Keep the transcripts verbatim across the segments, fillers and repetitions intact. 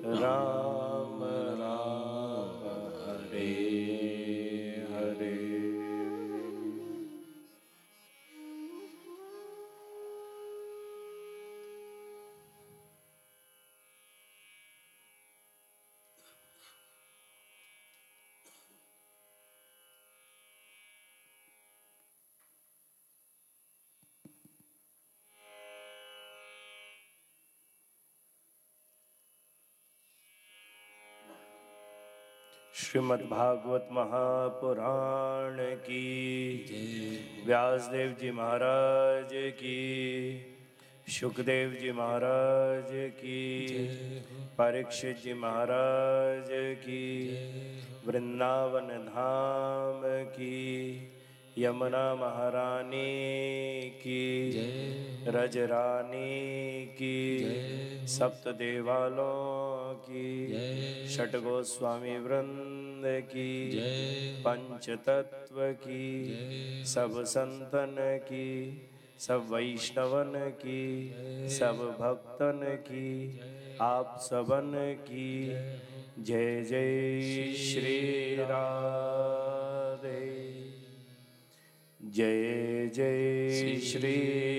राम राम हरे हरे। श्रीमद् भागवत महापुराण की, व्यासदेव जी महाराज की, शुकदेव जी महाराज की, परीक्षित जी महाराज की, वृंदावन धाम की, यमुना महारानी की, रजरानी की, सप्त देवालों की, षट गोस्वामी वृंद की, पंच तत्व की, सब संतन की, सब वैष्णवन की, सब भक्तन की, आप सबन की जय जय श्री राधे। जय जय श्री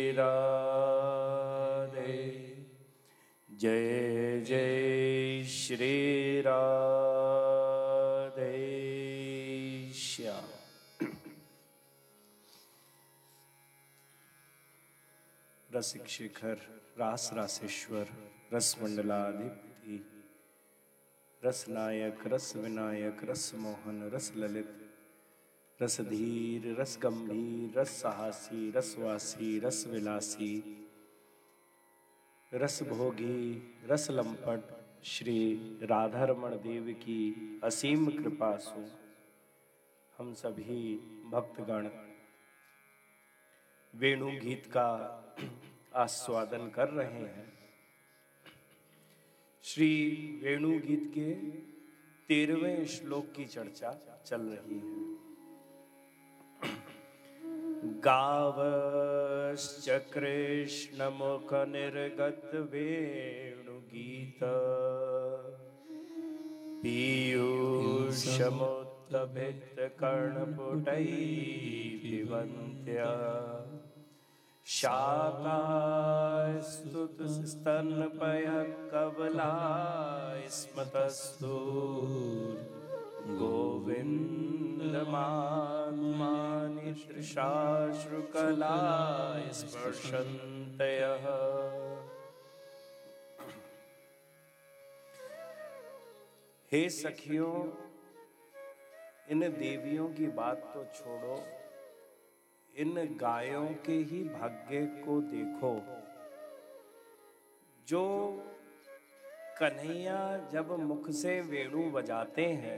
राधे। जय जय श्री राधे श्याम। रसिक शिखर रास रासेश्वर रस मंडलाधिपति रस नायक रस विनायक रस मोहन रस ललित रस धीर रस गंभीर रस साहसी रसवासी रस विलासी रस भोगी रस लंपट श्री राधारमण देव की असीम कृपा सु हम सभी भक्तगण वेणु गीत का आस्वादन कर रहे हैं। श्री वेणु गीत के तेरहवें श्लोक की चर्चा चल रही है। गावश्च कृष्ण मुख निर्गत वेणु गीत पीयूषमुत्तभित कर्णपुटैः पिबन्त्या शाकास्तुत स्तनपयः कवलास्मतस्तु गोविन्दमात्मानि तृषाश्रुकलाः स्पर्शन्तयः। हे सखियों, इन देवियों की बात तो छोड़ो, इन गायों के ही भाग्य को देखो। जो कन्हैया जब मुख से वेणु बजाते हैं,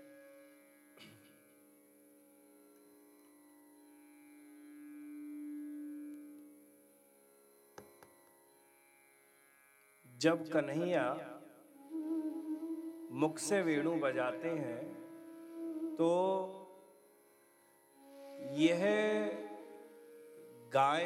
जब कन्हैया मुख से वेणु बजाते हैं तो यह गाय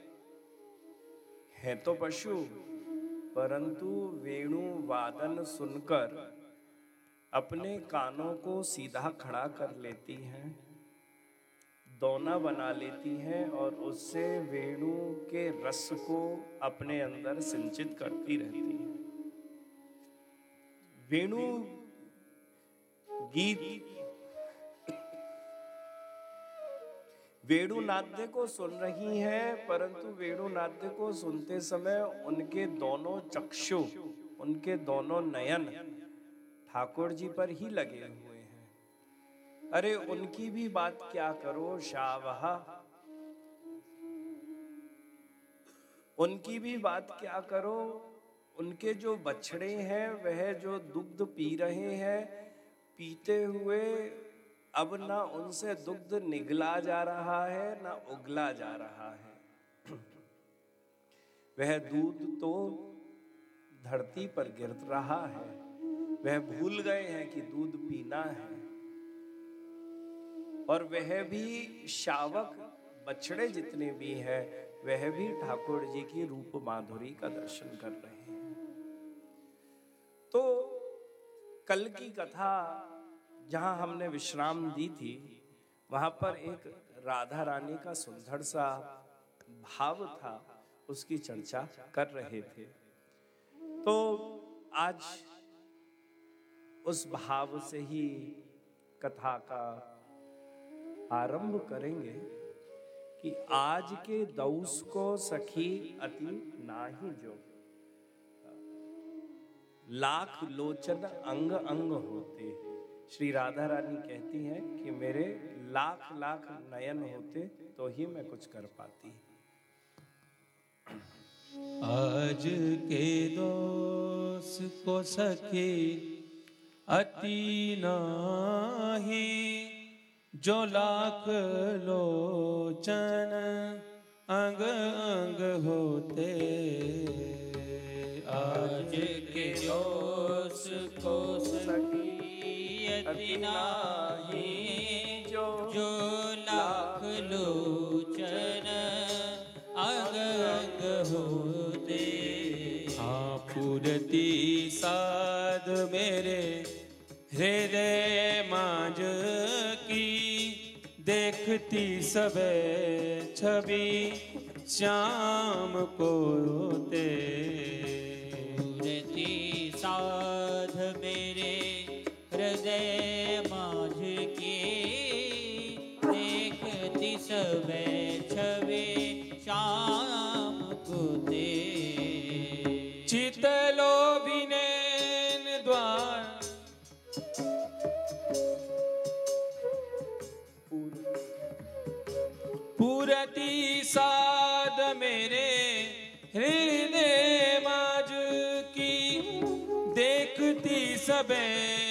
है तो पशु, परंतु वेणु वादन सुनकर अपने कानों को सीधा खड़ा कर लेती हैं, दोना बना लेती हैं और उससे वेणु के रस को अपने अंदर सिंचित करती रहती हैं। वेणु गीत वेणु नाद्य को सुन रही हैं, परंतु वेणु नाद्य को सुनते समय उनके दोनों चक्षु, उनके दोनों नयन ठाकुर जी पर ही लगे हुए हैं। अरे उनकी भी बात क्या करो शावहा, उनकी भी बात क्या करो। उनके जो बछड़े हैं वह जो दुग्ध पी रहे हैं, पीते हुए अब ना उनसे दुग्ध निगला जा रहा है ना उगला जा रहा है। वह दूध तो धरती पर गिर रहा है। वह भूल गए हैं कि दूध पीना है। और वह भी शावक बछड़े जितने भी हैं वह भी ठाकुर जी की रूप माधुरी का दर्शन कर रहे हैं। तो कल की कथा जहां हमने विश्राम दी थी, वहां पर एक राधा रानी का सुंदर सा भाव था, उसकी चर्चा कर रहे थे। तो आज उस भाव से ही कथा का आरंभ करेंगे कि आज के दौस को सखी अति नाही जो, लाख लोचन अंग अंग होते। श्री राधा रानी कहती हैं कि मेरे लाख लाख नयन होते तो ही मैं कुछ कर पाती। आज के दोष को सखी अति नाही जो लाख लोचन अंग अंग होते। आज के दोष को सखी अति नाही जो जो लाख लोचन अंग अंग होते। हाँ पूरती साध मेरे हृदय मांझ की देखती सबे छवि श्याम को ते। पूरती साध मेरे हृदय मांझ की देखती सबे छवि श्याम को ते। चितलो बिनैन द्वार पूरती साध मेरे हृदय माज की देखती सबे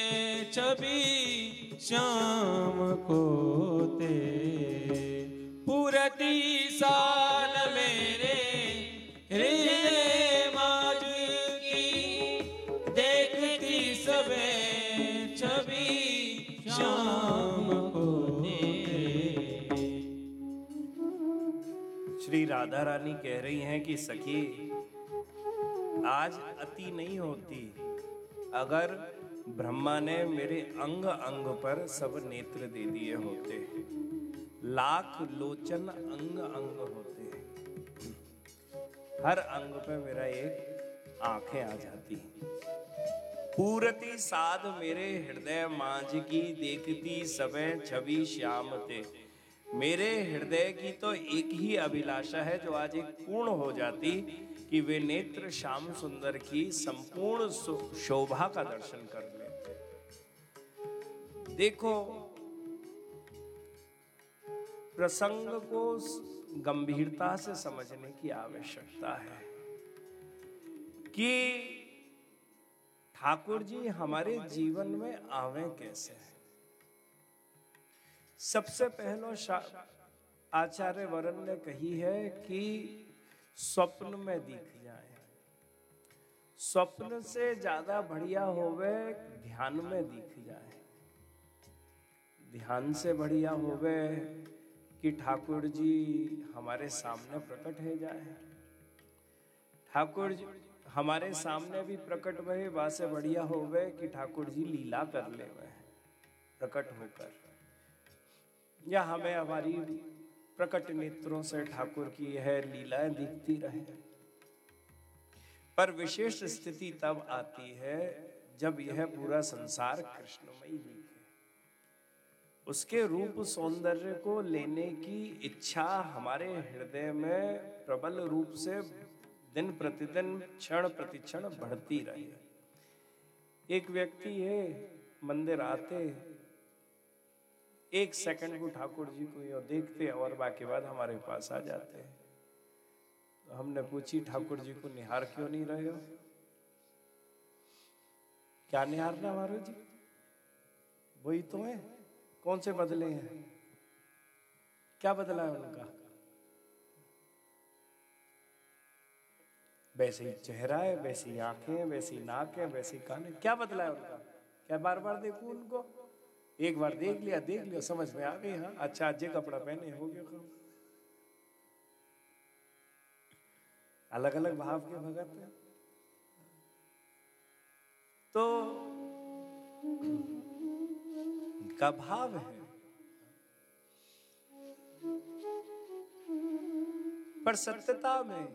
छवि श्याम को ते। पूरती साध मेरे हृदय माज की देखती सबे छवि श्याम को ते। श्री राधा रानी कह रही हैं कि सखी आज अति नहीं होती अगर ब्रह्मा ने मेरे अंग अंग पर सब नेत्र दे दिए होते, लाख लोचन अंग अंग होते, हर अंग पे मेरा एक आंखें आ जाती। पूरती साध मेरे हृदय मांझ की देखती सबे छवि श्याम ते। मेरे हृदय की तो एक ही अभिलाषा है जो आज एक पूर्ण हो जाती कि वे नेत्र श्याम सुंदर की संपूर्ण शोभा का दर्शन कर लेते। देखो, प्रसंग को गंभीरता से समझने की आवश्यकता है कि ठाकुर जी हमारे जीवन में आवे कैसे। सबसे पहले आचार्य वरण ने कही है कि स्वप्न में दिख जाए। स्वप्न से ज्यादा बढ़िया होवे ध्यान में दिख जाए। ध्यान से बढ़िया होवे कि ठाकुर जी हमारे सामने प्रकट हो जाए। ठाकुर जी हमारे सामने भी प्रकट हुए, वासे बढ़िया होवे कि ठाकुर जी लीला कर ले प्रकट होकर, या हमें हमारी प्रकट नेत्रों से ठाकुर की यह लीलाएं दिखती रहे। पर विशेष स्थिति तब आती है जब यह पूरा संसार कृष्णमयी दिखे। उसके रूप सौंदर्य को लेने की इच्छा हमारे हृदय में प्रबल रूप से दिन प्रतिदिन क्षण प्रतिक्षण बढ़ती रहे। एक व्यक्ति है, मंदिर आते एक सेकंड को ठाकुर जी को यो देखते और बाकी बाद हमारे पास आ जाते हैं। तो हमने पूछी ठाकुर जी को निहार क्यों नहीं रहे हो? क्या निहारना महाराज जी, वही तो है। कौन से बदले हैं? क्या बदला है उनका? वैसे ही चेहरा है, वैसी आंखें, वैसी नाक है, वैसी कान है। क्या बदला है उनका? क्या बार बार देखूं उनको? एक बार देख लिया देख लिया समझ में आ गई। हाँ अच्छा, आज ये कपड़ा पहने हो गया काम। अलग अलग भाव के भगत हैं। तो इनका भाव है। पर सत्यता में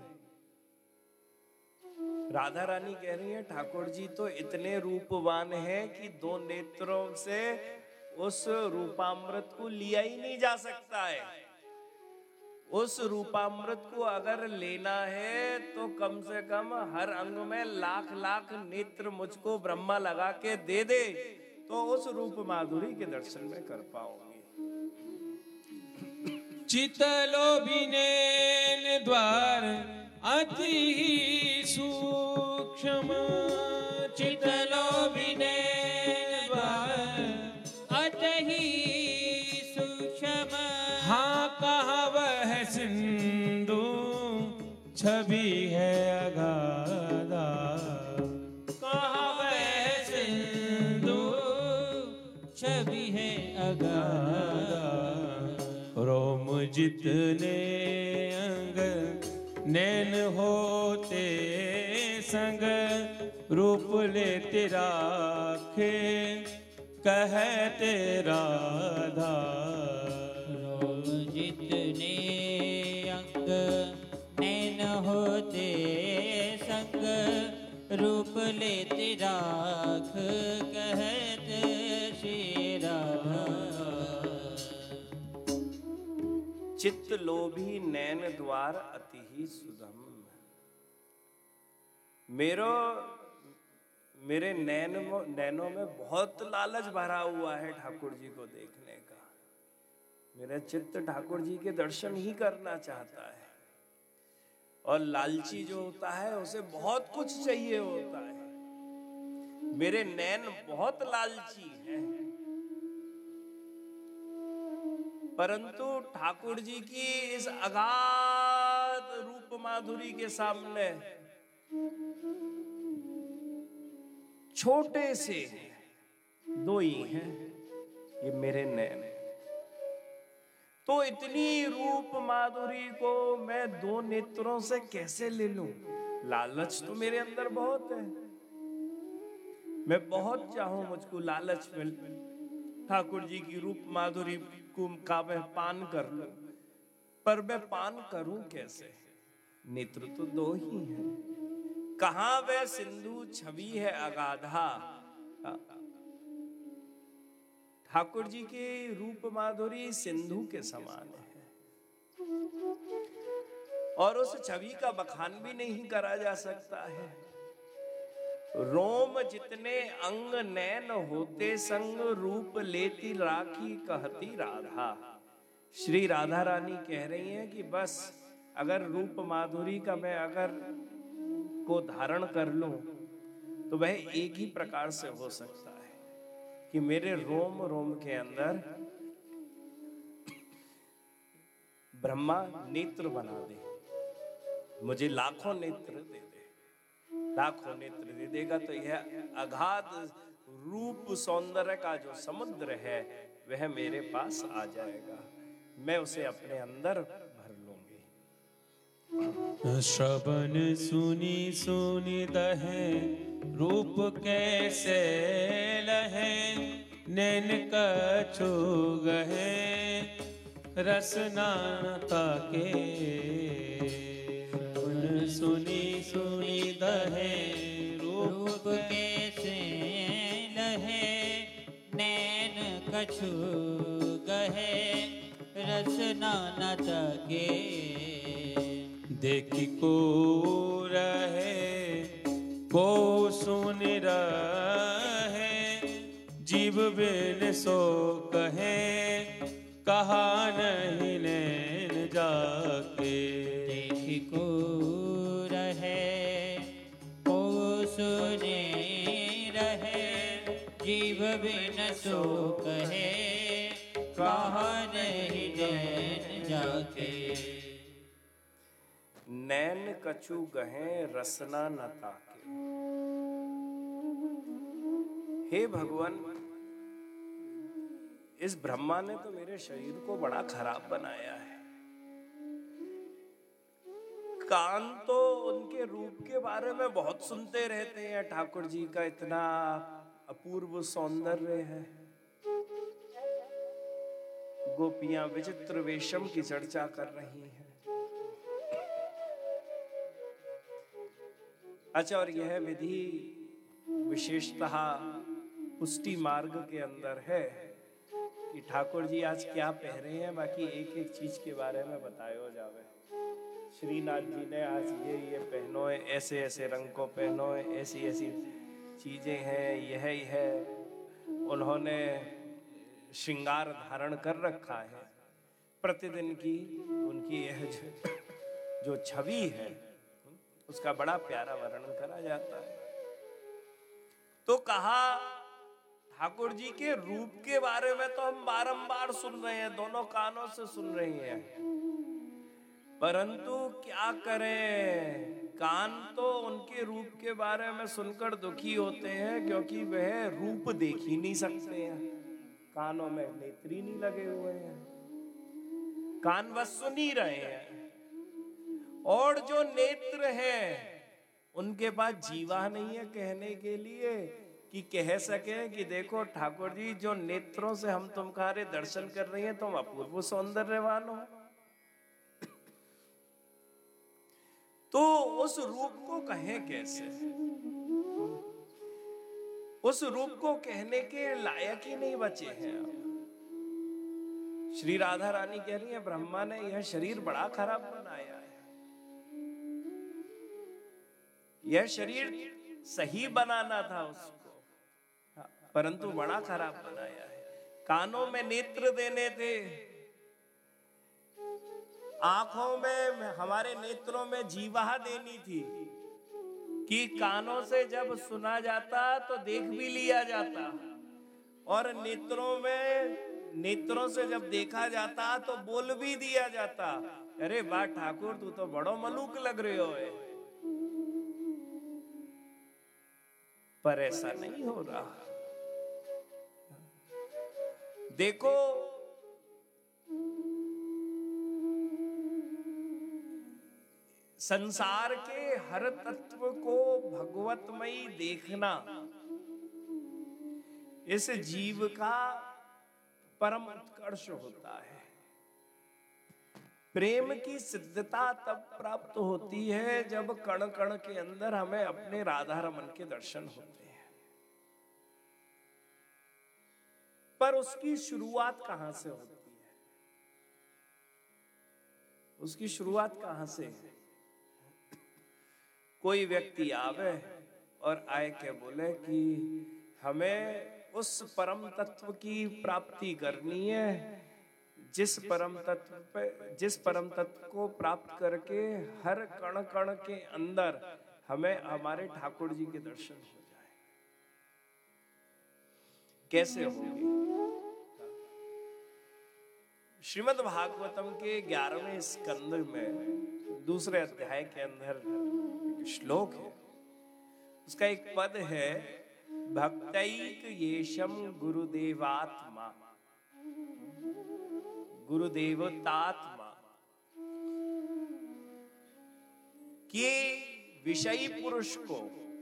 राधा रानी कह रही है ठाकुर जी तो इतने रूपवान हैं कि दो नेत्रों से उस रूपामृत को लिया ही नहीं जा सकता है। उस रूपामृत को अगर लेना है तो कम से कम हर अंग में लाख लाख नेत्र मुझको ब्रह्मा लगा के दे दे तो उस रूप माधुरी के दर्शन में कर पाऊंगी। चितलोभी नैन द्वार अति सूक्ष्म, चितलोभी नैन द्वार अति सूक्ष्म। हाँ कहाँ वह सिंधु छवि है अगाधा, कहाँ वह सिंधु छवि है अगाधा। रोम जितने अंग नैन होते संग, रूप लेते राखे कहते राधा। रोम जितने अंग नैन होते संग, रूप लेते राख कहते श्री राधा। चित्त लोभी नैन द्वार अति ही सुधम। मेरो मेरे नैन नैनों में बहुत लालच भरा हुआ है ठाकुर जी को देखने का। मेरा चित्त ठाकुर जी के दर्शन ही करना चाहता है। और लालची जो होता है उसे बहुत कुछ चाहिए होता है। मेरे नैन बहुत लालची हैं, परंतु ठाकुर जी की इस अगाध रूप माधुरी के सामने छोटे से दो ही हैं, ये मेरे नैन। तो इतनी रूप माधुरी को मैं दो नेत्रों से कैसे ले लूं? लालच तो मेरे अंदर बहुत है। मैं बहुत चाहूं मुझको लालच मिल ठाकुर जी की रूप माधुरी को का मैं पान कर लूं, पर मैं पान करूं कैसे? नेत्र तो दो ही हैं। कहां वह सिंधु छवि है अगाधा। ठाकुर जी की रूप माधुरी सिंधु के समान है और उस छवि का बखान भी नहीं करा जा सकता है। रोम जितने अंग नैन होते संग, रूप लेती राखी कहती राधा। श्री राधा रानी कह रही हैं कि बस अगर रूप माधुरी का मैं अगर को धारण कर लूं तो वह एक ही प्रकार से हो सकता है कि मेरे रोम रोम के अंदर ब्रह्मा नेत्र बना दे, मुझे लाखों नेत्र दे दे, लाखों नेत्र दे देगा तो यह अगाध रूप सौंदर्य का जो समुद्र है वह मेरे पास आ जाएगा। मैं उसे अपने अंदर भर लूंगी। श्रवण सुनी सुनी दहे, रूप कैसे लहे, नैन कछु गहे रसनाता के। श्रवण सुनी सुनी दहे, रूप कैसे लहे, नैन कछु गहे रसना न तके। देखी को रहे को सुन रहे, जीव बिन सो कहे कहा नहीं नैन जाके। देखी को रहे को सुने रहे, जीव बिन सो कहे कहा नहीं नैन जाके। नैन कछु गहे रसना न ताके। हे भगवान, इस ब्रह्मा ने तो मेरे शरीर को बड़ा खराब बनाया है। कान तो उनके रूप के बारे में बहुत सुनते रहते हैं, ठाकुर जी का इतना अपूर्व सौंदर्य है, गोपियां विचित्र वेशम की चर्चा कर रही हैं। अच्छा, और यह विधि विशेषतः पुष्टि मार्ग के अंदर है कि ठाकुर जी आज क्या पहने हैं, बाकी एक एक चीज के बारे में बताया जावे। श्रीनाथ जी ने आज ये ये पहनो है, ऐसे ऐसे रंग को पहनो है, ऐसी ऐसी चीजें हैं, यह ही है। उन्होंने श्रृंगार धारण कर रखा है। प्रतिदिन की उनकी यह जो छवि है उसका बड़ा प्यारा वर्णन करा जाता है। तो कहा ठाकुर जी के रूप के बारे में तो हम बारंबार सुन रहे हैं, दोनों कानों से सुन रहे हैं, परंतु क्या करें, कान तो उनके रूप के बारे में सुनकर दुखी होते हैं, क्योंकि वह रूप देख ही नहीं सकते हैं, कानों में नेत्र ही नहीं लगे हुए हैं, कान बस सुन ही रहे हैं। और जो नेत्र हैं उनके पास जीवा नहीं है कहने के लिए कि कह सके कि देखो ठाकुर जी, जो नेत्रों से हम तुम्हारे दर्शन कर रही हैं तुम अपूर्व सौंदर्यवान हो। तो उस रूप को कहें कैसे, उस रूप को कहने के लायक ही नहीं बचे हैं। श्री राधा रानी कह रही है ब्रह्मा ने यह शरीर बड़ा खराब बनाया है, यह शरीर सही बनाना था उसको, परंतु बड़ा खराब बनाया है। कानों में नेत्र देने थे, आंखों में, हमारे नेत्रों में जीवा देनी थी कि कानों से जब सुना जाता तो देख भी लिया जाता, और नेत्रों में, नेत्रों से जब देखा जाता तो बोल भी दिया जाता, अरे वाह ठाकुर तू तो बड़ो मलूक लग रहे हो है। पर ऐसा नहीं हो रहा। देखो संसार के हर तत्व को भगवतमयी देखना इस जीव का परम उत्कर्ष होता है। प्रेम की सिद्धता तब प्राप्त होती है जब कण कण के अंदर हमें अपने राधा रमन के दर्शन होते हैं। पर उसकी शुरुआत कहां से होती है, उसकी शुरुआत कहां से है? कोई व्यक्ति आवे और आए के बोले कि हमें उस परम तत्व की प्राप्ति करनी है, जिस परम तत्व पे, जिस परम तत्व को प्राप्त करके हर कण कण के अंदर हमें हमारे ठाकुर जी के दर्शन हो जाए। कैसे होंगे? श्रीमद् भागवतम के ग्यारहवें स्कंद में दूसरे अध्याय के अंदर श्लोक है, उसका एक पद है, भक्तैक येषम गुरुदेवात्मा, गुरुदेवतात्मा, कि विषयी पुरुष को,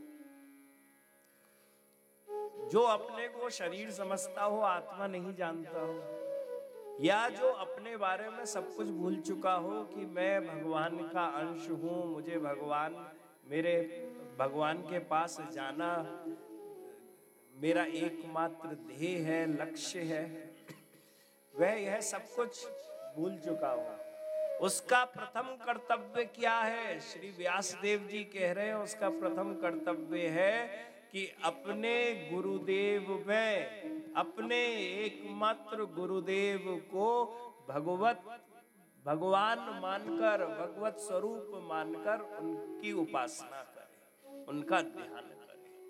जो अपने को शरीर समझता हो, आत्मा नहीं जानता हो, या जो अपने बारे में सब कुछ भूल चुका हो कि मैं भगवान का अंश हूं, मुझे भगवान, मेरे भगवान के पास जाना मेरा एकमात्र ध्येय है, लक्ष्य है, वह यह सब कुछ भूल चुका हो। उसका प्रथम कर्तव्य क्या है? श्री व्यासदेव जी कह रहे हैं उसका प्रथम कर्तव्य है कि अपने गुरुदेव में, अपने एकमात्र गुरुदेव को भगवत भगवान मानकर, भगवत स्वरूप मानकर उनकी उपासना करे, उनका ध्यान करे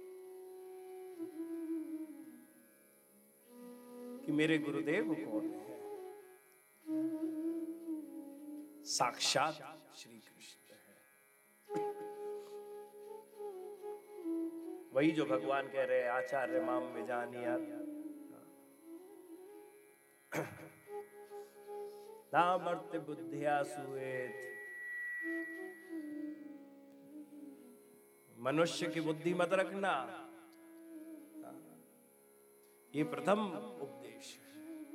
कि मेरे गुरुदेव कौन है। साक्षात श्री कृष्ण है। वही जो भगवान कह रहे हैं, आचार्य माम में जानिया नामर्त्य बुद्धिया सुएत मनुष्य की बुद्धि मत रखना, ये प्रथम उपदेश है।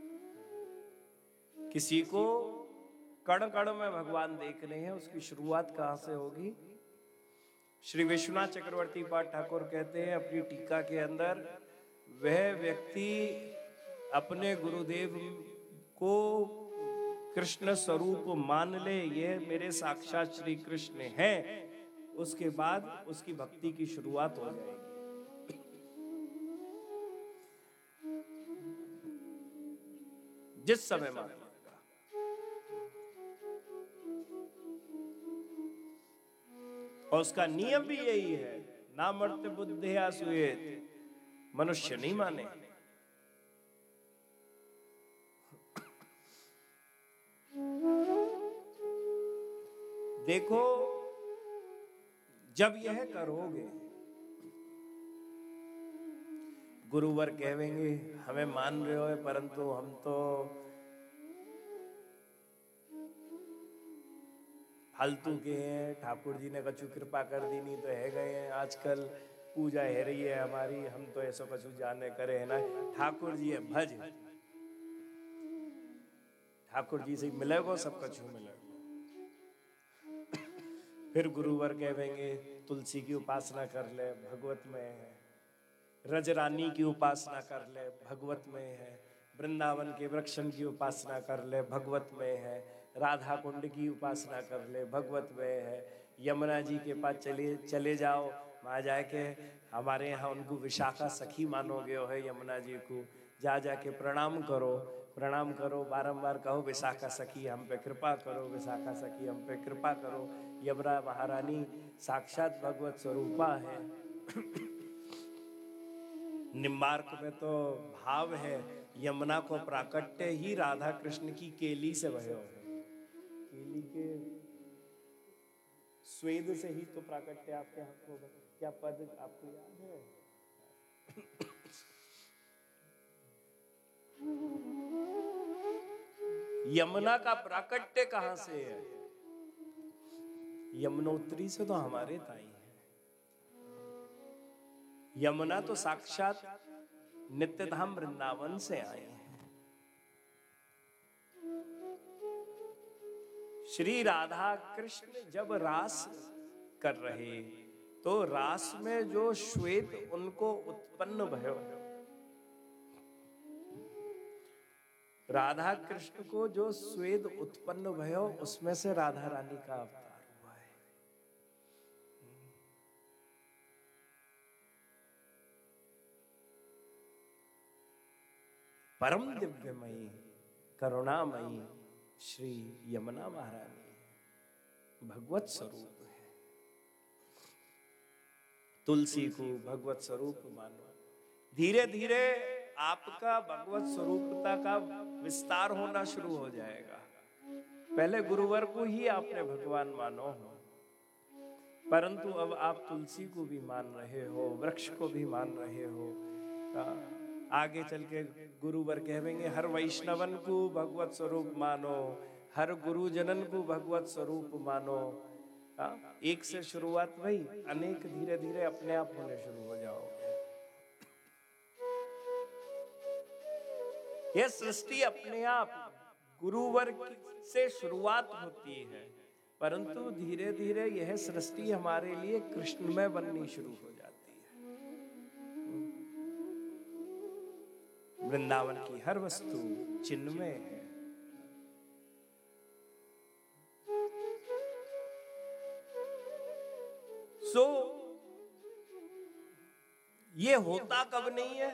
किसी को कण कण में भगवान देखने हैं, उसकी शुरुआत कहां से होगी? श्री विश्वनाथ चक्रवर्ती पाठ ठाकुर कहते हैं अपनी टीका के अंदर, वह व्यक्ति अपने गुरुदेव को कृष्ण स्वरूप मान ले, ये मेरे साक्षात श्री कृष्ण हैं, उसके बाद उसकी भक्ति की शुरुआत हो जाएगी। जिस समय मान लेगा। और उसका नियम भी यही है, ना मर्त्य बुद्धिया सुयेत, मनुष्य नहीं माने। देखो, जब यह करोगे, गुरुवर कहेंगे हमें मान रहे हो, परंतु हम तो फालतू के हैं, ठाकुर जी ने कछु कृपा कर दी, नहीं तो है गए हैं, आजकल पूजा है रही है हमारी, हम तो ऐसा कछु जाने करे है ना, ठाकुर जी है भज, ठाकुर जी से मिलेगो सब कछु मिलेगो। फिर गुरुवर कहेंगे तुलसी की उपासना कर ले, भगवत में है, रजरानी की उपासना कर ले, भगवत में है, वृंदावन के वृक्षण की उपासना कर ले, भगवत में है, राधा कुंड की उपासना कर ले, भगवत में है, यमुना जी के पास चले चले जाओ, वहाँ जाके हमारे यहाँ उनको विशाखा सखी मानोगे हो है, यमुना जी को जा जाके प्रणाम करो, प्रणाम करो, बारंबार कहो विशाखा सखी हम पे कृपा करो, विशाखा सखी हम पे कृपा करो। यमुना महारानी साक्षात भगवत स्वरूपा है। निम्बार्क में तो भाव है, यमुना को प्राकट्य ही राधा कृष्ण की केली से भयो है, केली के स्वेद से ही तो प्राकट्य आपके हाथ को, क्या पद आपको याद है? यमुना का प्राकट्य कहां से है? यमुनोत्री से तो हमारे ताई है। यमुना तो साक्षात नित्यधाम वृंदावन से आए हैं। श्री राधा कृष्ण जब रास कर रहे तो रास में जो श्वेत उनको उत्पन्न भयो, राधा कृष्ण को जो श्वेत उत्पन्न भयो उसमें से राधा रानी का अवतार हुआ है। परम दिव्यमयी करुणामयी श्री यमुना महारानी भगवत स्वरूप है। तुलसी को भगवत स्वरूप मानो। धीरे धीरे आपका भगवत स्वरूपता का विस्तार होना शुरू हो जाएगा। पहले गुरुवर को ही आपने भगवान मानो हो, परंतु अब आप तुलसी को भी मान रहे हो, वृक्ष को भी मान रहे हो। आगे चल के गुरुवर कहेंगे हर वैष्णवन को भगवत स्वरूप मानो, हर गुरुजनन को भगवत स्वरूप मानो। आ, एक से शुरुआत वही, अनेक धीरे धीरे अपने आप होने शुरू हो जाओगे। यह सृष्टि अपने आप गुरुवर से शुरुआत होती है, परंतु धीरे धीरे यह सृष्टि हमारे लिए कृष्णमय बननी शुरू हो जाती है। वृंदावन की हर वस्तु चिन्मय है। सो ये होता कब नहीं है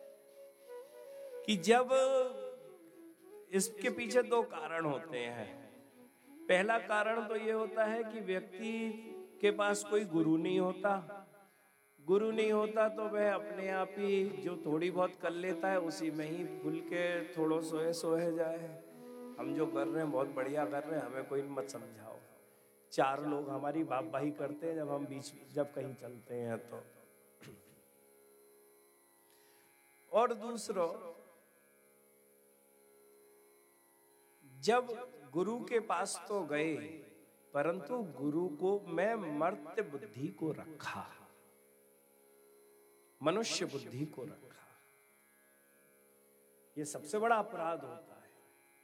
कि जब इसके पीछे दो कारण होते हैं। पहला कारण तो ये होता है कि व्यक्ति के पास कोई गुरु नहीं होता। गुरु नहीं होता तो वह अपने आप ही जो थोड़ी बहुत कर लेता है उसी में ही भूल के थोड़ो सोए सोए जाए। हम जो कर रहे हैं बहुत बढ़िया कर रहे हैं, हमें कोई मत समझाओ। चार लोग हमारी बापबाही करते हैं जब हम बीच जब कहीं चलते हैं तो। और दूसरों, जब गुरु के पास तो गए परंतु गुरु को मैं मर्त्य बुद्धि को रखा, मनुष्य बुद्धि को रखा। ये सबसे बड़ा अपराध होता है,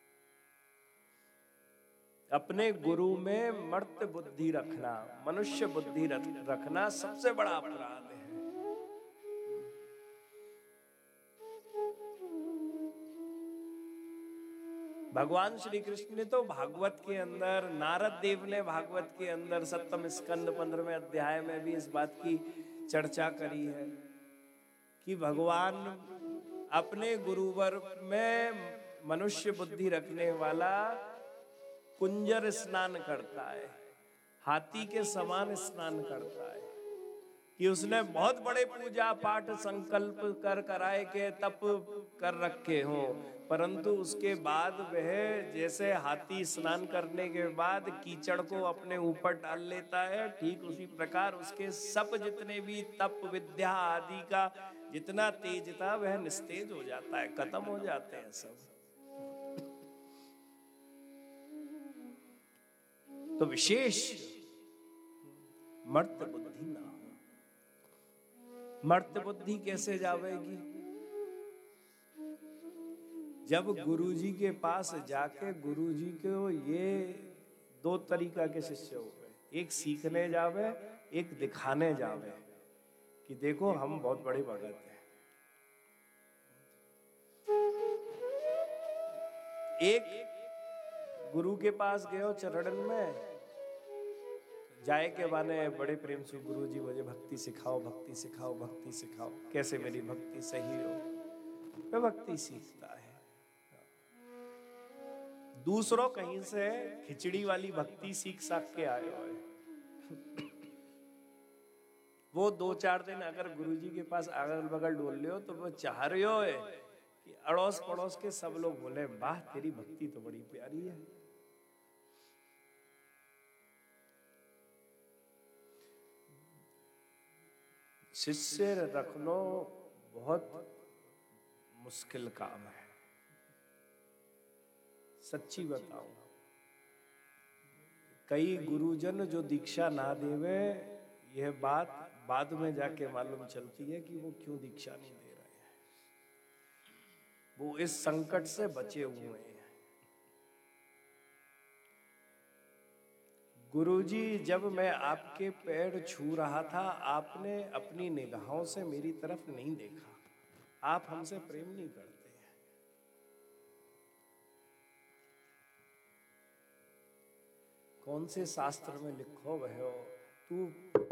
अपने गुरु में मर्त्य बुद्धि रखना, मनुष्य बुद्धि रखना सबसे बड़ा अपराध है। भगवान श्री कृष्ण ने तो भागवत के अंदर, नारद देव ने भागवत के अंदर सप्तम स्कंद पंद्रहवें अध्याय में भी इस बात की चर्चा करी है कि भगवान अपने गुरुवर में मनुष्य बुद्धि रखने वाला कुंजर स्नान करता है, हाथी के समान स्नान करता है, कि उसने बहुत बड़े पूजा पाठ संकल्प कर कराए के तप कर रखे हो, परंतु उसके बाद वह जैसे हाथी स्नान करने के बाद कीचड़ को अपने ऊपर डाल लेता है, ठीक उसी प्रकार उसके सब जितने भी तप विद्या आदि का जितना तेज था वह निस्तेज हो जाता है, खत्म हो जाते हैं सब। तो विशेष मर्त्य बुद्धि ना हो। मर्त्य बुद्धि कैसे जावेगी? जब गुरुजी के पास जाके गुरुजी को, ये दो तरीका के शिष्य हो गए, एक सीखने जावे, एक दिखाने जावे कि देखो हम बहुत बड़े भगत हैं। एक गुरु के पास गए हो चरणन में, जाए के बाने बड़े प्रेम से गुरु जी मुझे भक्ति सिखाओ, भक्ति सिखाओ, भक्ति सिखाओ, कैसे मेरी भक्ति सही हो, वह भक्ति सीखता है। दूसरों कहीं से खिचड़ी वाली भक्ति सीख सक के आए हो, वो दो चार दिन अगर गुरुजी के पास अगल बगल डोल ले हो तो वो चाह रहे हो कि अड़ोस पड़ोस के सब लोग बोले वाह तेरी भक्ति तो बड़ी प्यारी है। शिष्य रखना बहुत मुश्किल काम है, सच्ची बताऊं। कई गुरुजन जो दीक्षा ना देवे, यह बात बाद में जाके मालूम चलती है कि वो क्यों दीक्षा नहीं दे रहे हैं। वो इस संकट से बचे हुए हैं। गुरुजी, जब मैं आपके पैर छू रहा था, आपने अपनी निगाहों से मेरी तरफ नहीं देखा। आप हमसे प्रेम नहीं करते हैं। कौन से शास्त्र में लिखो वह हो, तू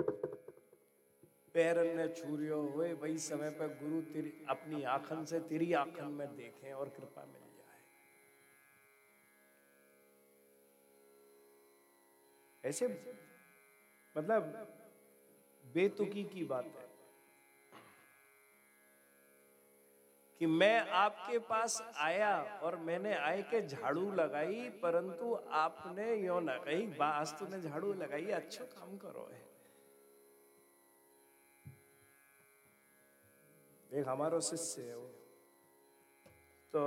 पैर ने छू रहे हो, वे वही समय पर गुरु तेरी अपनी आंखन से तेरी आंखन में देखें और कृपा मिल जाए। ऐसे मतलब बेतुकी की बात है कि मैं आपके पास आया और मैंने आए के झाड़ू लगाई, परंतु आपने यो ना कही बास तूने झाड़ू लगाई, अच्छा काम करो है। एक हमारा शिष्य है वो, तो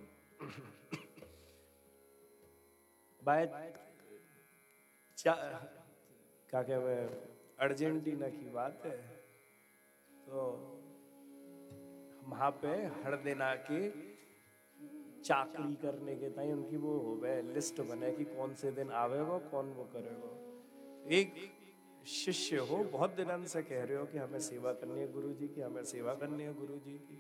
बाय क्या क्या अर्जेंटीना की बात है, तो वहां पे हर दिन आके चाकरी करने के टाइम उनकी वो हो गए लिस्ट बने कि कौन से दिन आवेगा, कौन वो करेगा। एक शिष्य हो बहुत दिनों से कह रहे हो कि हमें सेवा करनी है गुरुजी की, हमें सेवा करनी है गुरुजी की।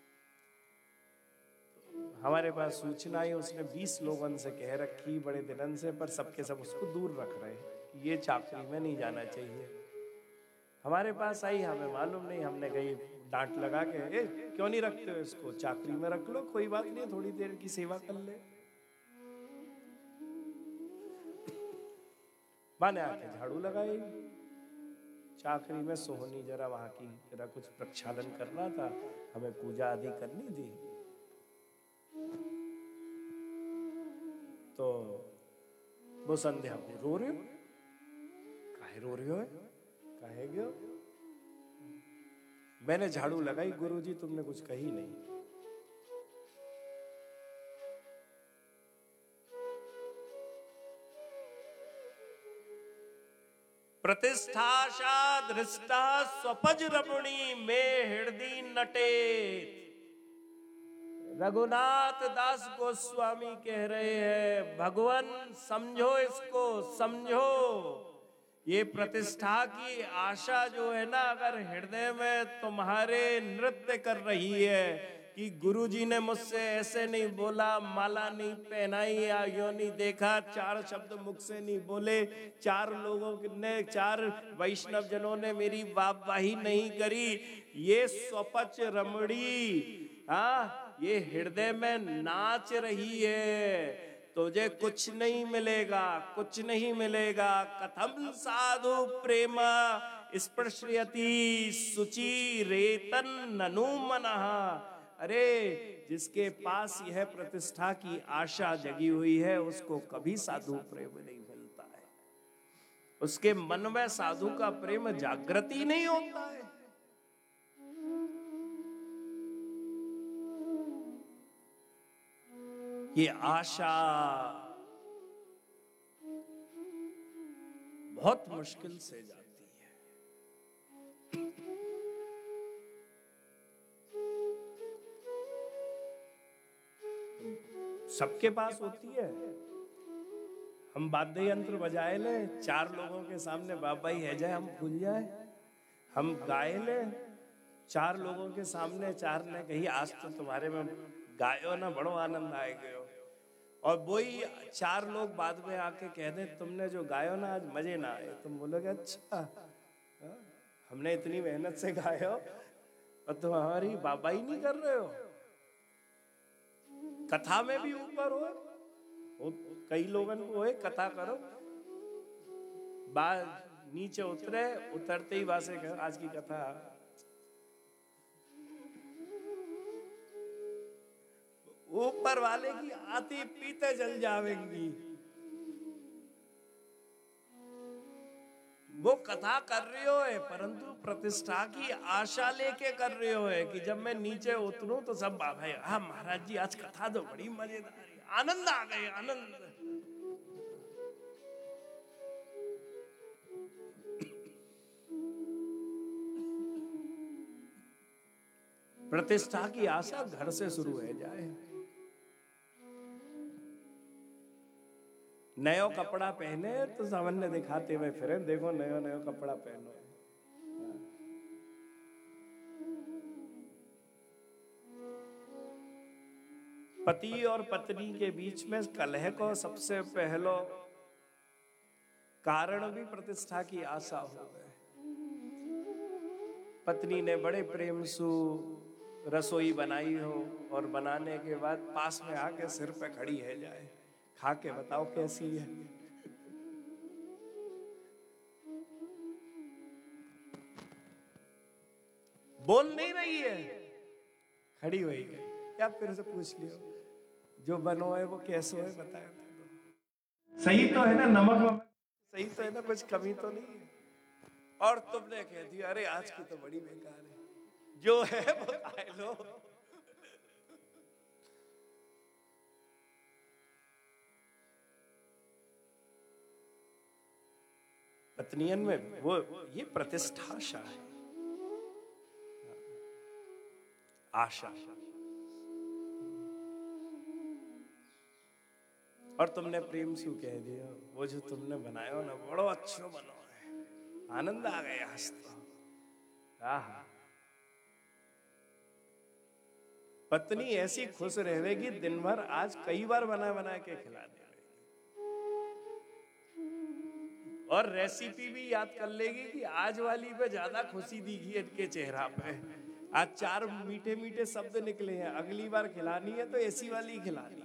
हमारे पास सूचना आई, उसने बीस लोगों से कह रखी बड़े दिनों से, पर सबके सब उसको दूर रख रहे हैं कि ये चाकरी में नहीं जाना चाहिए। हमारे पास आई, हमें मालूम नहीं, हमने कही डांट लगा के, ए, क्यों नहीं रखते हो इसको, चाकरी में रख लो, कोई बात नहीं, थोड़ी देर की सेवा कर ले। मैंने आके झाड़ू लगाई, चाकरी में सोहनी जरा वहां की जरा कुछ प्रक्षालन करना था, हमें पूजा आदि करनी थी। तो वो संध्या को रो रहे हो, काहे रो रहे हो, काहे गयो? मैंने झाड़ू लगाई, गुरुजी तुमने कुछ कही नहीं। प्रतिष्ठाशा दृष्टा स्वपज रमणी में हृदय नटे। रघुनाथ दास गोस्वामी कह रहे हैं, भगवान समझो इसको, समझो। ये प्रतिष्ठा की आशा जो है ना, अगर हृदय में तुम्हारे नृत्य कर रही है कि गुरुजी ने मुझसे ऐसे नहीं बोला, माला नहीं पहनाई या यो नहीं देखा, चार शब्द मुख से नहीं बोले, चार लोगों ने, चार वैष्णव जनों ने मेरी वाहवाही नहीं करी, ये स्वपच रमणी हाँ ये हृदय में नाच रही है, तुझे कुछ नहीं मिलेगा, कुछ नहीं मिलेगा। कथम साधु प्रेम स्पृश्यति शुचि रेतन ननु मनः। अरे जिसके पास यह प्रतिष्ठा की आशा जगी हुई है, उसको कभी साधु प्रेम नहीं मिलता है, उसके मन में साधु का प्रेम जागृति नहीं होता है। ये आशा बहुत मुश्किल से जाती है। सबके पास होती है। हम वाद्य यंत्र बजाए ले, चार लोगों के सामने बाबा ही है जाए, हम भूल जाए। हम गाए ले, चार लोगों के सामने चार ने कही आज तो तुम्हारे में गायो ना, बड़ो आनंद आए गयो, और वही चार लोग बाद में आके कह दे तुमने जो गायो ना आज मजे ना आए, तुम बोलोगे अच्छा हा? हमने इतनी मेहनत से गायो और तुम हमारी बाबा ही नहीं कर रहे हो। कथा में भी ऊपर हो, हो कई लोगन को होए कथा करो, बाद नीचे उतरे, उतरते ही वासे कहो आज की कथा ऊपर वाले की आती पीते जल जावेंगी। वो कथा कर रहे हो है, परंतु प्रतिष्ठा की आशा लेके कर रहे हो है कि जब मैं नीचे उतरूं तो सब बाबा है, हाँ महाराज जी आज कथा तो बड़ी मजेदार है, आनंद आ गए, आनंद। प्रतिष्ठा की आशा घर से शुरू हो जाए। नयो कपड़ा पहने तो सामान्य दिखाते हुए फिरे, देखो नयो नयो कपड़ा पहनो। पति और पत्नी के बीच में कलह को सबसे पहलो कारण भी प्रतिष्ठा की आशा हो गए। पत्नी ने बड़े प्रेम से रसोई बनाई हो और बनाने के बाद पास में आके सिर पे खड़ी है जाए, खा के बताओ कैसी है। बोल नहीं रही है, खड़ी हुई है, क्या फिर से पूछ लियो जो बनो है वो कैसे है बताया। सही तो है ना, नमक वमक सही तो है ना, कुछ कमी तो नहीं है। और तुमने कह दिया अरे आज की तो बड़ी बेकार है, जो है वो खाए लो। पत्नियन में वो ये प्रतिष्ठा आशा है, आशा। और तुमने प्रेम से कह दिया वो जो तुमने बनाया ना बड़ो अच्छो बनो है, आनंद आ गया आज तो। आहा, पत्नी ऐसी खुश रहेगी दिन भर, आज कई बार बना बना के खिला दे, और रेसिपी भी याद कर लेगी कि आज वाली पे ज्यादा खुशी दिखी इनके चेहरा पे, आज चार मीठे मीठे शब्द निकले हैं, अगली बार खिलानी है तो ऐसी वाली खिलानी है।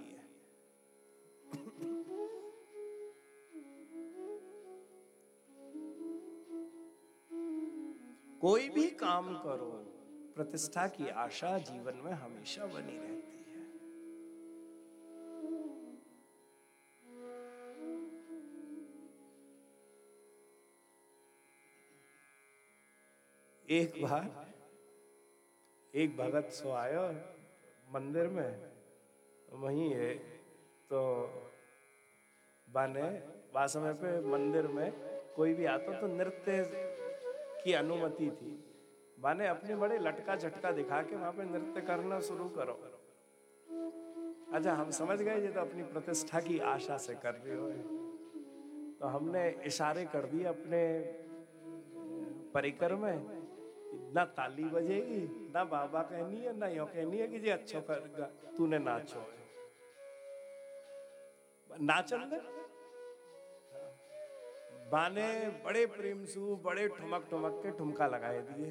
कोई भी काम करो, प्रतिष्ठा की आशा जीवन में हमेशा बनी रहती है। एक बार एक भगत सो आयो मंदिर में, वहीं है तो बाने बा समय पे मंदिर में कोई भी आता तो नृत्य की अनुमति थी। माने अपने बड़े लटका झटका दिखा के वहां पे नृत्य करना शुरू करो। अच्छा, हम समझ गए ये तो अपनी प्रतिष्ठा की आशा से कर रहे हो, तो हमने इशारे कर दिए अपने परिकर में, ना ताली बजेगी, ना बाबा कहनी है, ना यो कहनी है कि जी अच्छा कर तूने नाचो, नाचन दे। बाने बड़े प्रेम सु बड़े ठुमक ठुमक के ठुमका लगाए दिए।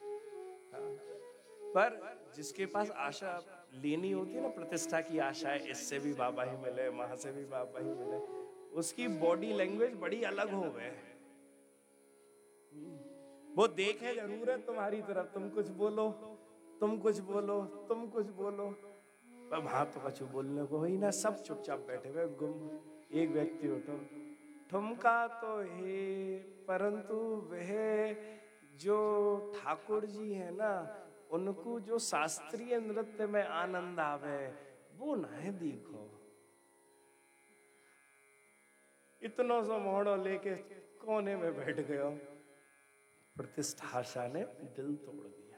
पर जिसके पास आशा लेनी होती है ना, प्रतिष्ठा की आशा है, इससे भी बाबा ही मिले, वहां से भी बाबा ही मिले, उसकी बॉडी लैंग्वेज बड़ी अलग हो गए। वो देखे जरूर है तुम्हारी तरफ, तुम कुछ बोलो, तुम कुछ बोलो, तुम कुछ बोलो, पर वहां तो कुछ बोलने को ही ना, सब चुपचाप बैठे हुए गुम। एक व्यक्ति उठो, ठुमका तो है, परंतु वह जो ठाकुर जी है ना, उनको जो शास्त्रीय नृत्य में आनंद आवे वो नहीं दिखो। इतना सा मोहड़ो लेके कोने में बैठ गयो। प्रतिष्ठा ने दिल तोड़ दिया।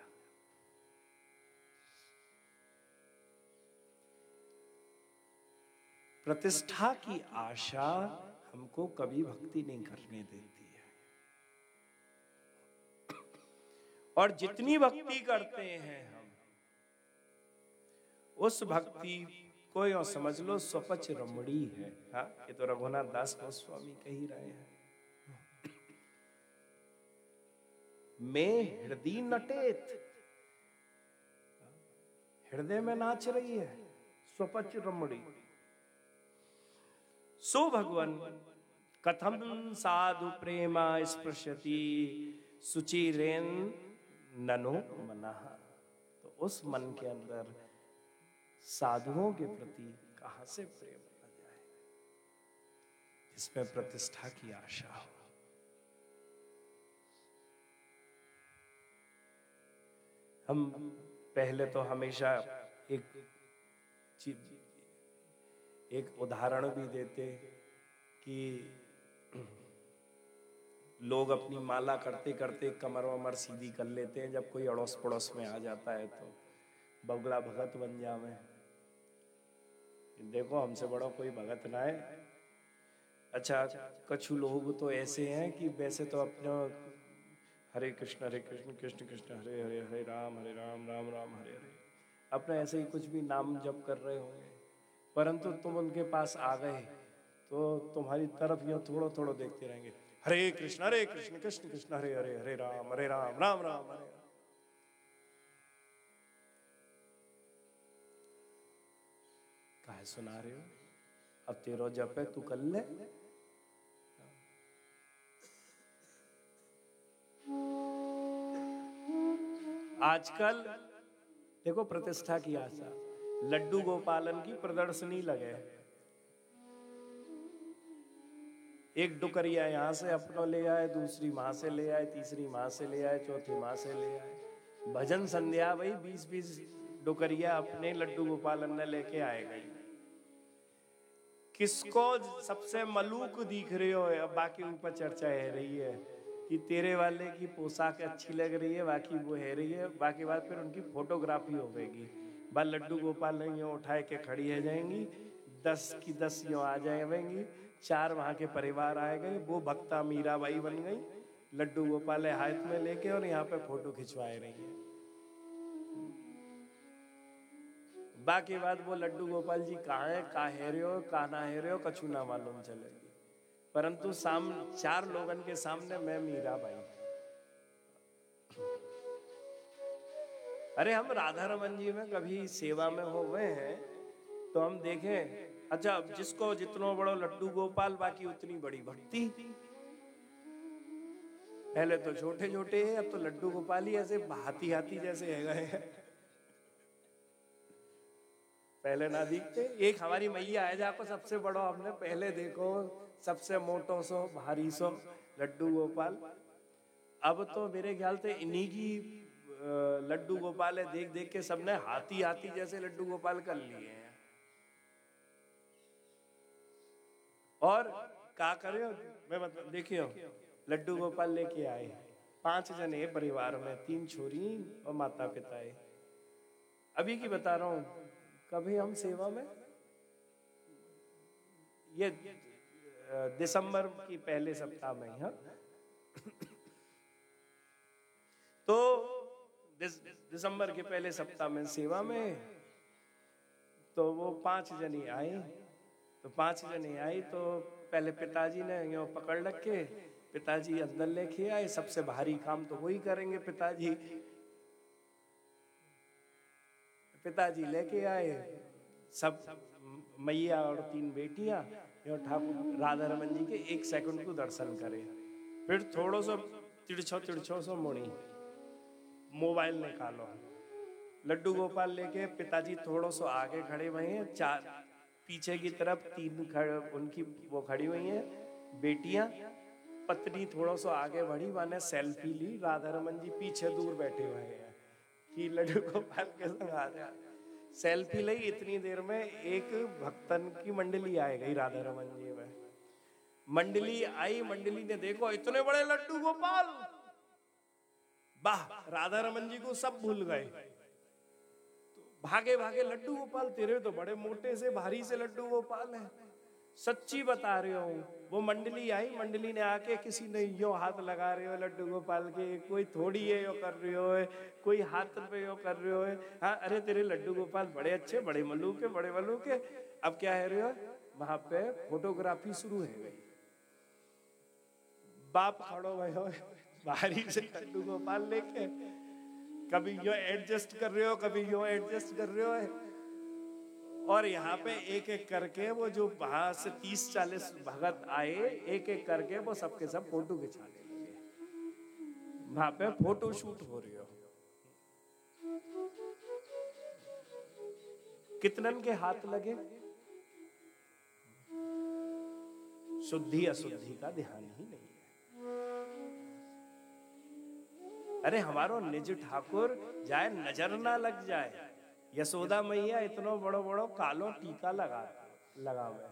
प्रतिष्ठा की आशा हमको कभी भक्ति नहीं करने देती है, और जितनी भक्ति करते हैं हम, उस भक्ति को यो समझ लो स्वपच रमणी है। हाँ, ये तो रघुनाथ दास गोस्वामी कह ही रहे हैं। मैं हृदय नटेत, हृदय में नाच रही है, स्वपच रमणी। सो भगवान कथम साधु प्रेमा स्पृशति सुचिरेन ननो मनः। तो उस मन के अंदर साधुओं के प्रति कहां से प्रेम आ जाए, जिसमें प्रतिष्ठा की आशा हो। हम पहले तो हमेशा एक एक उदाहरण भी देते कि लोग अपनी माला करते करते कमर वमर सीधी कर लेते हैं, जब कोई अड़ोस पड़ोस में आ जाता है तो बगला भगत बन जावे। देखो हमसे बड़ा कोई भगत ना है। अच्छा, कुछ लोग तो ऐसे हैं कि वैसे तो अपने हरे कृष्ण हरे कृष्ण कृष्ण कृष्ण हरे हरे हरे राम हरे राम राम राम हरे हरे, अपने ऐसे ही कुछ भी नाम जप कर रहे होंगे, परंतु तुम उनके पास आ गए तो तुम्हारी तरफ यूं थोड़ा थोड़ा देखते रहेंगे, हरे कृष्ण हरे कृष्ण कृष्ण कृष्ण हरे हरे हरे राम हरे राम राम राम हरे। काहे सुना रहे हो? अब तेरो जप है, तू कर ले। आजकल देखो प्रतिष्ठा की आशा, लड्डू गोपालन की प्रदर्शनी लगे, एक डुकरिया यहां से अपनो ले आए, दूसरी मां से ले आए, तीसरी मां से ले आए, चौथी मां से ले आए। भजन संध्या भाई बीस बीस डुकरिया अपने लड्डू गोपालन ने लेके आए गई। किसको सबसे मलूक दिख रहे हो? अब बाकी ऊपर चर्चा है रही है कि तेरे वाले की पोशाक अच्छी लग रही है, बाकी वो है रही है, बाकी बात फिर उनकी फोटोग्राफी हो गएगी। बा लड्डू गोपाल यूं उठाए के खड़ी है जाएंगी, दस की दस यूं आ जाएंगी, चार वहां के परिवार आए गए, वो भक्ता मीराबाई बन गई, लड्डू गोपाल हाथ में लेके और यहाँ पे फोटो खिंचवाए रही है। बाकी बात वो लड्डू गोपाल जी कहाँ है, का हेरे हो, का ना हेरे हो, कछु ना मालूम चलेगी, परंतु साम चार लोगन के सामने मैं मीराबाई। अरे हम राधा रमन जी में कभी सेवा में हो गए हैं तो हम देखें, अच्छा जिसको जितनो बड़ो लड्डू गोपाल बाकी उतनी बड़ी भक्ति। पहले तो छोटे छोटे हैं, अब तो लड्डू गोपाल ही ऐसे हाथी हाथी जैसे है गए हैं, पहले ना दिखते। एक हमारी मैया है जाको सबसे बड़ो हमने पहले देखो, सबसे मोटो सो भारी सो लड्डू गोपाल। अब तो मेरे ख्याल से इन्हीं की लड्डू गोपाल है, देख देख के सबने हाथी हाथी जैसे लड्डू गोपाल कर लिए हैं। और क्या करे मैं मतलब देखियो लड्डू गोपाल लेके आए। पांच जने परिवार में, तीन छोरी और माता पिता है। अभी की बता रहा हूं, कभी हम सेवा में, ये दिसंबर की पहले सप्ताह में ही, हाँ। तो दिस, दिसंबर के पहले सप्ताह में सेवा में, तो वो पांच जनी आई। तो पांच जने आई तो पहले पिताजी ने यो पकड़ रखे, पिताजी अंदर लेके आए। सबसे भारी काम तो वही करेंगे पिताजी। पिताजी लेके आए सब, मैया और तीन बेटियां, यो ठाकुर राधा रमन जी के एक सेकंड को दर्शन करे। फिर थोड़ो सो तिरछो तिरछो सो मुड़ी, मोबाइल निकालो। लड्डू गोपाल लेके पिताजी थोड़ो सो आगे खड़े हुए हैं, चार पीछे की तरफ तीन खड़े, उनकी वो खड़ी हुई हैं बेटियां। पत्नी थोड़ा सा आगे बढ़ी, माने सेल्फी ली। राधा रमन जी पीछे दूर बैठे हुए हैं कि लड्डू गोपाल के संग आ जाए। सेल्फी ली, इतनी देर में एक भक्तन की मंडली आ गई राधा रमन जी में। मंडली आई, मंडली ने देखो इतने बड़े लड्डू गोपाल, वाह, राधा रमन जी को सब भूल गए। भागे भागे, लड्डू गोपाल तेरे तो बड़े मोटे से भारी से लड्डू गोपाल है, सच्ची बता रहे हो। वो मंडली आई, मंडली ने आके, किसी ने यो हाथ लगा रहे हो लड्डू गोपाल के, कोई थोड़ी ये यो कर रहे हो, कोई हाथ पे यो कर रहे हो। हाँ, अरे तेरे लड्डू गोपाल बड़े अच्छे, बड़े मलूक है, बड़े मलूक है। अब क्या है रहे हो, वहां पे फोटोग्राफी शुरू है गई। बाप खड़ो भयो भारी से लड्डू गोपाल लेके, कभी यो एडजस्ट कर रहे हो, कभी यो एडजस्ट कर रहे हो। और यहाँ पे एक एक करके वो जो वहां से तीस चालीस भगत आए, एक एक करके वो सबके सब फोटो खिंचाने लगे। वहां पे फोटो शूट हो रही हो। कितनन के हाथ लगे, शुद्धि अशुद्धि का ध्यान ही नहीं है। अरे हमारो निज ठाकुर जाए नजर ना लग जाए। यशोदा मैया इतनो बड़ो बड़ो कालो टीका लगा लगावे।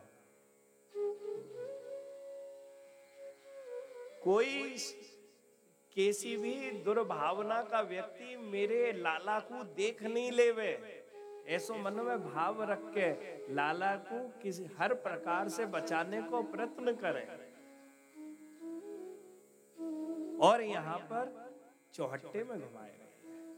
कोई किसी भी दुर्भावना का व्यक्ति मेरे लाला को देख नहीं लेवे, ऐसो मन में भाव रख के लाला को किसी हर प्रकार से बचाने को प्रयत्न करे। और यहाँ पर चौहट्टे में घुमाए गए,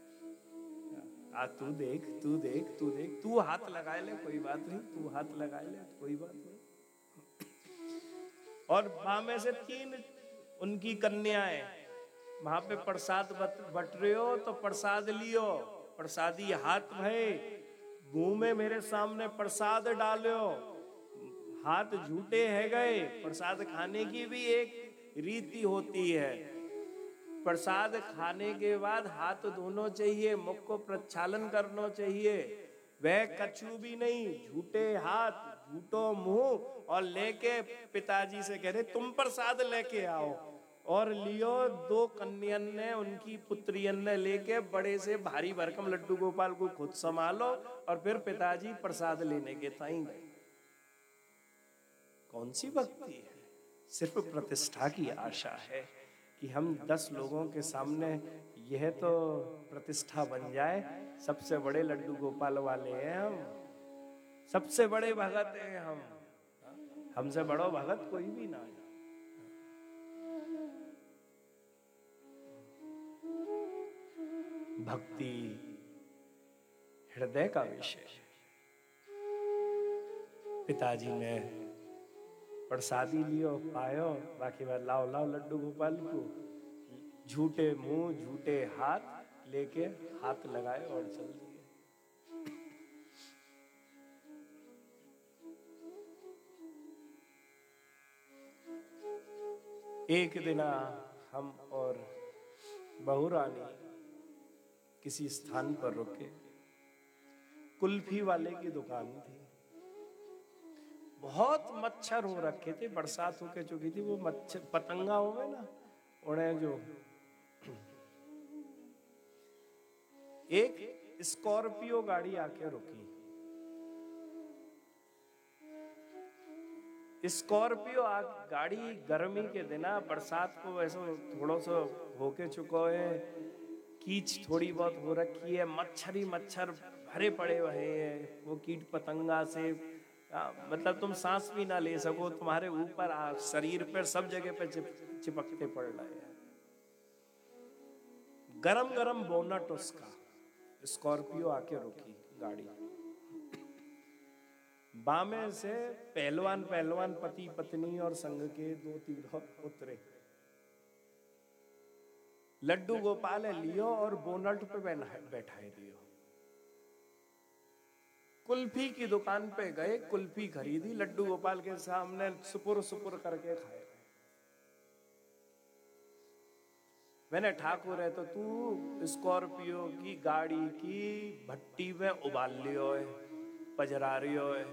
आ तू देख, तू देख, तू देख, तू हाथ लगा ले कोई बात नहीं, तू हाथ लगा ले कोई बात नहीं। और वहां में से तीन उनकी कन्याएं वहां पे प्रसाद बट रहे हो, तो प्रसाद लियो, प्रसादी हाथ भय, मुंह में मेरे सामने प्रसाद डालो। हाथ झूठे है गए। प्रसाद खाने की भी एक रीति होती है। प्रसाद खाने के बाद हाथ धोना चाहिए, मुख को प्रक्षालन करना चाहिए। वह कछु भी नहीं, झूठे हाथ, झूठो मुंह, और लेके पिताजी से कह रहे तुम प्रसाद लेके आओ। और लियो, दो कन्यन ने, उनकी पुत्रियन ने लेके बड़े से भारी भरकम लड्डू गोपाल को खुद संभालो, और फिर पिताजी प्रसाद लेने के ताई गए। कौन सी भक्ति है? सिर्फ प्रतिष्ठा की आशा है कि हम दस लोगों के सामने यह तो प्रतिष्ठा बन जाए, सबसे बड़े लड्डू गोपाल वाले हैं हम, सबसे बड़े भगत हैं हम, हमसे बड़ो भगत कोई भी ना है। भक्ति हृदय का विषय है। पिताजी ने प्रसादी लियो, पायो, बाकी बात लाओ लाओ लड्डू गोपाल को, झूठे मुंह, झूठे हाथ लेके हाथ लगाए और चल दिए। एक दिन हम और बहू रानी किसी स्थान पर रुके। कुल्फी वाले की दुकान थी। बहुत मच्छर हो रखे थे, बरसात होके चुकी थी। वो मच्छर पतंगा हो गए ना, उन्हें जो एक स्कॉर्पियो गाड़ी आके रुकी। स्कॉर्पियो आ गाड़ी गर्मी के दिन बरसात को वैसे थोड़ा सा होके चुका है, कीच थोड़ी बहुत हो रखी है, मच्छर ही मच्छर भरे पड़े हुए हैं, वो कीट पतंगा से आ, मतलब तुम सांस भी ना ले सको, तुम्हारे ऊपर शरीर पर सब जगह पे चिप, चिपकते पड़ रहे हैं। गरम गरम बोनट उसका, स्कॉर्पियो आके रुकी गाड़ी, बामे से पहलवान पहलवान पति पत्नी और संग के दो तीन उतरे। लड्डू गोपाल लियो और बोनट पे बैठाए दियो। कुल्फी की दुकान पे गए, कुल्फी खरीदी, लड्डू गोपाल के सामने सुपुर सुपुर करके खाए। मैंने ठाकुर है तो तू स्कॉर्पियो की गाड़ी की भट्टी में उबाल लियो है, पजरा रियो है,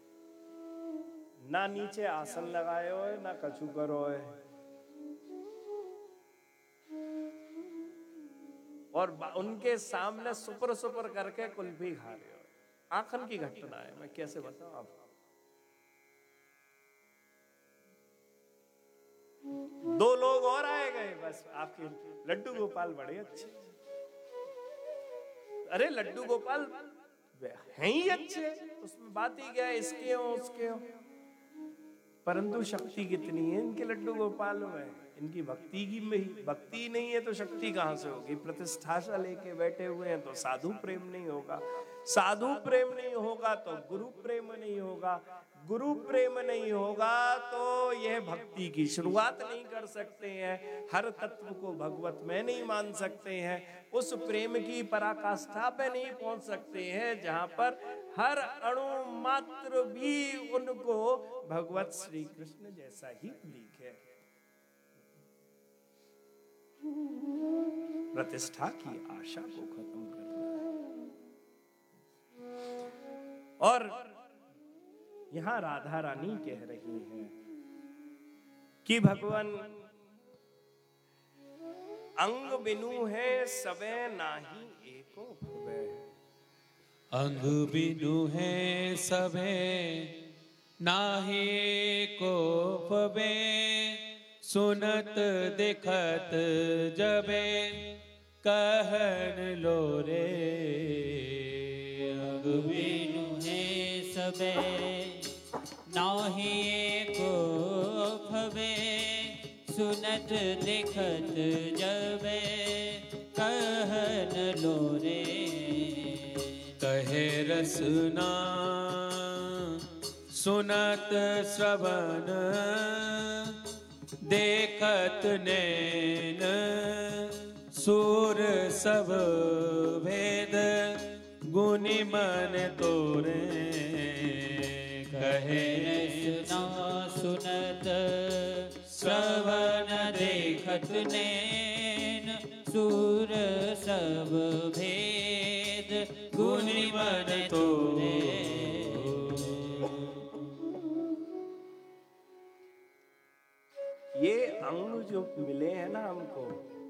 ना नीचे आसन लगाए हो है, ना कछु करो है, और उनके सामने सुपर सुपर करके कुल्फी खा रहे हो। आखन की घटना है, मैं कैसे बताऊं आपको। दो लोग और आए गए बस, आपके लड्डू गोपाल बड़े अच्छे। अरे लड्डू गोपाल हैं ही अच्छे, उसमें बात ही क्या है, इसके हो उसके हो, परंतु शक्ति कितनी है इनके लड्डू गोपाल में, इनकी भक्ति की में भक्ति नहीं है तो शक्ति कहां से होगी। प्रतिष्ठा सा लेके बैठे हुए हैं तो साधु प्रेम नहीं होगा, साधु प्रेम नहीं होगा तो गुरु प्रेम नहीं होगा, गुरु प्रेम नहीं होगा तो यह भक्ति की शुरुआत नहीं कर सकते हैं, हर तत्व को भगवत में नहीं मान सकते हैं, उस प्रेम की पराकाष्ठा पे नहीं पहुंच सकते हैं जहां पर हर अणु मात्र भी उनको भगवत श्री कृष्ण जैसा ही दिखे। प्रतिष्ठा की आशा को खत्म करना है। और यहां राधा रानी कह रही हैं कि भगवान अंग बिनु है सबे नाही एको भवे, अंग बिनु है सबे नाही एको भवे, सुनत देखत जबे कहन लो रे। अंग बिनु है सबे नाही एको भवे, सुनत देखत जबे कहन लो रे। कहे रसना सुनत श्रवण, देखत नैन सूर सब भेद, गुनि मन तोरे। कहे सुना सुनत श्रवण, देखत नैन सूर सब भेद, गुनि मन तोरे। ये अंग जो मिले हैं ना हमको,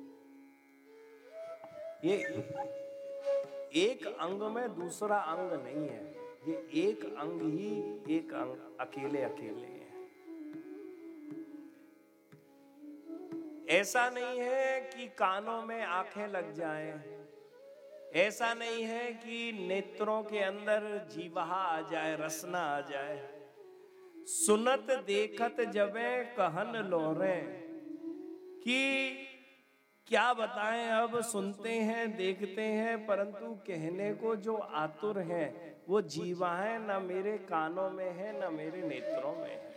ये एक अंग में दूसरा अंग नहीं है, ये एक अंग ही एक अंग अकेले अकेले है। ऐसा नहीं है कि कानों में आंखें लग जाएं, ऐसा नहीं है कि नेत्रों के अंदर जीवहा आ जाए, रसना आ जाए। सुनत देखत जबे कहन लोरे, कि क्या बताएं, अब सुनते हैं देखते हैं परंतु कहने को जो आतुर है वो जीवाएं ना मेरे कानों में है ना मेरे नेत्रों में है।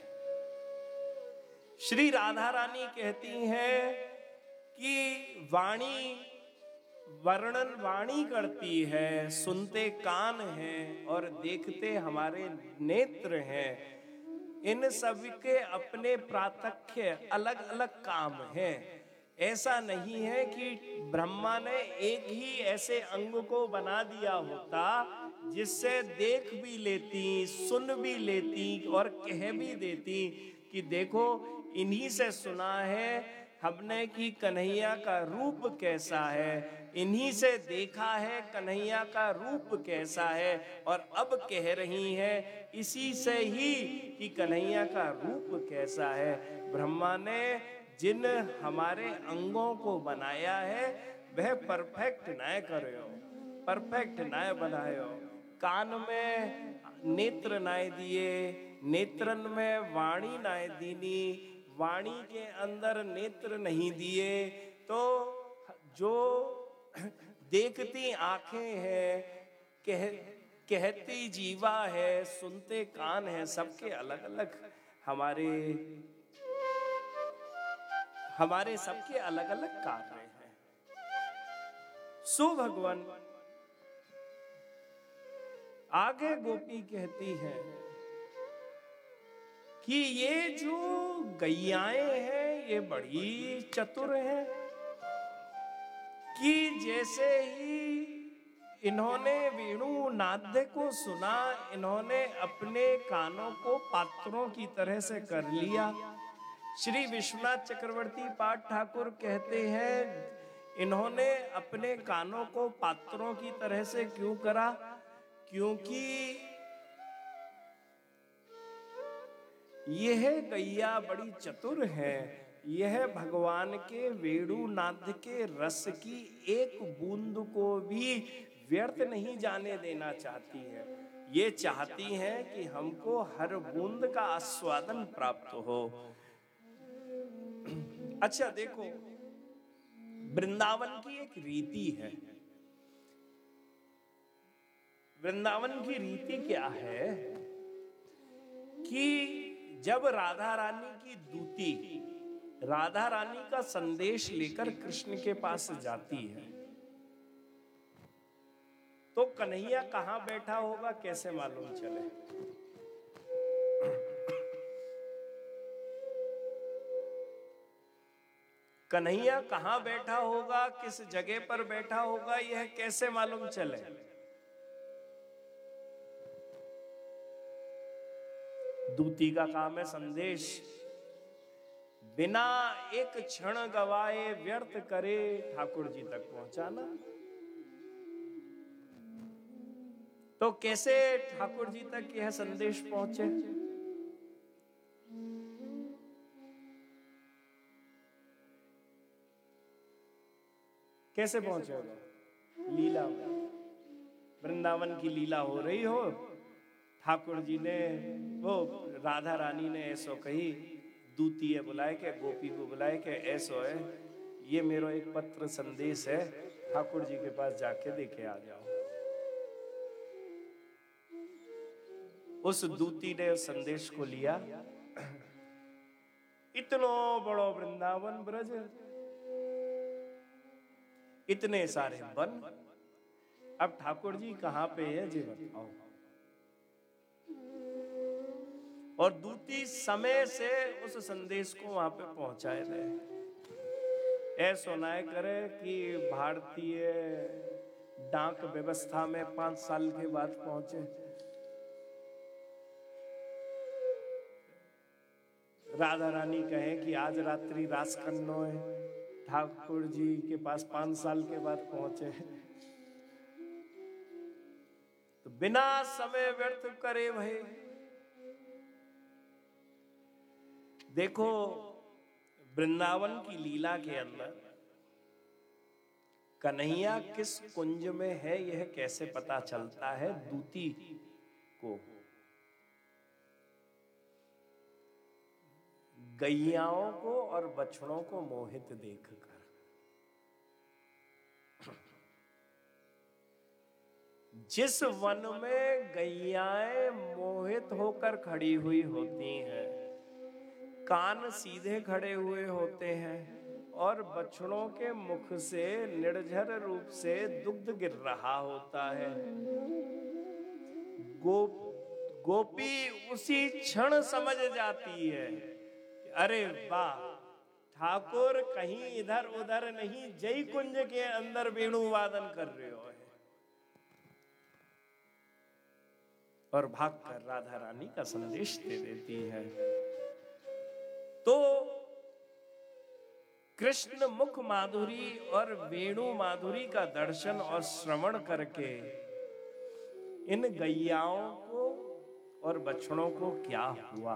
श्री राधा रानी कहती हैं कि वाणी वर्णन वाणी करती है, सुनते कान हैं और देखते हमारे नेत्र हैं। इन सभी के अपने प्रात्यक्ष अलग अलग काम हैं। ऐसा नहीं है कि ब्रह्मा ने एक ही ऐसे अंग को बना दिया होता जिससे देख भी लेती, सुन भी लेती और कह भी देती कि देखो इन्हीं से सुना है हमने कि कन्हैया का रूप कैसा है, इन्हीं से देखा है कन्हैया का रूप कैसा है, और अब कह रही हैं इसी से ही कि कन्हैया का रूप कैसा है। ब्रह्मा ने जिन हमारे अंगों को बनाया है वह परफेक्ट नाय करो, परफेक्ट नाय बनायो। कान में नेत्र नाय दिए, नेत्रन में वाणी नाय दीनी, वाणी के अंदर नेत्र नहीं दिए, तो जो देखती आंखें हैं, कह कहती जीवा है, सुनते कान है, सबके अलग अलग हमारे हमारे सबके अलग अलग कार्य हैं। सो भगवान आगे गोपी कहती है कि ये जो गैयाएं हैं ये बड़ी चतुर हैं कि जैसे ही इन्होंने वेणु नाद्य को सुना, इन्होंने अपने कानों को पात्रों की तरह से कर लिया। श्री विश्वनाथ चक्रवर्ती पाठ ठाकुर कहते हैं इन्होंने अपने कानों को पात्रों की तरह से क्यों करा, क्योंकि यह गैया बड़ी चतुर है, यह भगवान के वेणुनाद के रस की एक बूंद को भी व्यर्थ नहीं जाने देना चाहती है। ये चाहती हैं कि हमको हर बूंद का आस्वादन प्राप्त हो। अच्छा देखो, वृंदावन की एक रीति है। वृंदावन की रीति क्या है कि जब राधा रानी की दूती राधा रानी का संदेश लेकर कृष्ण के पास जाती है तो कन्हैया कहां बैठा होगा कैसे मालूम चले? कन्हैया कहां बैठा होगा, किस जगह पर बैठा होगा, यह कैसे मालूम चले? दूती का काम है संदेश बिना एक क्षण गवाए व्यर्थ करे ठाकुर जी तक पहुंचाना। तो कैसे ठाकुर जी तक यह संदेश पहुंचे? कैसे पहुंचेगा? लीला, वृंदावन की लीला हो रही हो, ठाकुर जी ने वो राधा रानी ने ऐसो कही, दूती है बुलाए के, गोपी को बुलाए के, ऐसो है ये मेरो एक पत्र संदेश है, ठाकुर जी के पास जाके देके आ जाओ। उस दूती ने उस संदेश को लिया। इतनो बड़ो वृंदावन ब्रज, इतने सारे वन, अब ठाकुर जी कहां पे है जी बताओ। और दूती समय से उस संदेश को वहां पे पहुंचाए रहे। ऐसा ना करे कि भारतीय डाक व्यवस्था में पांच साल के बाद पहुंचे। राधा रानी कहे कि आज रात्रि रास करनो है, ठाकुर जी के पास पांच साल के बाद पहुंचे। तो बिना समय व्यर्थ करे भाई, देखो वृंदावन की लीला के अंदर कन्हैया किस कुंज में है यह कैसे पता चलता है? दूती को गैयाओं को और बछड़ों को मोहित देखकर, जिस वन में गैयाएं मोहित होकर खड़ी हुई होती हैं, कान सीधे खड़े हुए होते हैं और बछड़ों के मुख से निर्झर रूप से दुग्ध गिर रहा होता है, गो गोपी उसी क्षण समझ जाती है कि अरे वाह, ठाकुर कहीं इधर उधर नहीं, जय कुंज के अंदर वेणु वादन कर रहे हो है। और भागकर राधा रानी का संदेश दे देती है। तो कृष्ण मुख माधुरी और वेणु माधुरी का दर्शन और श्रवण करके इन गैयाओं को और बछड़ों को क्या हुआ।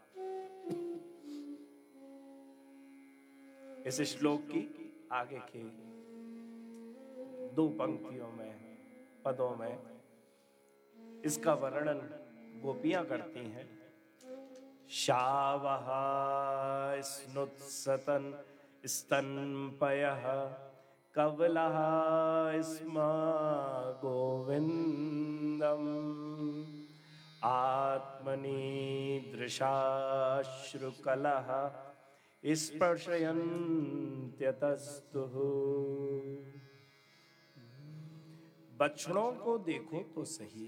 इस श्लोक की आगे के दो पंक्तियों में, पदों में इसका वर्णन गोपियां करती हैं। शावः स्नुत्सतन स्तनपयः कवलः स्म गोविन्दम् आत्मनीदृशाश्रुकलः स्पर्शयन्त्यतस्तुः। बछड़ों को देखो तो सही,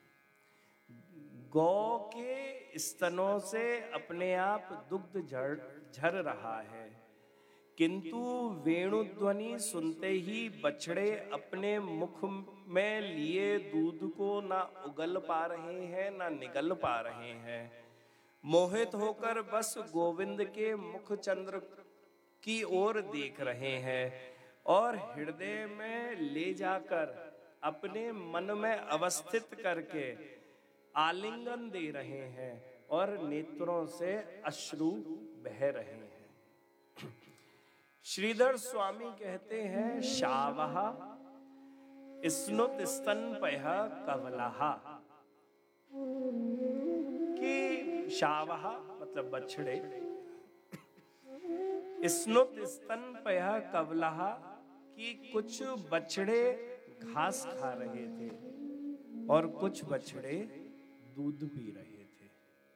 गौ के स्तनों से अपने आप दुग्ध झर झर रहा है, किंतु वेणु ध्वनि सुनते ही बछड़े अपने मुख में लिए दूध को ना उगल पा रहे हैं ना निगल पा रहे हैं। मोहित होकर बस गोविंद के मुख चंद्र की ओर देख रहे हैं और हृदय में ले जाकर अपने मन में अवस्थित करके आलिंगन दे रहे हैं और नेत्रों से अश्रु बह रहे हैं। श्रीधर स्वामी कहते हैं शावः स्नुत स्तनपयः कवलः, कि शावः मतलब बछड़े, स्नुत स्तनपयः कवलः कि कुछ बछड़े घास खा रहे थे और कुछ बछड़े दूध पी रहे थे।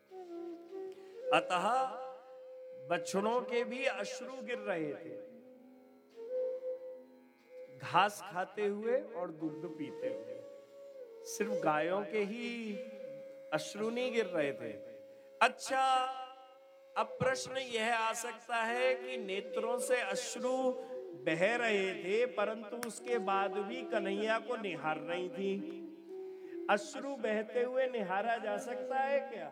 अतः बछड़ों के भी अश्रु गिर रहे थे, घास खाते हुए और दूध पीते हुए। सिर्फ गायों के ही अश्रु नहीं गिर रहे थे। अच्छा, अब प्रश्न यह आ सकता है कि नेत्रों से अश्रु बह रहे थे परंतु उसके बाद भी कन्हैया को निहार रही थी। अश्रु बहते हुए निहारा जा सकता है क्या?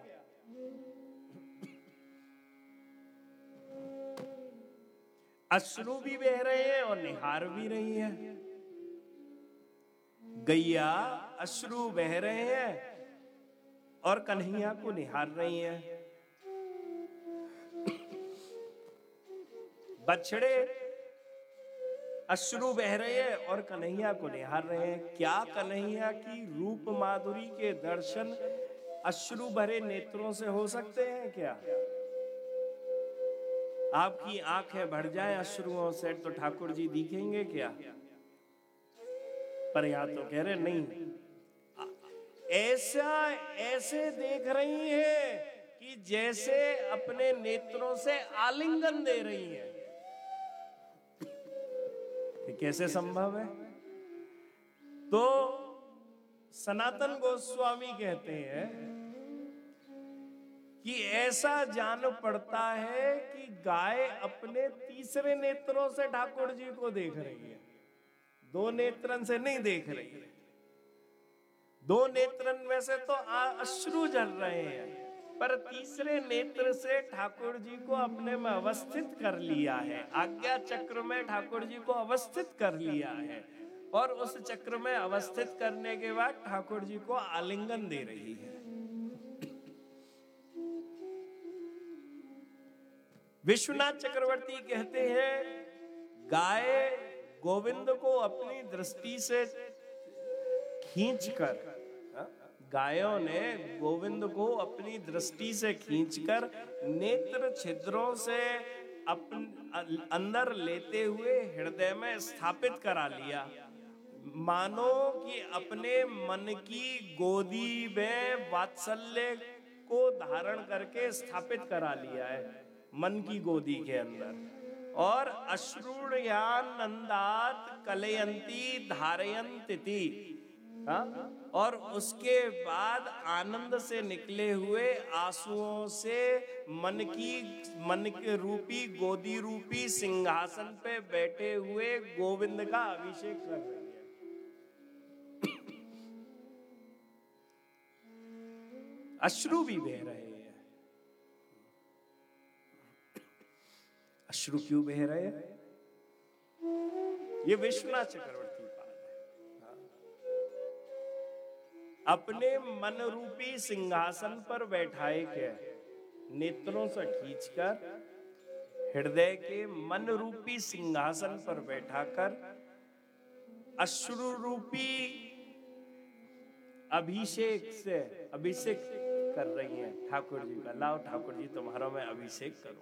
अश्रु भी बह रहे हैं और निहार भी रही है। गैया अश्रु बह रहे हैं और कन्हैया को निहार रही है। बछड़े अश्रु बह रहे हैं और कन्हैया को निहार रहे हैं। क्या कन्हैया की रूप माधुरी के दर्शन अश्रु भरे नेत्रों से हो सकते हैं क्या? आपकी आंखें भर जाए अश्रुओं से तो ठाकुर जी दिखेंगे क्या? पर यहाँ तो कह रहे नहीं, ऐसा ऐसे देख रही है कि जैसे अपने नेत्रों से आलिंगन दे रही है। ये कैसे संभव है? तो सनातन गोस्वामी कहते हैं कि ऐसा जान पड़ता है कि गाय अपने तीसरे नेत्रों से ठाकुर जी को देख रही है, दो नेत्रन से नहीं देख रही है। दो नेत्रन में से तो अश्रु जल रहे हैं, पर तीसरे नेत्र से ठाकुर जी को अपने में अवस्थित कर लिया है। आज्ञा चक्र में ठाकुर जी को अवस्थित कर लिया है और उस चक्र में अवस्थित करने के बाद ठाकुर जी को आलिंगन दे रही है। विश्वनाथ चक्रवर्ती कहते हैं गाय गोविंद को अपनी दृष्टि से खींचकर, गायों ने गोविंद को अपनी दृष्टि से खींचकर नेत्र छिद्रों से अपन अंदर लेते हुए हृदय में स्थापित करा लिया, मानो कि अपने मन की गोदी में वात्सल्य को धारण करके स्थापित करा लिया है मन की गोदी के अंदर। और अश्रुणयानंदात कलयंती धारयंती, और उसके बाद आनंद से निकले हुए आंसुओं से मन की मन के रूपी गोदी रूपी सिंहासन पे बैठे हुए गोविंद का अभिषेक कर रही है। अश्रु भी बह रहे हैं। अश्रु क्यों बह रहे हैं? ये विश्वनाथ चक्रवर्ती पाद है। अपने मन रूपी सिंहासन पर बैठाए के नेत्रों से खींचकर हृदय के मन रूपी सिंहासन पर बैठाकर अश्रु रूपी अभिषेक से अभिषेक कर रही हैं ठाकुर जी का। लाओ ठाकुर जी तुम्हारा मैं अभिषेक करूं।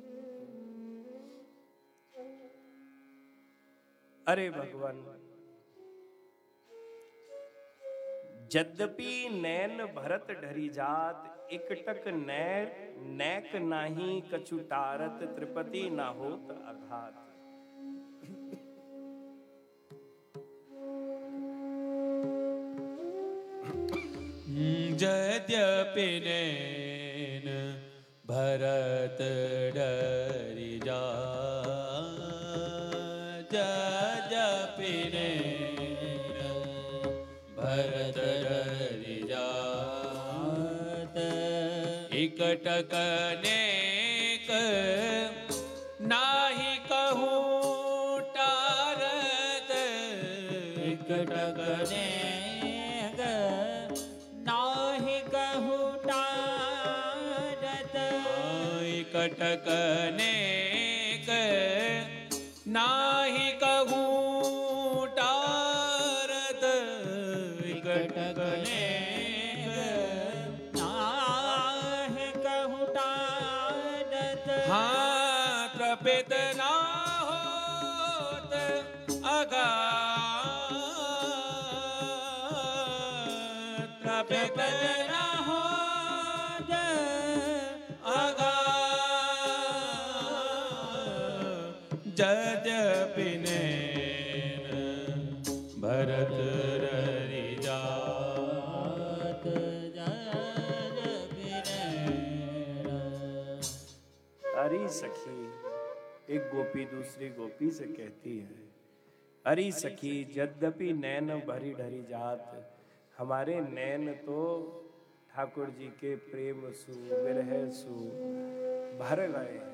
अरे भगवान, यद्यपि नैन भरत ढरी जात, एकटक नैर नैक नाही कछुटारत, त्रिपति ना होत अघात। यद्यपि नैन भरत डरि जात, यद्यपि नैन भरत डरि जात, एकटक नेक नाही कहूँ टारत, एकटक नेक नाही कहूँ टारत, एकटक नेक नाही कहूँ टारत, एकटक नेक नाहि कहूँ टारत। हाँ त्रपित ना होत अघात, त्रपित ना होत अघात, यद्यपि नैन भरत डरि जात, यद्यपि नैन। अरे सखी, एक गोपी दूसरी गोपी से कहती है, अरे सखी यद्यपि नैन भरी ढरी जात, हमारे नैन तो ठाकुर जी के प्रेम सु विरह सु भर गए हैं।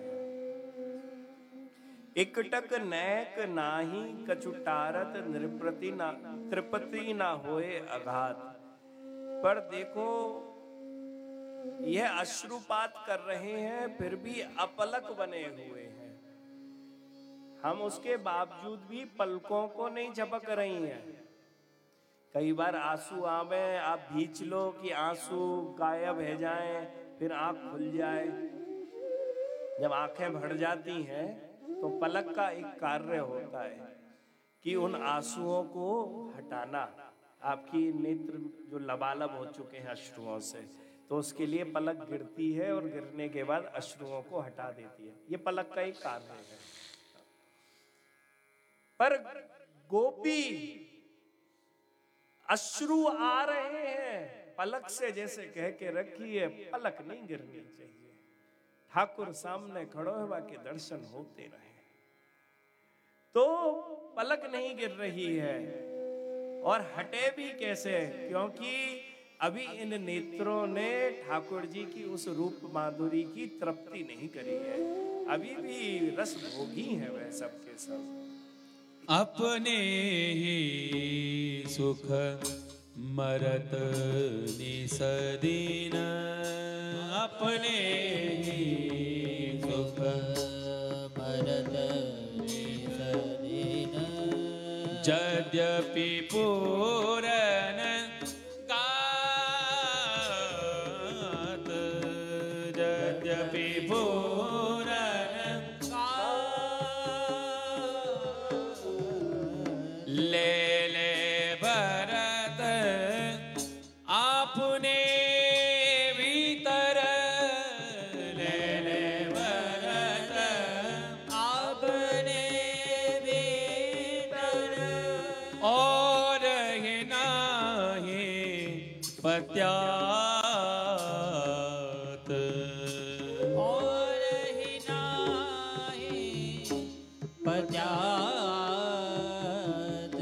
एकटक नैक नाही कछुटारत, नृपति ना त्रिपति ना होए अघात। पर देखो यह अश्रुपात कर रहे हैं, फिर भी अपलक बने हुए हैं। हम उसके बावजूद भी पलकों को नहीं झपक रही हैं। कई बार आंसू आवे, आप भींच लो कि आंसू गायब हो जाएं, फिर आंख खुल जाए। जब आंखें भर जाती हैं तो पलक का एक कार्य होता है कि उन आंसुओं को हटाना। आपकी नेत्र जो लबालब हो चुके हैं अश्रुओं से, तो उसके लिए पलक गिरती है और गिरने के बाद अश्रुओं को हटा देती है। ये पलक का एक कार्य है। पर गोपी अश्रु आ रहे हैं, पलक से जैसे कह के रखी है, पलक नहीं गिरनी चाहिए। ठाकुर सामने खड़ो है, बाकी दर्शन होते रहे। तो पलक नहीं गिर रही है और हटे भी कैसे, क्योंकि अभी इन नेत्रों ने ठाकुर जी की उस रूप माधुरी की तृप्ति नहीं करी है। अभी भी रस भोगी है वह सबके सब। अपने ही सुख मरत निसदीन, अपने ही सुख मरत निसदीन। यद्यपि पूरन गात, यद्यपि पूरन ले ले भरत आपने भीतर, ले ले भरत आपने भीतर। और ही नाही पत्यात, और ही नाही पत्यात।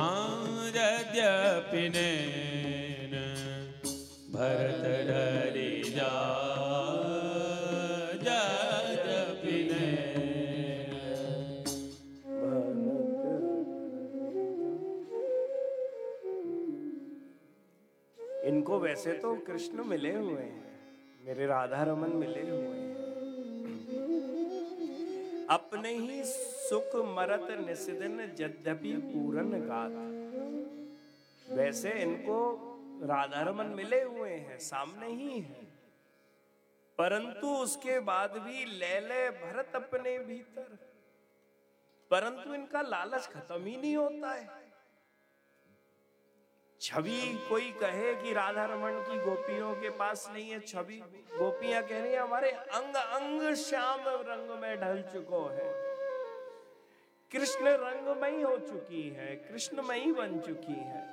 यद्यपि नैन भरत डरि जात, यद्यपि नैन इनको वैसे तो कृष्ण मिले हुए हैं, मेरे राधा रमन मिले हुए हैं, अपने ही सुख मरत निस्दिन यद्यपि पूरन गात। वैसे इनको राधा रमन मिले हुए हैं, सामने ही है, परंतु उसके बाद भी लैले भरत अपने भीतर, परंतु इनका लालच खत्म ही नहीं होता है। छवि कोई कहे कि राधा रमन की गोपियों के पास नहीं है, छवि गोपियां कह रही है हमारे अंग अंग श्याम रंग में ढल चुको है, कृष्ण रंगमयी हो चुकी है, कृष्णमयी बन चुकी है।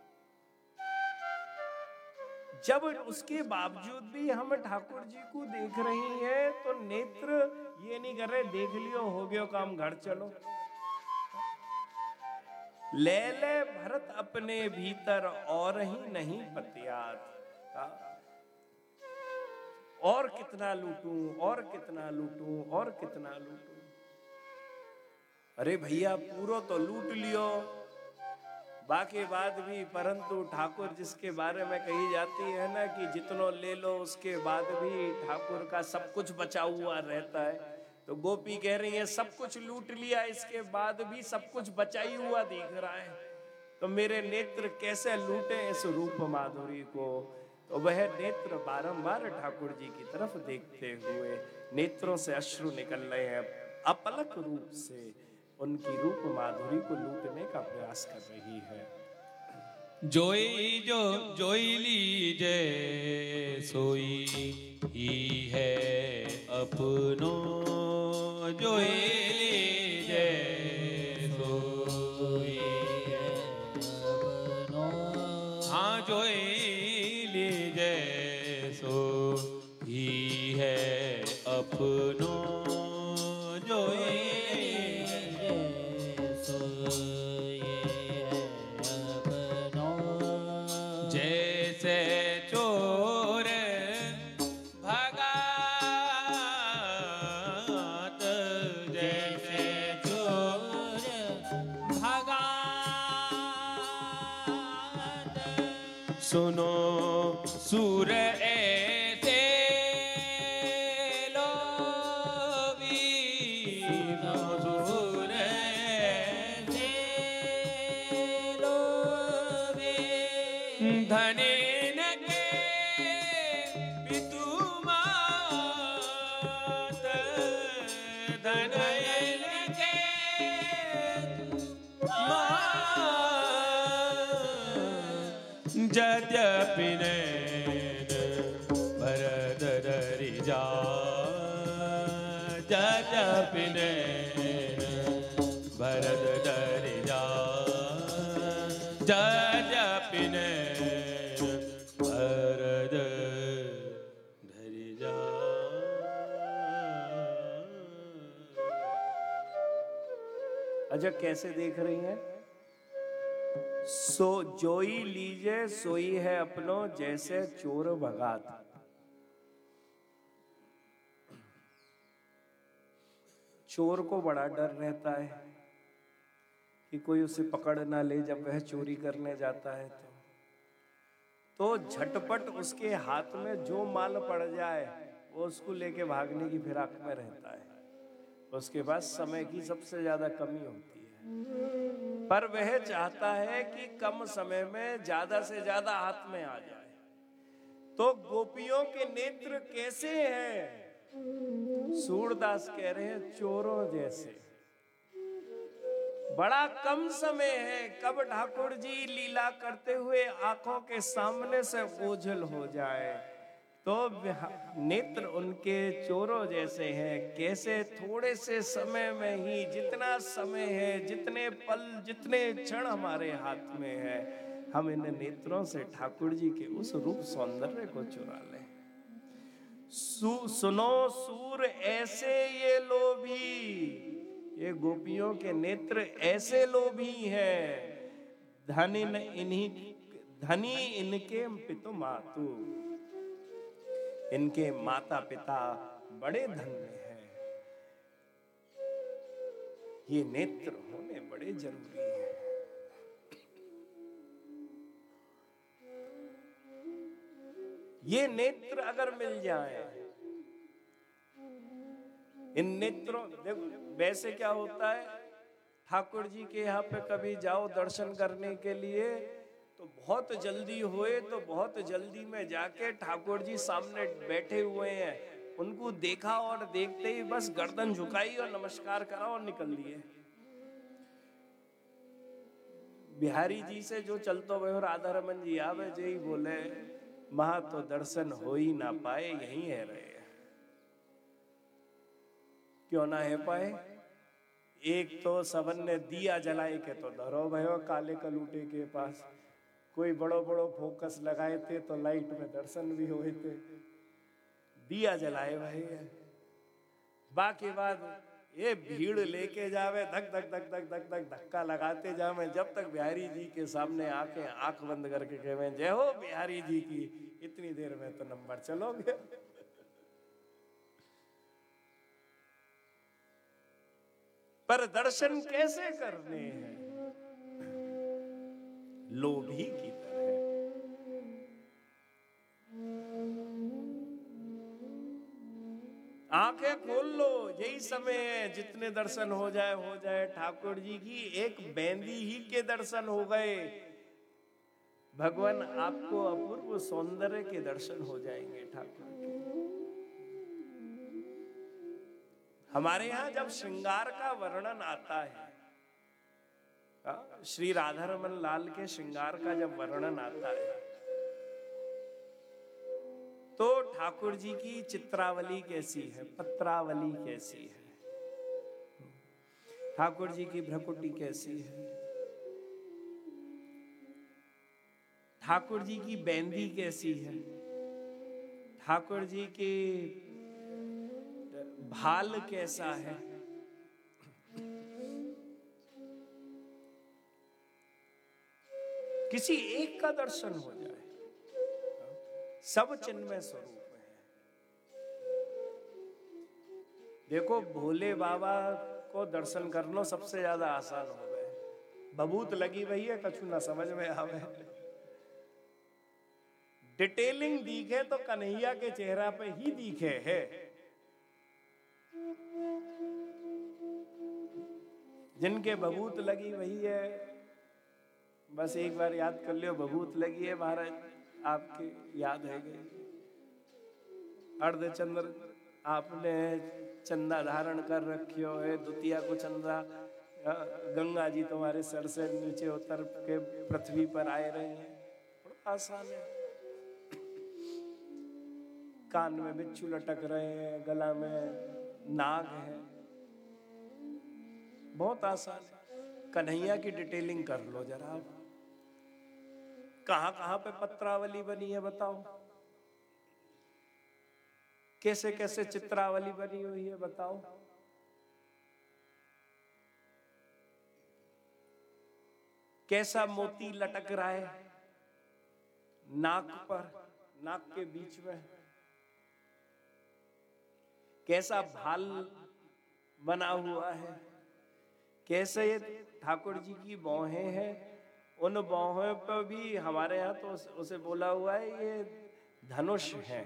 जब उसके बावजूद भी हम ठाकुर जी को देख रही हैं तो नेत्र ये नहीं कर रहे देख लियो हो गयो काम घर चलो। ले ले भरत अपने भीतर और ही नहीं पतियात, और कितना लूटूं और कितना लूटूं और कितना लूटूं। अरे भैया पूरो तो लूट लियो, बाकी बात भी, परंतु ठाकुर जिसके बारे में कही जाती है ना कि जितनो ले लो उसके बाद भी ठाकुर का सब कुछ बचा हुआ रहता है, तो गोपी कह रही है सब कुछ लूट लिया इसके बाद भी सब कुछ बचा ही हुआ दिख रहा है, तो मेरे नेत्र कैसे लूटे इस रूप माधुरी को। तो वह नेत्र बारंबार ठाकुर जी की तरफ देखते हुए नेत्रों से अश्रु निकल रहे हैं, अपलक रूप से उनकी रूप माधुरी को लूटने का प्रयास कर रही है। जोई जो जोई लीजे सोई ही है अपनो, जोई लीजे सोई है अपनो, हाँ जोई लीजे सो ही है अपनो, जोई सुनो सूर ऐसे लोभी, सूर ऐसे लोभी, धने न के पितु मात, धनयन के यद्यपि नैन भरत धरि जा, यद्यपि नैन भरत धरि जा, यद्यपि नैन भरत धरि जा। अच्छा कैसे देख रही हैं? सो जोई लीजे सोई है अपनो, जैसे चोर भगात। चोर को बड़ा डर रहता है कि कोई उसे पकड़ ना ले जब वह चोरी करने जाता है, तो तो झटपट उसके हाथ में जो माल पड़ जाए वो उसको लेके भागने की फिराक में रहता है। उसके पास समय की सबसे ज्यादा कमी होती है, पर वह चाहता है कि कम समय में ज्यादा से ज्यादा हाथ में आ जाए। तो गोपियों के नेत्र कैसे हैं? सूरदास कह रहे हैं चोरों जैसे। बड़ा कम समय है कब ठाकुर जी लीला करते हुए आंखों के सामने से ओझल हो जाए, तो नेत्र उनके चोरों जैसे हैं। कैसे थोड़े से समय में ही, जितना समय है, जितने पल, जितने क्षण हमारे हाथ में है, हम इन नेत्रों से ठाकुर जी के उस रूप सौंदर्य को चुरा लें। सु, सुनो सूर ऐसे ये लोभी, ये गोपियों के नेत्र ऐसे लोभी हैं। धनी इन्हीं धनी इनके पितु मातु, इनके माता पिता बड़े धन्य हैं। ये नेत्र होने बड़े जरूरी हैं। ये नेत्र अगर मिल जाए, इन नेत्रों, देखो वैसे क्या होता है, ठाकुर जी के यहाँ पे कभी जाओ दर्शन करने के लिए तो बहुत जल्दी हुए तो बहुत जल्दी में जाके ठाकुर जी सामने बैठे हुए हैं, उनको देखा और देखते ही बस गर्दन झुकाई और नमस्कार करा और निकल लिए। बिहारी जी से जो चलतो वह राधा रमन जी आवे जी बोले, महा तो दर्शन हो ही ना पाए, यहीं है रहे। क्यों ना है पाए? एक तो सबन ने दिया जलाए के तो धरो भयो काले कलूटे के पास, कोई बड़ो बड़ो फोकस लगाए थे तो लाइट में दर्शन भी हुए थे, दिया जलाए भाई। बाकी बात ये भीड़ लेके जावे, धक धक धक धक धक धक धक्का लगाते जावे, जब तक बिहारी जी के सामने आके आंख बंद करके कहें जय हो बिहारी जी की, इतनी देर में तो नंबर चलोगे। पर दर्शन कैसे करने हैं? लोभी की तरह। आंखें खोल लो, यही समय है, जितने दर्शन हो जाए हो जाए। ठाकुर जी की एक बेंदी ही के दर्शन हो गए, भगवान आपको अपूर्व सौंदर्य के दर्शन हो जाएंगे ठाकुर के। हमारे यहाँ जब श्रृंगार का वर्णन आता है, श्री राधा रमन लाल के श्रृंगार का जब वर्णन आता है, तो ठाकुर जी की चित्रावली कैसी है, पत्रावली कैसी है, ठाकुर जी की भ्रकुटी कैसी है, ठाकुर जी की बेंदी कैसी है, ठाकुर जी की भाल कैसा है। किसी एक का दर्शन हो जाए, सब चिन्मय स्वरूप है। देखो भोले बाबा को दर्शन करना सबसे ज्यादा आसान हो गए, बबूत लगी हुई है कछु ना समझ में आवे, डिटेलिंग दिखे तो कन्हैया के चेहरा पे ही दिखे है। जिनके बबूत लगी वही है, बस एक बार याद कर लियो, बबूत लगी है महाराज आपके, याद है गई। अर्धचंद्र आपने चंदा धारण कर रखियो है, द्वितीया को चंदा, गंगा जी तुम्हारे सर से नीचे उतर के पृथ्वी पर आए रहे हैं, बड़ा आसान है। कान में बिच्छू लटक रहे हैं, गला में नाग है, बहुत आसान है। कन्हैया की डिटेलिंग कर लो जरा आप, कहां कहां पे पत्रावली बनी है बताओ, कैसे कैसे चित्रावली बनी हुई है बताओ। कैसा मोती लटक रहा है नाक पर, नाक के बीच में, कैसा भाल बना हुआ है, कैसे ये ठाकुर जी की बाहें हैं, उन बाहों पर भी हमारे यहाँ तो उसे बोला हुआ है ये धनुष है,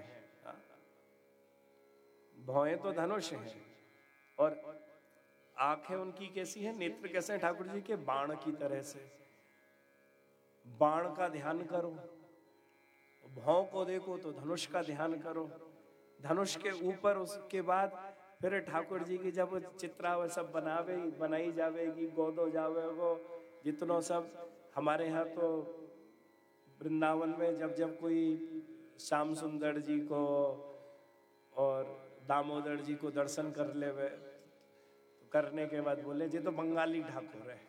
बाहें तो धनुष हैं, और आंखें उनकी कैसी हैं, नेत्र कैसे हैं ठाकुर जी के, बाण की तरह से। बाण का ध्यान करो, भाव को देखो तो धनुष का ध्यान करो, धनुष के ऊपर उसके बाद फिर ठाकुर जी की जब चित्रा सब बनावे बनाई जावेगी, गोदो जावेगो, जितनों सब हमारे यहाँ तो वृंदावन में जब जब कोई श्याम सुंदर जी को और दामोदर जी को दर्शन कर ले वे, तो करने के बाद बोले जी तो बंगाली ठाकुर है।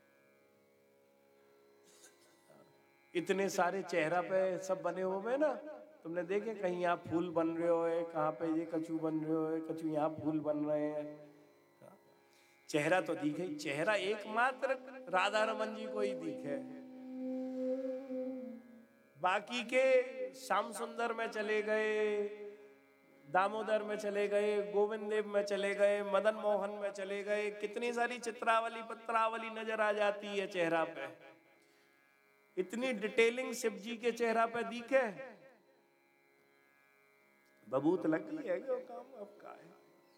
इतने सारे चेहरा पे सब बने हुए ना, तुमने देखे कहीं यहाँ फूल बन रहे हो है, कहाँ पे ये कछू बन रहे हो है, कछू यहाँ फूल बन रहे हैं। चेहरा तो दिखे, चेहरा एकमात्र राधा रमन जी को ही दिखे, बाकी के श्याम सुंदर में चले गए, दामोदर में चले गए, गोविंद देव में चले गए, मदन मोहन में चले गए, कितनी सारी चित्रावली पत्रावली नजर आ जाती है चेहरा पे। इतनी डिटेलिंग शिव जी के चेहरा पे दिखे, बबूत लग गई है वो काम अब का है।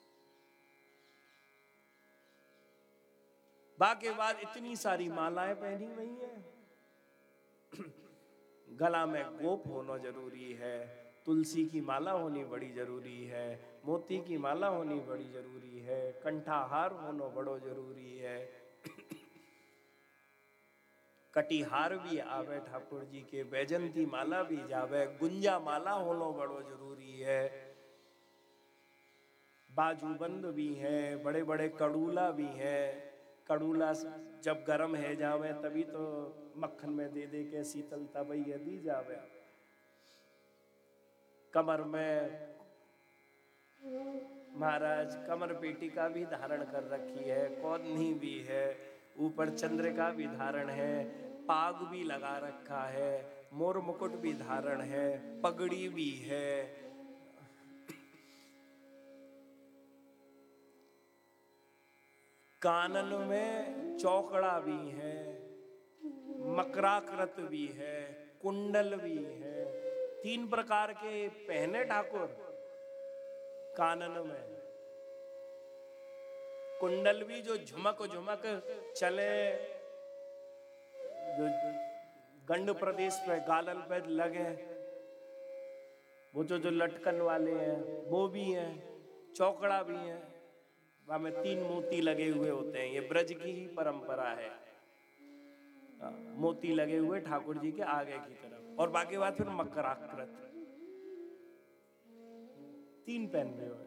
बाकी बाद इतनी सारी मालाएं पहनी हुई हैं। गला में गोप होना जरूरी है, तुलसी की माला होनी बड़ी जरूरी है, मोती की माला होनी बड़ी जरूरी है, कंठाहार होना बड़ो जरूरी है, कटिहार भी आवे ठाकुर जी के, बैजंती माला भी जावे, गुंजा माला होना बड़ो जरूरी है, बाजूबंद भी है, बड़े बड़े कड़ूला भी है। कड़ूला जब गर्म है जावे तभी तो मक्खन में दे दे के शीतलता भैया दी जावे। कमर में महाराज कमर पेटिका भी धारण कर रखी है, कौधनी भी है, ऊपर चंद्रिका भी धारण है, पाग भी लगा रखा है, मोर मुकुट भी धारण है, पगड़ी भी है, कानन में चौकड़ा भी है, मकराकृत भी है, कुंडल भी है। तीन प्रकार के पहने ठाकुर कानन में। कुंडल भी जो झुमक झुमक चले, जो गंड प्रदेश पे गालन पे लगे, वो जो जो लटकन वाले हैं वो भी हैं, चौकड़ा भी है, वहां में तीन मोती लगे हुए होते हैं। ये ब्रज की ही परंपरा है, मोती लगे हुए ठाकुर जी के आगे की तरफ। और बाकी बात फिर मकराकृत तीन पहने हुए।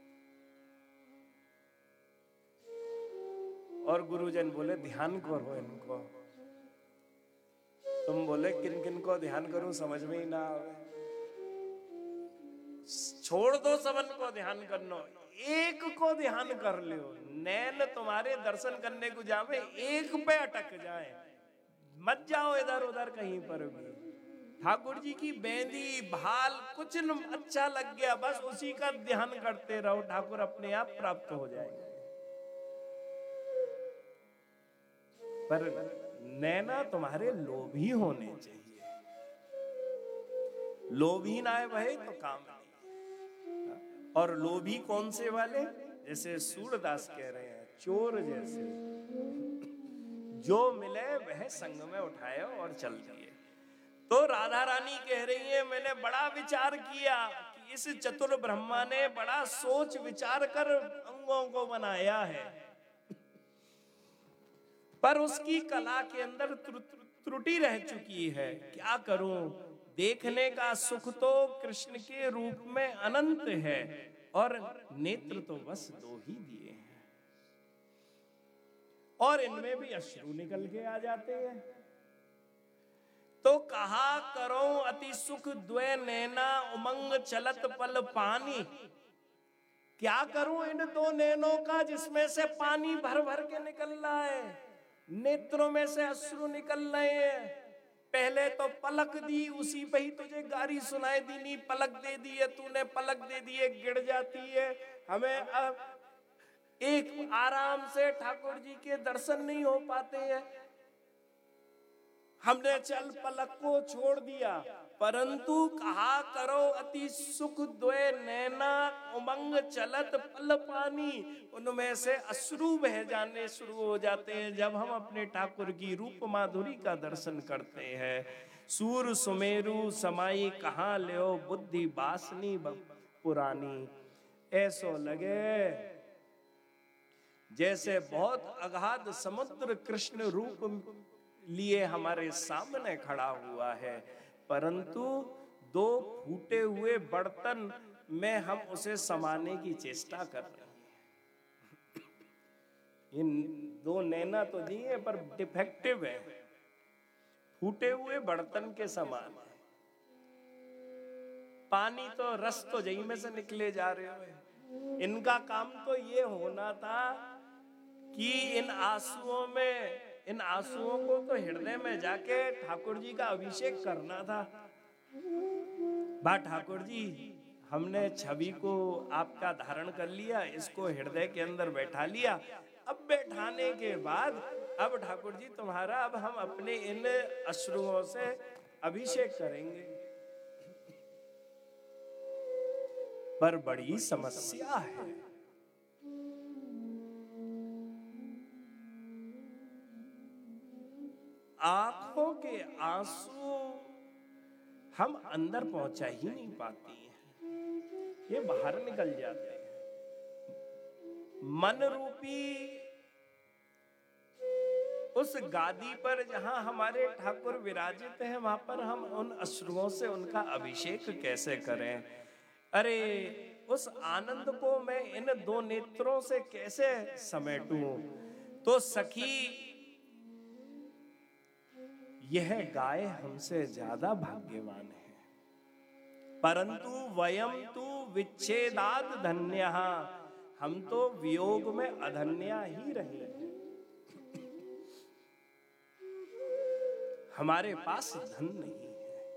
और गुरुजन बोले ध्यान करो इनको। तुम बोले किन किन को ध्यान करूं, समझ में ही ना आवे। छोड़ दो सबन को ध्यान करना, एक को ध्यान कर लो। नैन तुम्हारे दर्शन करने को जावे, एक पे अटक जाए, मत जाओ इधर उधर कहीं पर भी। ठाकुर जी की बेंदी भाल कुछ न अच्छा लग गया, बस उसी का ध्यान करते रहो, ठाकुर अपने आप प्राप्त हो जाएंगे। पर नैना तुम्हारे लोभी होने चाहिए, लोभी ना है भाई तो काम नहीं। और लोभी कौन से वाले? जैसे सूरदास कह रहे हैं, चोर जैसे, जो मिले वह संग में उठाए और चल दिए। तो राधा रानी कह रही है, मैंने बड़ा विचार किया कि इस चतुर ब्रह्मा ने बड़ा सोच विचार कर अंगों को बनाया है, पर उसकी कला के अंदर त्रुटि रह चुकी है। क्या करूं? देखने का सुख तो कृष्ण के रूप में अनंत है, और नेत्र तो बस दो ही दिए हैं, और इनमें भी अश्रु निकल के आ जाते हैं। तो कहा करो अति सुख द्वे नैना, उमंग चलत पल पानी। क्या करूं इन दो नैनों का जिसमें से पानी भर भर के निकल रहा है, नेत्रों में से अश्रु निकल रहे हैं। पहले तो पलक दी, उसी पे ही तुझे गारी सुनाई दी, नहीं पलक दे दी है तूने, पलक दे दी है गिर जाती है। हमें अब एक आराम से ठाकुर जी के दर्शन नहीं हो पाते हैं। हमने चल पलक को छोड़ दिया, परंतु कहा करो अति सुख द्वे नैना, उमंग चलत पल पानी। उनमें से अश्रु बह जाने शुरू हो जाते हैं जब हम अपने ठाकुर की रूप माधुरी का दर्शन करते हैं। सूर सुमेरु समाई कहाँ ले बुद्धि बासनी पुरानी। ऐसो लगे जैसे बहुत अगाध समुद्र कृष्ण रूप लिए हमारे सामने खड़ा हुआ है, परंतु दो फूटे हुए बर्तन में हम उसे समाने की चेष्टा कर रहे हैं। इन दो नैना तो दिए पर डिफेक्टिव है, फूटे हुए बर्तन के समान है। पानी तो रस तो जही में से निकले जा रहे हो। इनका काम तो ये होना था कि इन आंसुओं में इन आंसुओं को तो हृदय में जाके ठाकुर जी का अभिषेक करना था। बा ठाकुर जी, हमने छवि को आपका धारण कर लिया, इसको हृदय के अंदर बैठा लिया। अब बैठाने के बाद अब ठाकुर जी तुम्हारा, अब हम अपने इन अश्रुओं से अभिषेक करेंगे। पर बड़ी समस्या है। आंखों के आंसू हम अंदर पहुंचा ही नहीं पाती हैं, ये बाहर निकल जाते हैं। मन रूपी उस गादी पर जहां हमारे ठाकुर विराजित हैं, वहां पर हम उन अश्रुओं से उनका अभिषेक कैसे करें? अरे उस आनंद को मैं इन दो नेत्रों से कैसे समेटूं? तो सखी यह गाय हमसे ज्यादा भाग्यवान है। परंतु वयम तु विच्छेदाद धन्यः, हम तो वियोग में अधन्या ही रहे हैं। हमारे पास धन नहीं है,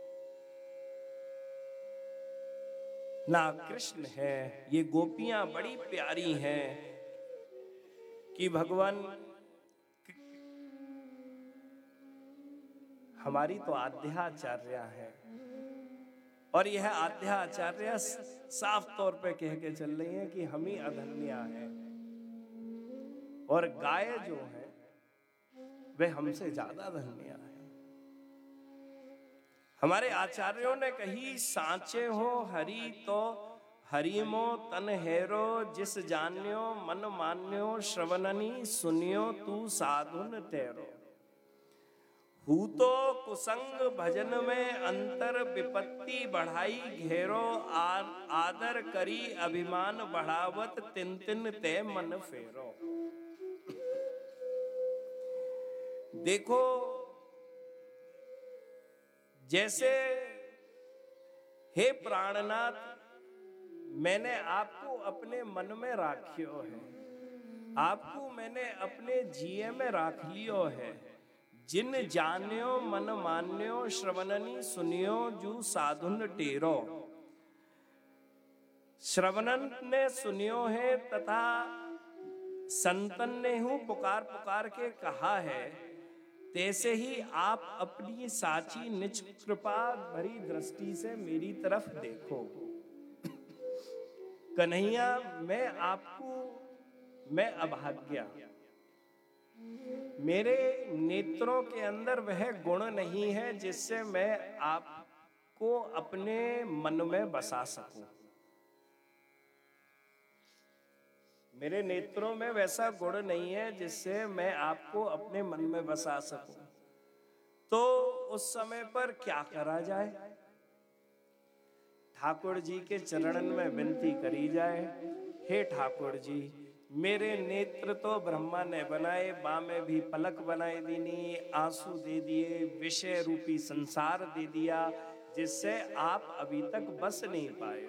ना कृष्ण है। ये गोपियां बड़ी प्यारी हैं कि भगवान हमारी तो आद्याचार्या है, और यह आद्याचार्या साफ तौर पे कह के चल रही है कि हम ही अधन्या है, और गाय जो है वे हमसे ज्यादा धन्या है। हमारे आचार्यों ने कही, सांचे हो हरि तो हरिमो तन हेरो, जिस जान्यो मन मान्यो, श्रवणनी सुनियो तू साधुन तेरो। हूतो कुसंग भजन में अंतर, विपत्ति बढ़ाई घेरो, आदर करी अभिमान बढ़ावत, तिन तिन ते मन फेरो। देखो जैसे हे प्राणनाथ, मैंने आपको अपने मन में राखियो है, आपको मैंने अपने जिये में राख लियो है। जिन जान्यो मन मान्यो, श्रवणनी सुनियो जू साधुन टेरो। श्रवणन ने सुनियो है तथा संतन ने हूं पुकार पुकार के कहा है, तैसे ही आप अपनी साची निज कृपा भरी दृष्टि से मेरी तरफ देखो। कन्हैया मैं आपको, मैं अभाग्या, मेरे नेत्रों के अंदर वह गुण नहीं है जिससे मैं आपको अपने मन में बसा सकूं। मेरे नेत्रों में वैसा गुण नहीं है जिससे मैं आपको अपने मन में बसा सकूं। तो उस समय पर क्या करा जाए? ठाकुर जी के चरणन में विनती करी जाए, हे ठाकुर जी, मेरे नेत्र तो ब्रह्मा ने बनाए, बामें भी पलक बनाए दीनी, आंसू दे दिए, विषय रूपी संसार दे दिया, जिससे आप अभी तक बस नहीं पाए।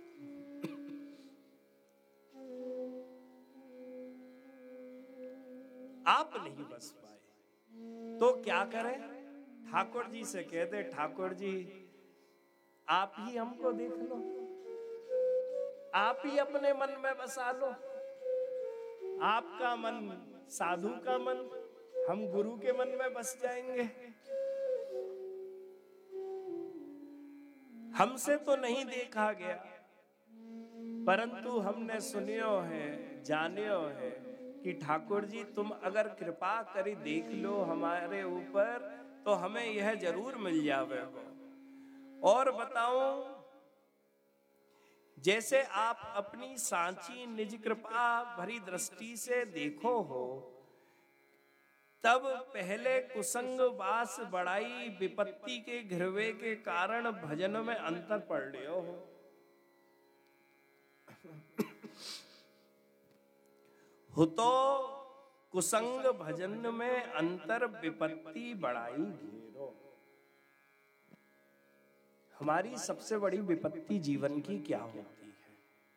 आप नहीं बस पाए तो क्या करें? ठाकुर जी से कह दे, ठाकुर जी आप ही हमको देख लो, आप ही अपने मन में बसा लो। आपका मन साधु का मन, हम गुरु के मन में बस जाएंगे। हमसे तो नहीं देखा गया, परंतु हमने सुनियो है, जानियो है कि ठाकुर जी तुम अगर कृपा करी देख लो हमारे ऊपर, तो हमें यह जरूर मिल जावे। और बताऊं, जैसे आप अपनी सांची निज कृपा भरी दृष्टि से देखो हो, तब पहले कुसंग वास बढ़ाई, विपत्ति के घिरवे के कारण भजन में अंतर पड़ लियो हो। हो तो कुसंग भजन में अंतर, विपत्ति बढ़ाई घेरो। हमारी सबसे बड़ी विपत्ति जीवन की क्या होती है?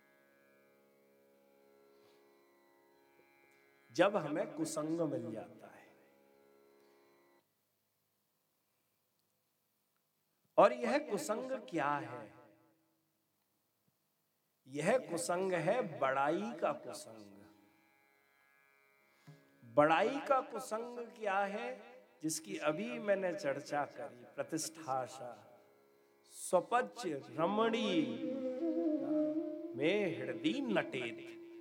जब हमें कुसंग मिल जाता है। और यह कुसंग क्या है? यह कुसंग है बड़ाई का कुसंग। बड़ाई का कुसंग क्या है? जिसकी अभी मैंने चर्चा करी, प्रतिष्ठाशा, स्वपच, रमणी, में हृदय नटेत।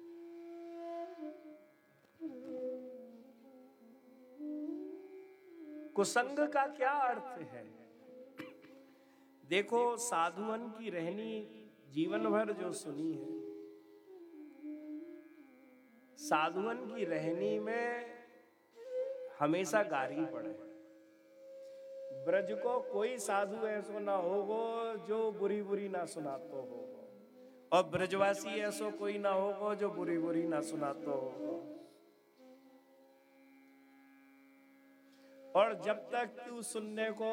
कुसंग का क्या अर्थ है? देखो, साधुअन की रहनी जीवन भर जो सुनी है, साधुअन की रहनी में हमेशा गारी पड़े। ब्रज को कोई साधु ऐसो ना होगो जो बुरी बुरी ना सुनातो होगो, और ब्रजवासी ऐसो कोई ना होगो जो बुरी बुरी ना सुनातो होगो। और जब तक तू सुनने को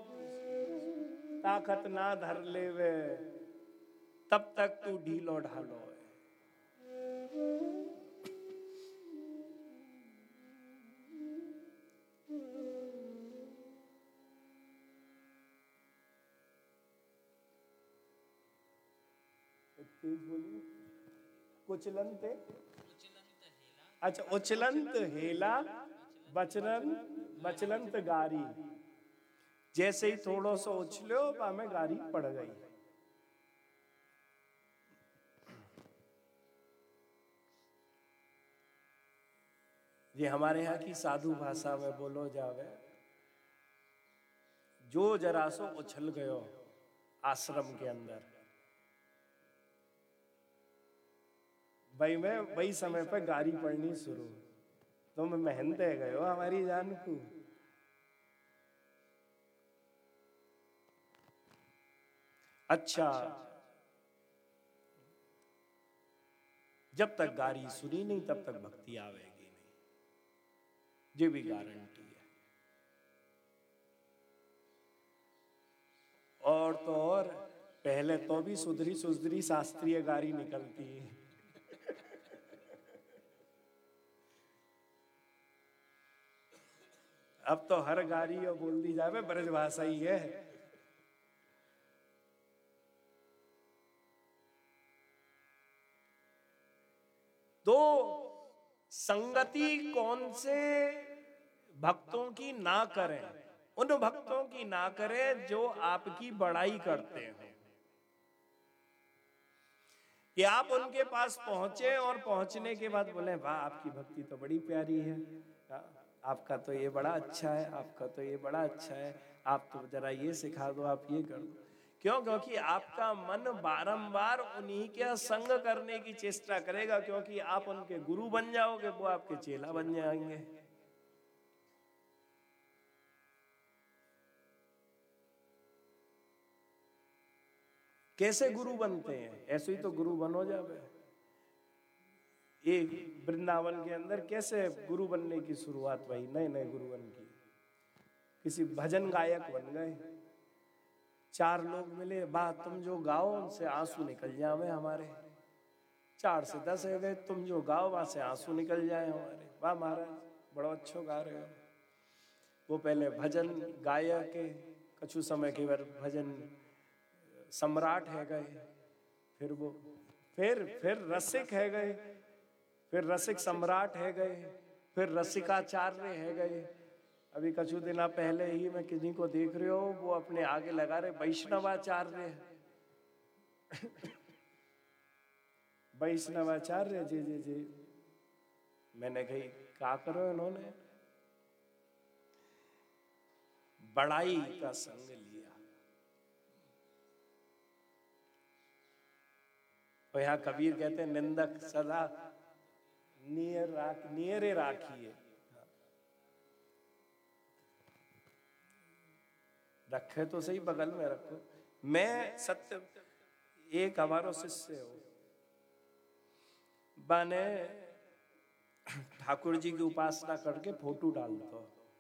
ताकत ना धर लेवे, तब तक तू ढीलो ढालो है। कुचलंत, अच्छा उचलंत हेला, बचलन बचलंत गारी। जैसे ही थोड़ो सो उछलो, हमें गारी पड़ गई। ये हमारे यहाँ की साधु भाषा में बोलो जावे, जो जरा सो उछल गयो आश्रम के अंदर, भाई मैं वही समय पर गारी पड़नी शुरू, तो मैं मेहनते गयो हमारी जान को। अच्छा, जब तक गारी सुनी नहीं तब तक भक्ति आवेगी नहीं, ये भी गारंटी है। और तो और पहले तो भी सुधरी सुधरी शास्त्रीय गारी निकलती है। अब तो हर गारी और बोल दी जावे ब्रज भाषा ही है। तो संगति कौन से भक्तों की ना करें? उन भक्तों की ना करें जो आपकी बड़ाई करते हैं, कि आप उनके पास पहुंचे और पहुंचने के बाद बोले वाह आपकी भक्ति तो बड़ी प्यारी है, आपका तो ये बड़ा अच्छा है, आपका तो ये बड़ा अच्छा है, आप तो जरा ये सिखा दो, आप ये कर दो। क्यों? क्योंकि आपका मन बारंबार उन्हीं के संग करने की चेष्टा करेगा, क्योंकि आप उनके गुरु बन जाओगे, वो आपके चेला बन जाएंगे। कैसे गुरु बनते हैं? ऐसे ही तो गुरु बनो जावे। ये वृंदावन के अंदर कैसे गुरु बनने की शुरुआत हुई? नए नए गुरु बन की, किसी भजन गायक बन गए, चार लोग मिले, बात तुम जो गाओ उनसे आंसू निकल जावे हमारे। चार से दस है गए, तुम जो गाओ वहां से आंसू निकल जाए हमारे। वाह महाराज बड़ा अच्छा गा रहे हो। वो पहले भजन गायक के कछु समय के बाद भजन सम्राट है गए, फिर वो फिर फिर रसिक है गए, फिर रसिक सम्राट है गए, फिर रसिकाचार्य है गए। अभी कछु दिन पहले ही मैं किसी को देख रहे हो, वो अपने आगे लगा रहे वैष्णवाचार्य। वैष्णवाचार्य जी जी जी। मैंने कही क्या करो इन्होंने? बड़ाई का संग लिया। तो यहाँ कबीर कहते हैं निंदक सदा नियर राख नियरे राखिए। रखे तो सही, बगल में रखो। मैं सत्य एक हमारो शिष्य हो, बने ठाकुर जी की उपासना करके फोटो डालता,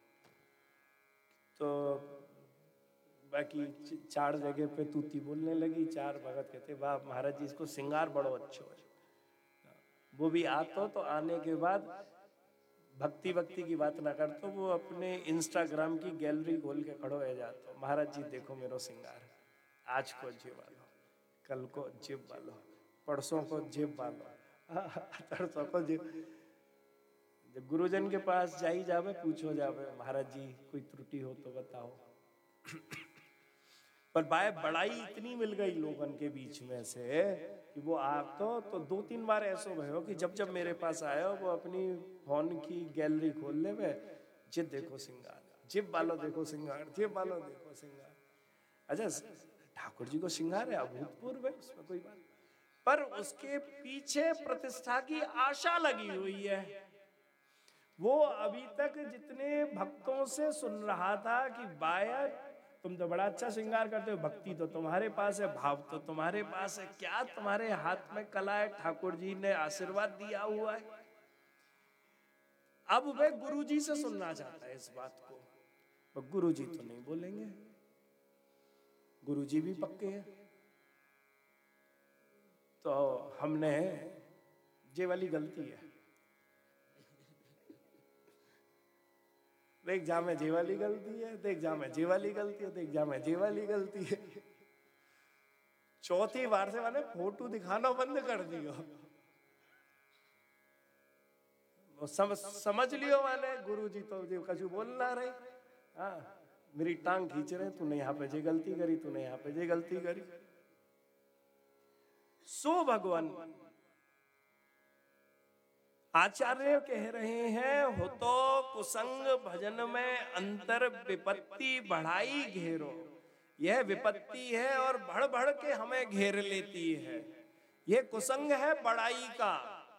तो बाकी चार जगह पे तूती बोलने लगी। चार भगत कहते वाह महाराज जी इसको श्रृंगार बड़ो अच्छो है। वो भी आता तो आने के बाद भक्ति भक्ति की बात ना करते, वो अपने इंस्टाग्राम की गैलरी खोल के खड़ो हो जाता। महाराज जी देखो मेरो श्रृंगार, आज को जेब वालो, कल को जेब वालो, परसों को जेब वालो, तरसों को जेब। जब गुरुजन के पास जाई जावे, पूछो जावे महाराज जी कोई त्रुटि हो तो बताओ। पर बाय बड़ाई इतनी मिल गई लोगन के बीच में से कि वो आप तो तो दो तीन बार ऐसा भयो कि जब जब मेरे पास आया वो अपनी फोन की गैलरी खोल ले वे, जे देखो सिंगार, जिप वालो देखो सिंगार, जिप वालो देखो सिंगार। अच्छा, ठाकुर जी को सिंगार है, अभूतपूर्व है, उसमें कोई बात, पर उसके पीछे प्रतिष्ठा की आशा लगी हुई है। वो अभी तक जितने भक्तों से सुन रहा था कि बाया तुम तो बड़ा अच्छा श्रृंगार करते हो, भक्ति तो तुम्हारे पास है, भाव तो तुम्हारे पास है, क्या तुम्हारे हाथ में कला है, ठाकुर जी ने आशीर्वाद दिया हुआ है। अब वे गुरु जी से सुनना चाहता है इस बात को, पर गुरु जी तो नहीं बोलेंगे, गुरु जी भी पक्के हैं। तो हमने ये वाली गलती है, देख जा में जे वाली गलती है, देख जा में जे वाली गलती है, देख जा में जे वाली गलती है। चौथी बार से मैंने फोटो दिखाना बंद कर दिया। सम, समझ लियो मैंने, गुरु जी तो कछु बोल ना रहे, हाँ मेरी टांग खींच रहे, तूने यहाँ पे जे गलती करी, तूने यहाँ पे जे गलती करी। सो भगवान आचार्य कह रहे हैं, हो तो कुसंग भजन में अंतर विपत्ति बढ़ाई घेरो। यह विपत्ति है और बढ़ बढ़ के हमें घेर लेती है। यह कुसंग है बड़ाई का।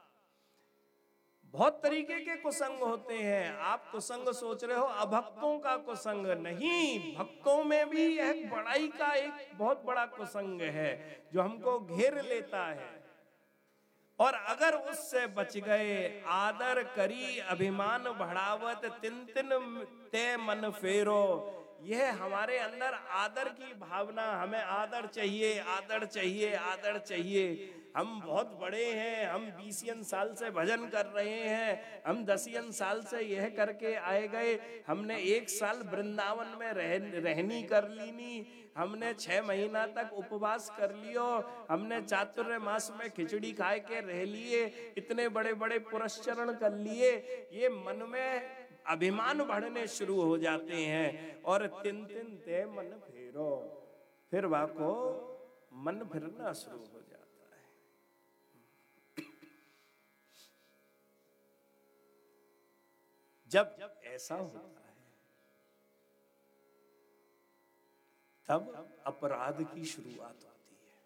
बहुत तरीके के कुसंग होते हैं। आप कुसंग सोच रहे हो अभक्तों का कुसंग, नहीं, भक्तों में भी यह बड़ाई का एक बहुत बड़ा कुसंग है जो हमको घेर लेता है। और अगर उससे बच गए, आदर करी अभिमान बढ़ावत तिन तिन ते मन फेरो। यह हमारे अंदर आदर की भावना, हमें आदर चाहिए, आदर चाहिए, आदर चाहिए। हम बहुत बड़े हैं, हम बीसियन साल से भजन कर रहे हैं, हम दसियन साल से यह करके आए गए, हमने एक साल वृंदावन में रह, रहनी कर लीनी, हमने छह महीना तक उपवास कर लियो, हमने चातुर्य मास में खिचड़ी खाए के रह लिए, इतने बड़े बड़े पुरस्चरण कर लिए। ये मन में अभिमान बढ़ने शुरू हो जाते हैं और तिन तिन ते मन फेरो, फिर वाको मन फिरना शुरू हो जाता है। जब जब ऐसा होता है तब अपराध की शुरुआत होती है।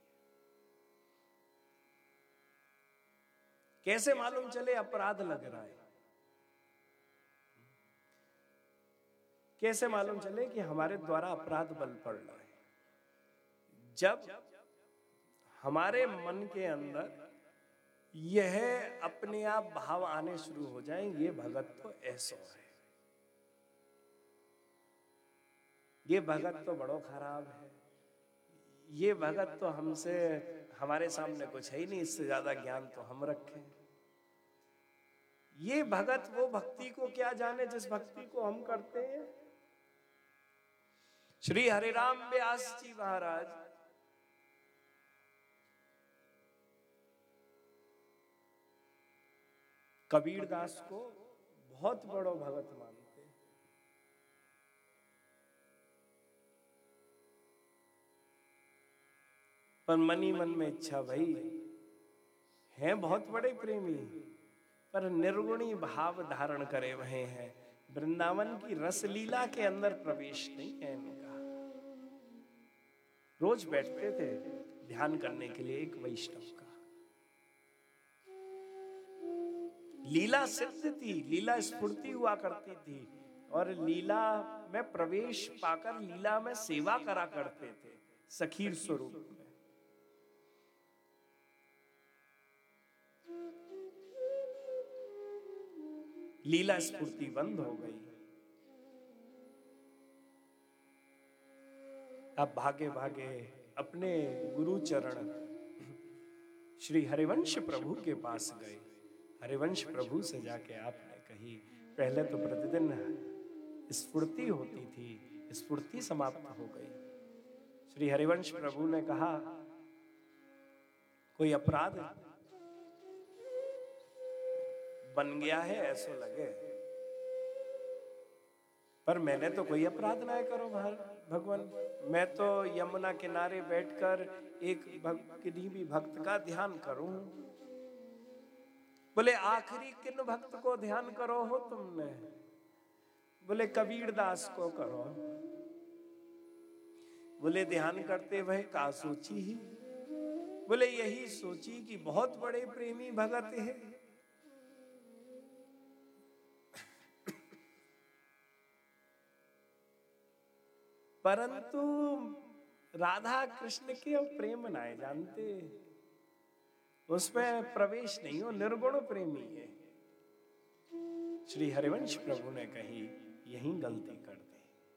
कैसे मालूम चले अपराध लग रहा है? कैसे मालूम चले कि हमारे द्वारा अपराध बल पड़ रहा है? जब हमारे मन के अंदर यह अपने आप भाव आने शुरू हो जाए, ये भगत तो ऐसा है, ये भगत तो बड़ो खराब है, ये भगत तो हमसे, हमारे सामने कुछ है ही नहीं, इससे ज्यादा ज्ञान तो हम रखें। ये भगत वो भक्ति को क्या जाने जिस भक्ति को हम करते हैं। श्री हरिराम व्यास जी महाराज कबीरदास को बहुत बड़ो भगत मानते, पर मनी मन में इच्छा भई हैं बहुत बड़े प्रेमी, पर निर्गुणी भाव धारण करे हुए हैं, वृंदावन की रसलीला के अंदर प्रवेश नहीं है इनका। रोज बैठते थे ध्यान करने के लिए एक वैष्णव का, लीला सिद्ध थी, लीला स्फूर्ति हुआ करती थी और लीला में प्रवेश पाकर लीला में सेवा करा करते थे सखीर स्वरूप में। लीला स्फूर्ति बंद हो गई। अब भागे भागे अपने गुरु चरण श्री हरिवंश प्रभु के पास गए। हरिवंश प्रभु से जाके आपने कही, पहले तो प्रतिदिन स्फूर्ति होती थी, स्फूर्ति समाप्त हो गई। श्री हरिवंश प्रभु ने कहा, कोई अपराध बन गया है ऐसा लगे, पर मैंने तो कोई अपराध ना करो भगवान मैं तो यमुना किनारे बैठकर एक भक्त किन्हीं भी भक्त का ध्यान करूं। बोले आखिरी किन भक्त को ध्यान करो हो तुमने? बोले कबीर दास को करो। बोले ध्यान करते वह का सोची ही? बोले यही सोची कि बहुत बड़े प्रेमी भगत है। परंतु राधा कृष्ण के प्रेम नाए जानते, उसमें प्रवेश नहीं हो, निर्गुण प्रेमी है। श्री हरिवंश प्रभु ने कही यही गलती कर दी।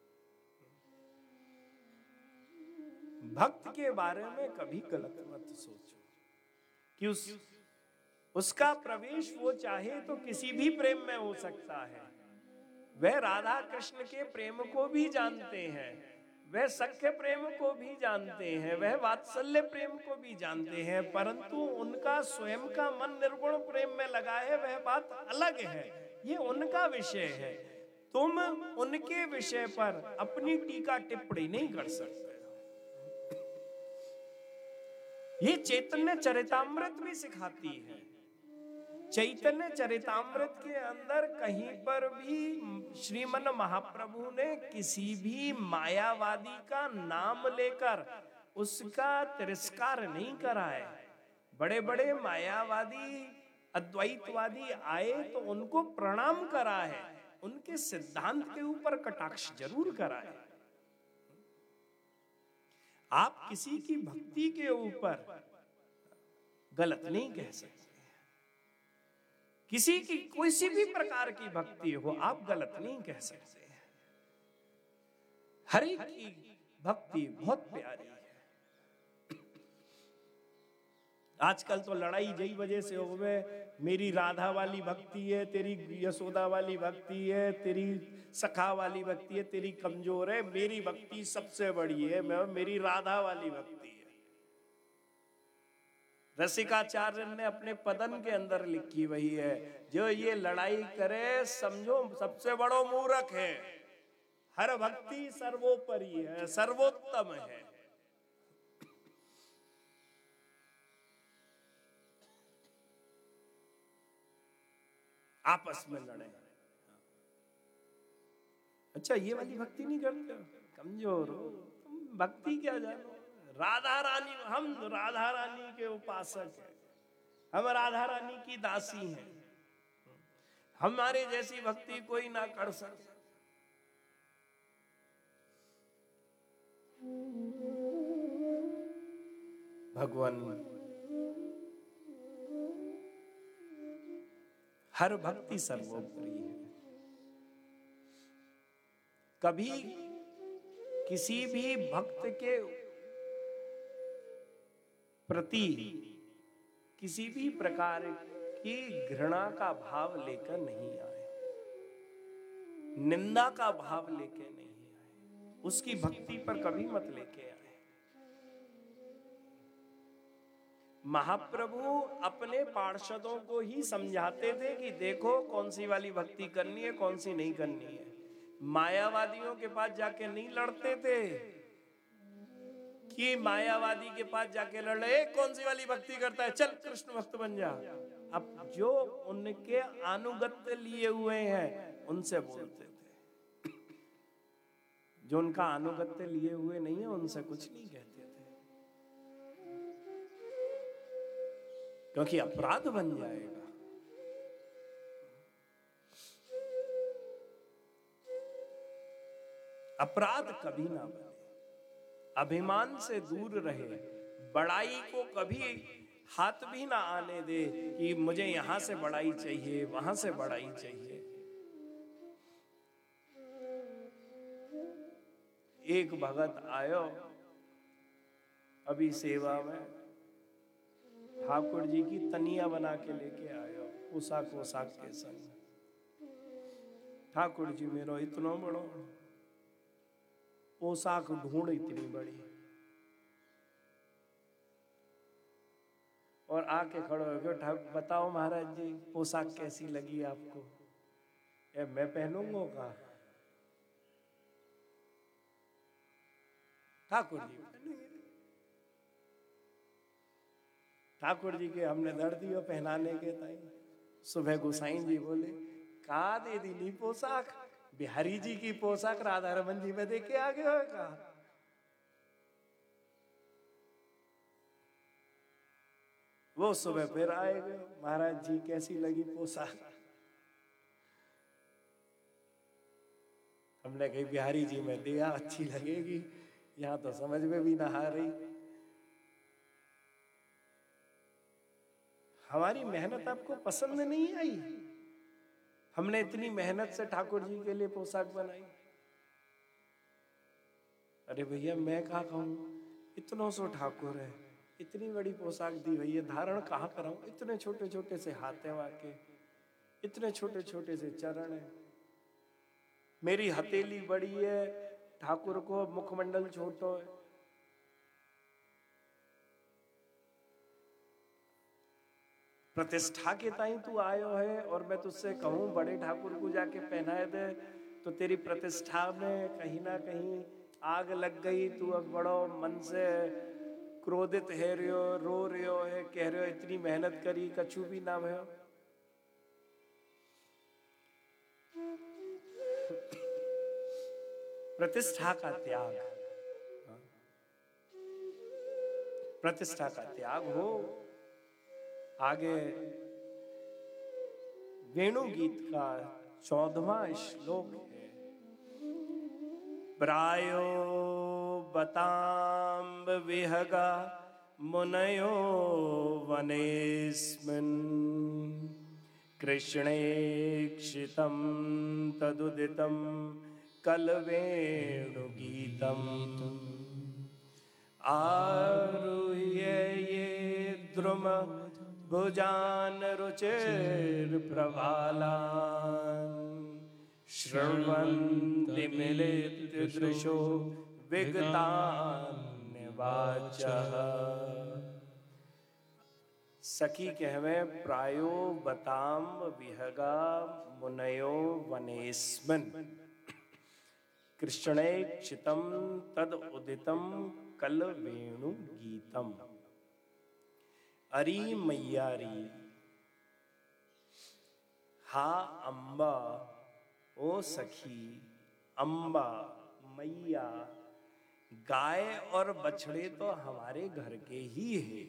भक्त के बारे में कभी गलत मत सोचो कि उस उसका प्रवेश वो चाहे तो किसी भी प्रेम में हो सकता है। वह राधा कृष्ण के प्रेम को भी जानते हैं, वह सख्य प्रेम को भी जानते हैं, वह वात्सल्य प्रेम को भी जानते हैं, परंतु उनका स्वयं का मन निर्गुण प्रेम में लगा है, वह बात अलग है। ये उनका विषय है। तुम उनके विषय पर अपनी टीका टिप्पणी नहीं कर सकते। ये चैतन्य चरितामृत भी सिखाती है। चैतन्य चरितामृत के अंदर कहीं पर भी श्रीमन महाप्रभु ने किसी भी मायावादी का नाम लेकर उसका तिरस्कार नहीं करा है। बड़े बड़े मायावादी अद्वैतवादी आए तो उनको प्रणाम करा है, उनके सिद्धांत के ऊपर कटाक्ष जरूर करा है। आप किसी की भक्ति के ऊपर गलत नहीं कह सकते। किसी की किसी भी प्रकार की भक्ति हो आप गलत नहीं कह सकते। हर एक की भक्ति बहुत प्यारी है। आजकल तो लड़ाई जई वजह से हो गए, मेरी राधा वाली भक्ति है, तेरी यशोदा वाली भक्ति है, तेरी सखा वाली भक्ति है, तेरी कमजोर है, मेरी भक्ति सबसे बड़ी है, मैं मेरी राधा वाली भक्ति है। रसिकाचार्य ने अपने पदन के अंदर लिखी वही है, जो ये लड़ाई करे समझो सबसे बड़ो मूर्ख है। हर भक्ति सर्वोपरि है, सर्वोत्तम है। आपस में लड़े। अच्छा ये वाली भक्ति नहीं करते हो, कमजोर हो तुम, भक्ति क्या जानो। राधा रानी, हम राधा रानी के उपासक हैं, हम राधा रानी की दासी हैं, हमारे जैसी भक्ति कोई ना कर सकता। भगवान हर भक्ति सर्वोपरि है। कभी किसी भी भक्त के प्रति किसी भी प्रकार की घृणा का भाव लेकर नहीं आए, निंदा का भाव लेकर नहीं आए, उसकी भक्ति पर कभी मत लेके आए। महाप्रभु अपने पार्षदों को ही समझाते थे कि देखो कौन सी वाली भक्ति करनी है, कौन सी नहीं करनी है। मायावादियों के पास जाके नहीं लड़ते थे कि मायावादी के पास जाके लड़ रहे कौन सी वाली भक्ति करता है, चल कृष्ण भक्त बन जा। अब जो उनके अनुगत्य लिए हुए हैं उनसे बोलते थे, जो उनका अनुगत्य लिए हुए नहीं है उनसे कुछ नहीं कहते थे, क्योंकि अपराध बन जाएगा। अपराध कभी ना बने, अभिमान से दूर रहे, बड़ाई को कभी हाथ भी ना आने दे कि मुझे यहां से बड़ाई चाहिए, वहां से बड़ाई चाहिए। एक भगत आयो अभी सेवा में, ठाकुर जी की तनिया बना के लेके आयो पोशाक पोशाक के संग। ठाकुर जी मेरो इतनो बड़ो पोशाक ढूंढ इतनी बड़ी, और आके खड़ो हो गए, बताओ महाराज जी पोशाक कैसी लगी आपको? ए, मैं पहनूंगा का? ठाकुर जी ठाकुर जी के हमने दर्द दियो पहनाने के ताई। सुबह गोसाई जी बोले का दे दी पोशाक, बिहारी जी की पोशाक राधा रमन जी में देखे आ गए हो का। वो सुबह फिर आए गए, महाराज जी कैसी लगी पोशाक। हमने कही बिहारी जी में दिया अच्छी लगेगी, यहां तो समझ में भी ना आ रही। हमारी मेहनत आपको पसंद नहीं आई? हमने इतनी मेहनत से ठाकुर जी के लिए पोशाक बनाई। अरे भैया मैं कहा कहूं, इतनों सो ठाकुर है, इतनी बड़ी पोशाक दी भैया, धारण कहाँ कराऊं? इतने छोटे छोटे से हाथ हैं वाके, इतने छोटे छोटे से चरण है, मेरी हथेली बड़ी है, ठाकुर को मुखमंडल छोटो है। प्रतिष्ठा के ताई तू आयो है और मैं तुझसे कहूं बड़े ठाकुर को जाके पहनाए दे, तो तेरी प्रतिष्ठा में कहीं ना कहीं आग लग गई। तू अब बड़ो मन से क्रोधित है रियो, रो रियो है, कह रहे हो इतनी मेहनत करी कछु भी ना भयो। प्रतिष्ठा का त्याग, प्रतिष्ठा का त्याग हो। आगे वेणु गीत का चौदहवां श्लोक है। प्रायो बताम्ब विहगा मुनयो वनेस्मिन् कृष्णेक्षितं तदुदितं कलवेणु गीतम् आरुह्य ये द्रुम भुजान रुचिर प्रभालान शृण्वन्ति मिलित्य दृशो विगतान् वाचः। सखी कहवे प्रायो बताम्ब विहगा मुनयो वनेस्मिन् कृष्णेक्षितं तद उदितं कल वेणु गीतम। अरी मैयारी, हा अम्बा, ओ सखी अम्बा मैया, गाय और बछड़े तो हमारे घर के ही है,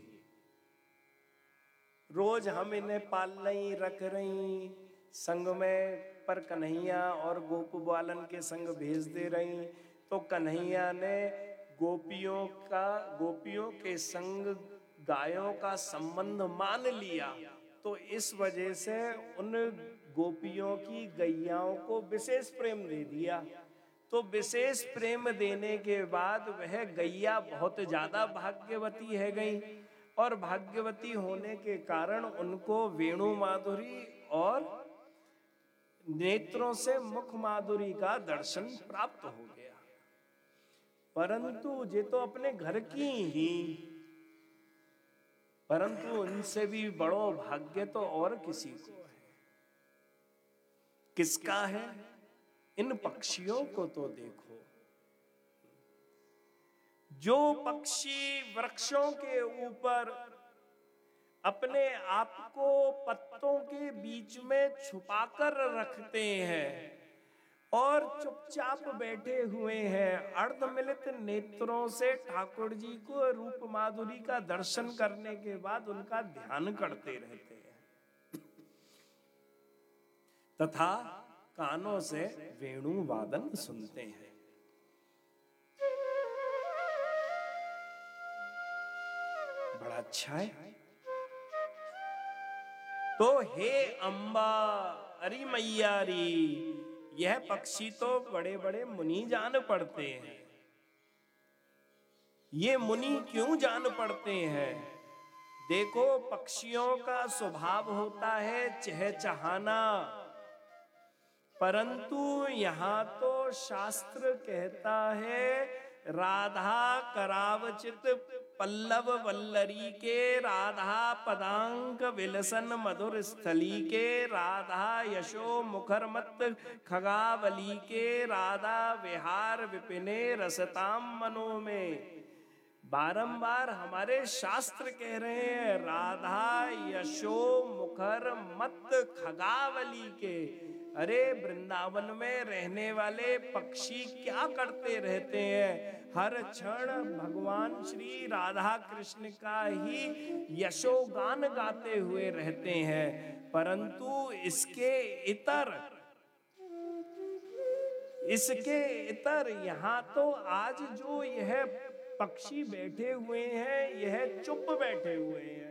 रोज हम इन्हें पाल रही रख रही संग में, पर कन्हैया और गोप बालन के संग भेज दे रही, तो कन्हैया ने गोपियों का गोपियों के संग गायों का संबंध मान लिया, तो इस वजह से उन गोपियों की गैयाओं को विशेष प्रेम दे दिया। तो विशेष प्रेम देने के बाद वह गैया बहुत ज्यादा भाग्यवती है गई, और भाग्यवती होने के कारण उनको वेणु माधुरी और नेत्रों से मुख माधुरी का दर्शन प्राप्त हो गया। परंतु ये तो अपने घर की ही, परंतु उनसे भी बड़ो भाग्य तो और किसी को है। किसका है? इन पक्षियों को तो देखो, जो पक्षी वृक्षों के ऊपर अपने आप को पत्तों के बीच में छुपाकर रखते हैं और चुपचाप बैठे हुए हैं, अर्धमिलित नेत्रों से ठाकुर जी को रूप माधुरी का दर्शन करने के बाद उनका ध्यान करते रहते हैं, तथा कानों से वेणु वादन सुनते हैं। बड़ा अच्छा है। तो हे अम्बा, अरी मैयारी, यह पक्षी तो बड़े बड़े मुनि जान पड़ते हैं। ये मुनि क्यों जान पड़ते हैं? देखो, पक्षियों का स्वभाव होता है चहचहाना, परंतु यहां तो शास्त्र कहता है राधा करावचित पल्लव वल्लरी के राधा पदांक विलसन मधुर स्थली के राधा यशो मुखर मत खगावली के राधा विहार विपिने रसताम मनो में। बारंबार हमारे शास्त्र कह रहे हैं राधा यशो मुखर मत खगावली के। अरे वृंदावन में रहने वाले पक्षी क्या करते रहते हैं? हर क्षण भगवान श्री राधा कृष्ण का ही यशोगान गाते हुए रहते हैं, परंतु इसके इतर इसके इतर यहाँ तो आज जो यह पक्षी बैठे हुए हैं यह चुप बैठे हुए हैं।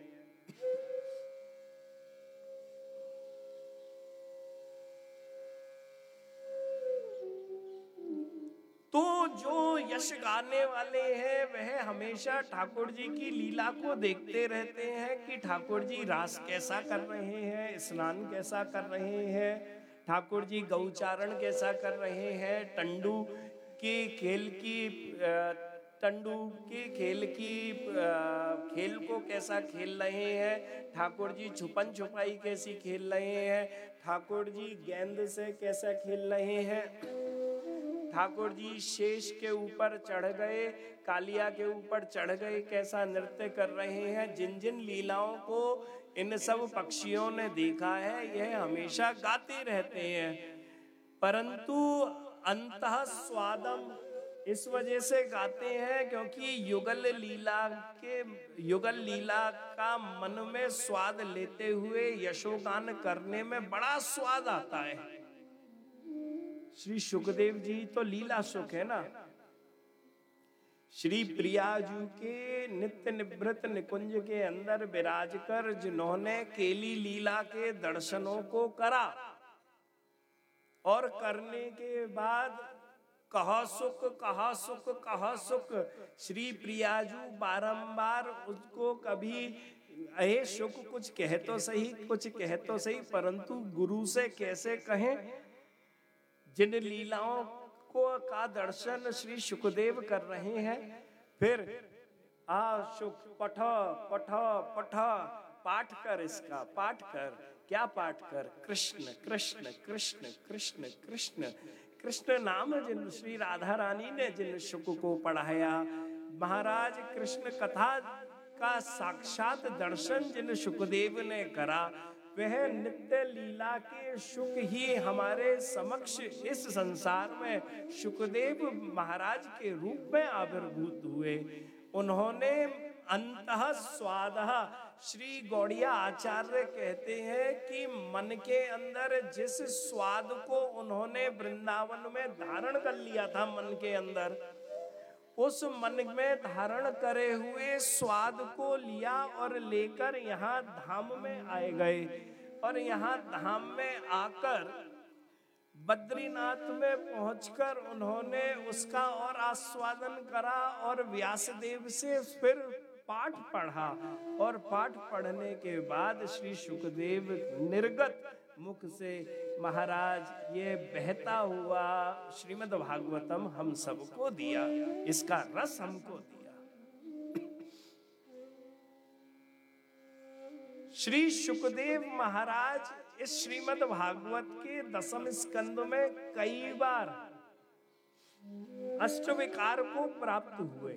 तो जो यश गाने वाले हैं वह हमेशा ठाकुर जी की लीला को देखते रहते हैं कि ठाकुर जी रास कैसा कर रहे हैं, स्नान कैसा कर रहे हैं, ठाकुर जी गौचारण कैसा कर रहे हैं, टंडू की खेल की टंडू की खेल की खेल को कैसा खेल रहे हैं, ठाकुर जी छुपन छुपाई कैसी खेल रहे हैं, ठाकुर जी गेंद से कैसा खेल रहे हैं, ठाकुर जी शेष के ऊपर चढ़ गए, कालिया के ऊपर चढ़ गए, कैसा नृत्य कर रहे हैं। जिन जिन लीलाओं को इन सब पक्षियों ने देखा है यह हमेशा गाते रहते हैं, परंतु अंतः स्वादम इस वजह से गाते हैं क्योंकि युगल लीला के युगल लीला का मन में स्वाद लेते हुए यशोगान करने में बड़ा स्वाद आता है। श्री सुखदेव जी तो लीला सुख है ना। श्री प्रियाजू के नित्य निवृत निकुंज के अंदर विराज कर जिन्होंने केली लीला के दर्शनों को करा और करने के बाद कहा सुख कहा सुख कहा सुख, श्री प्रियाजू बारंबार उसको कभी अहे सुख कुछ कह तो सही कुछ कह तो सही, परंतु गुरु से कैसे कहें। जिन लीलाओं को का दर्शन श्री सुखदेव कर रहे हैं, फिर आ सुख पठ पठ पठ पाठ कर, इसका पाठ कर, क्या पाठ कर, कृष्ण कृष्ण कृष्ण कृष्ण कृष्ण कृष्ण नाम जिन श्री राधा रानी ने जिन सुख को पढ़ाया, महाराज कृष्ण कथा का साक्षात दर्शन जिन सुखदेव ने करा, वह नित्य लीला के सुख ही हमारे समक्ष इस संसार में सुखदेव महाराज के रूप में आविर्भूत हुए। उन्होंने अंतः स्वादः, श्री गौड़िया आचार्य कहते हैं कि मन के अंदर जिस स्वाद को उन्होंने वृंदावन में धारण कर लिया था, मन के अंदर उस मन में धारण करे हुए स्वाद को लिया और लेकर यहाँ धाम में आए गए, और यहाँ धाम में आकर बद्रीनाथ में पहुंचकर उन्होंने उसका और आस्वादन करा और व्यासदेव से फिर पाठ पढ़ा, और पाठ पढ़ने के बाद श्री सुखदेव निर्गत मुख से महाराज ये बहता हुआ श्रीमद् भागवतम हम सबको दिया, इसका रस हमको दिया। श्री सुखदेव महाराज इस श्रीमद् भागवत के दसम स्कंद में कई बार अष्टविकार को प्राप्त हुए।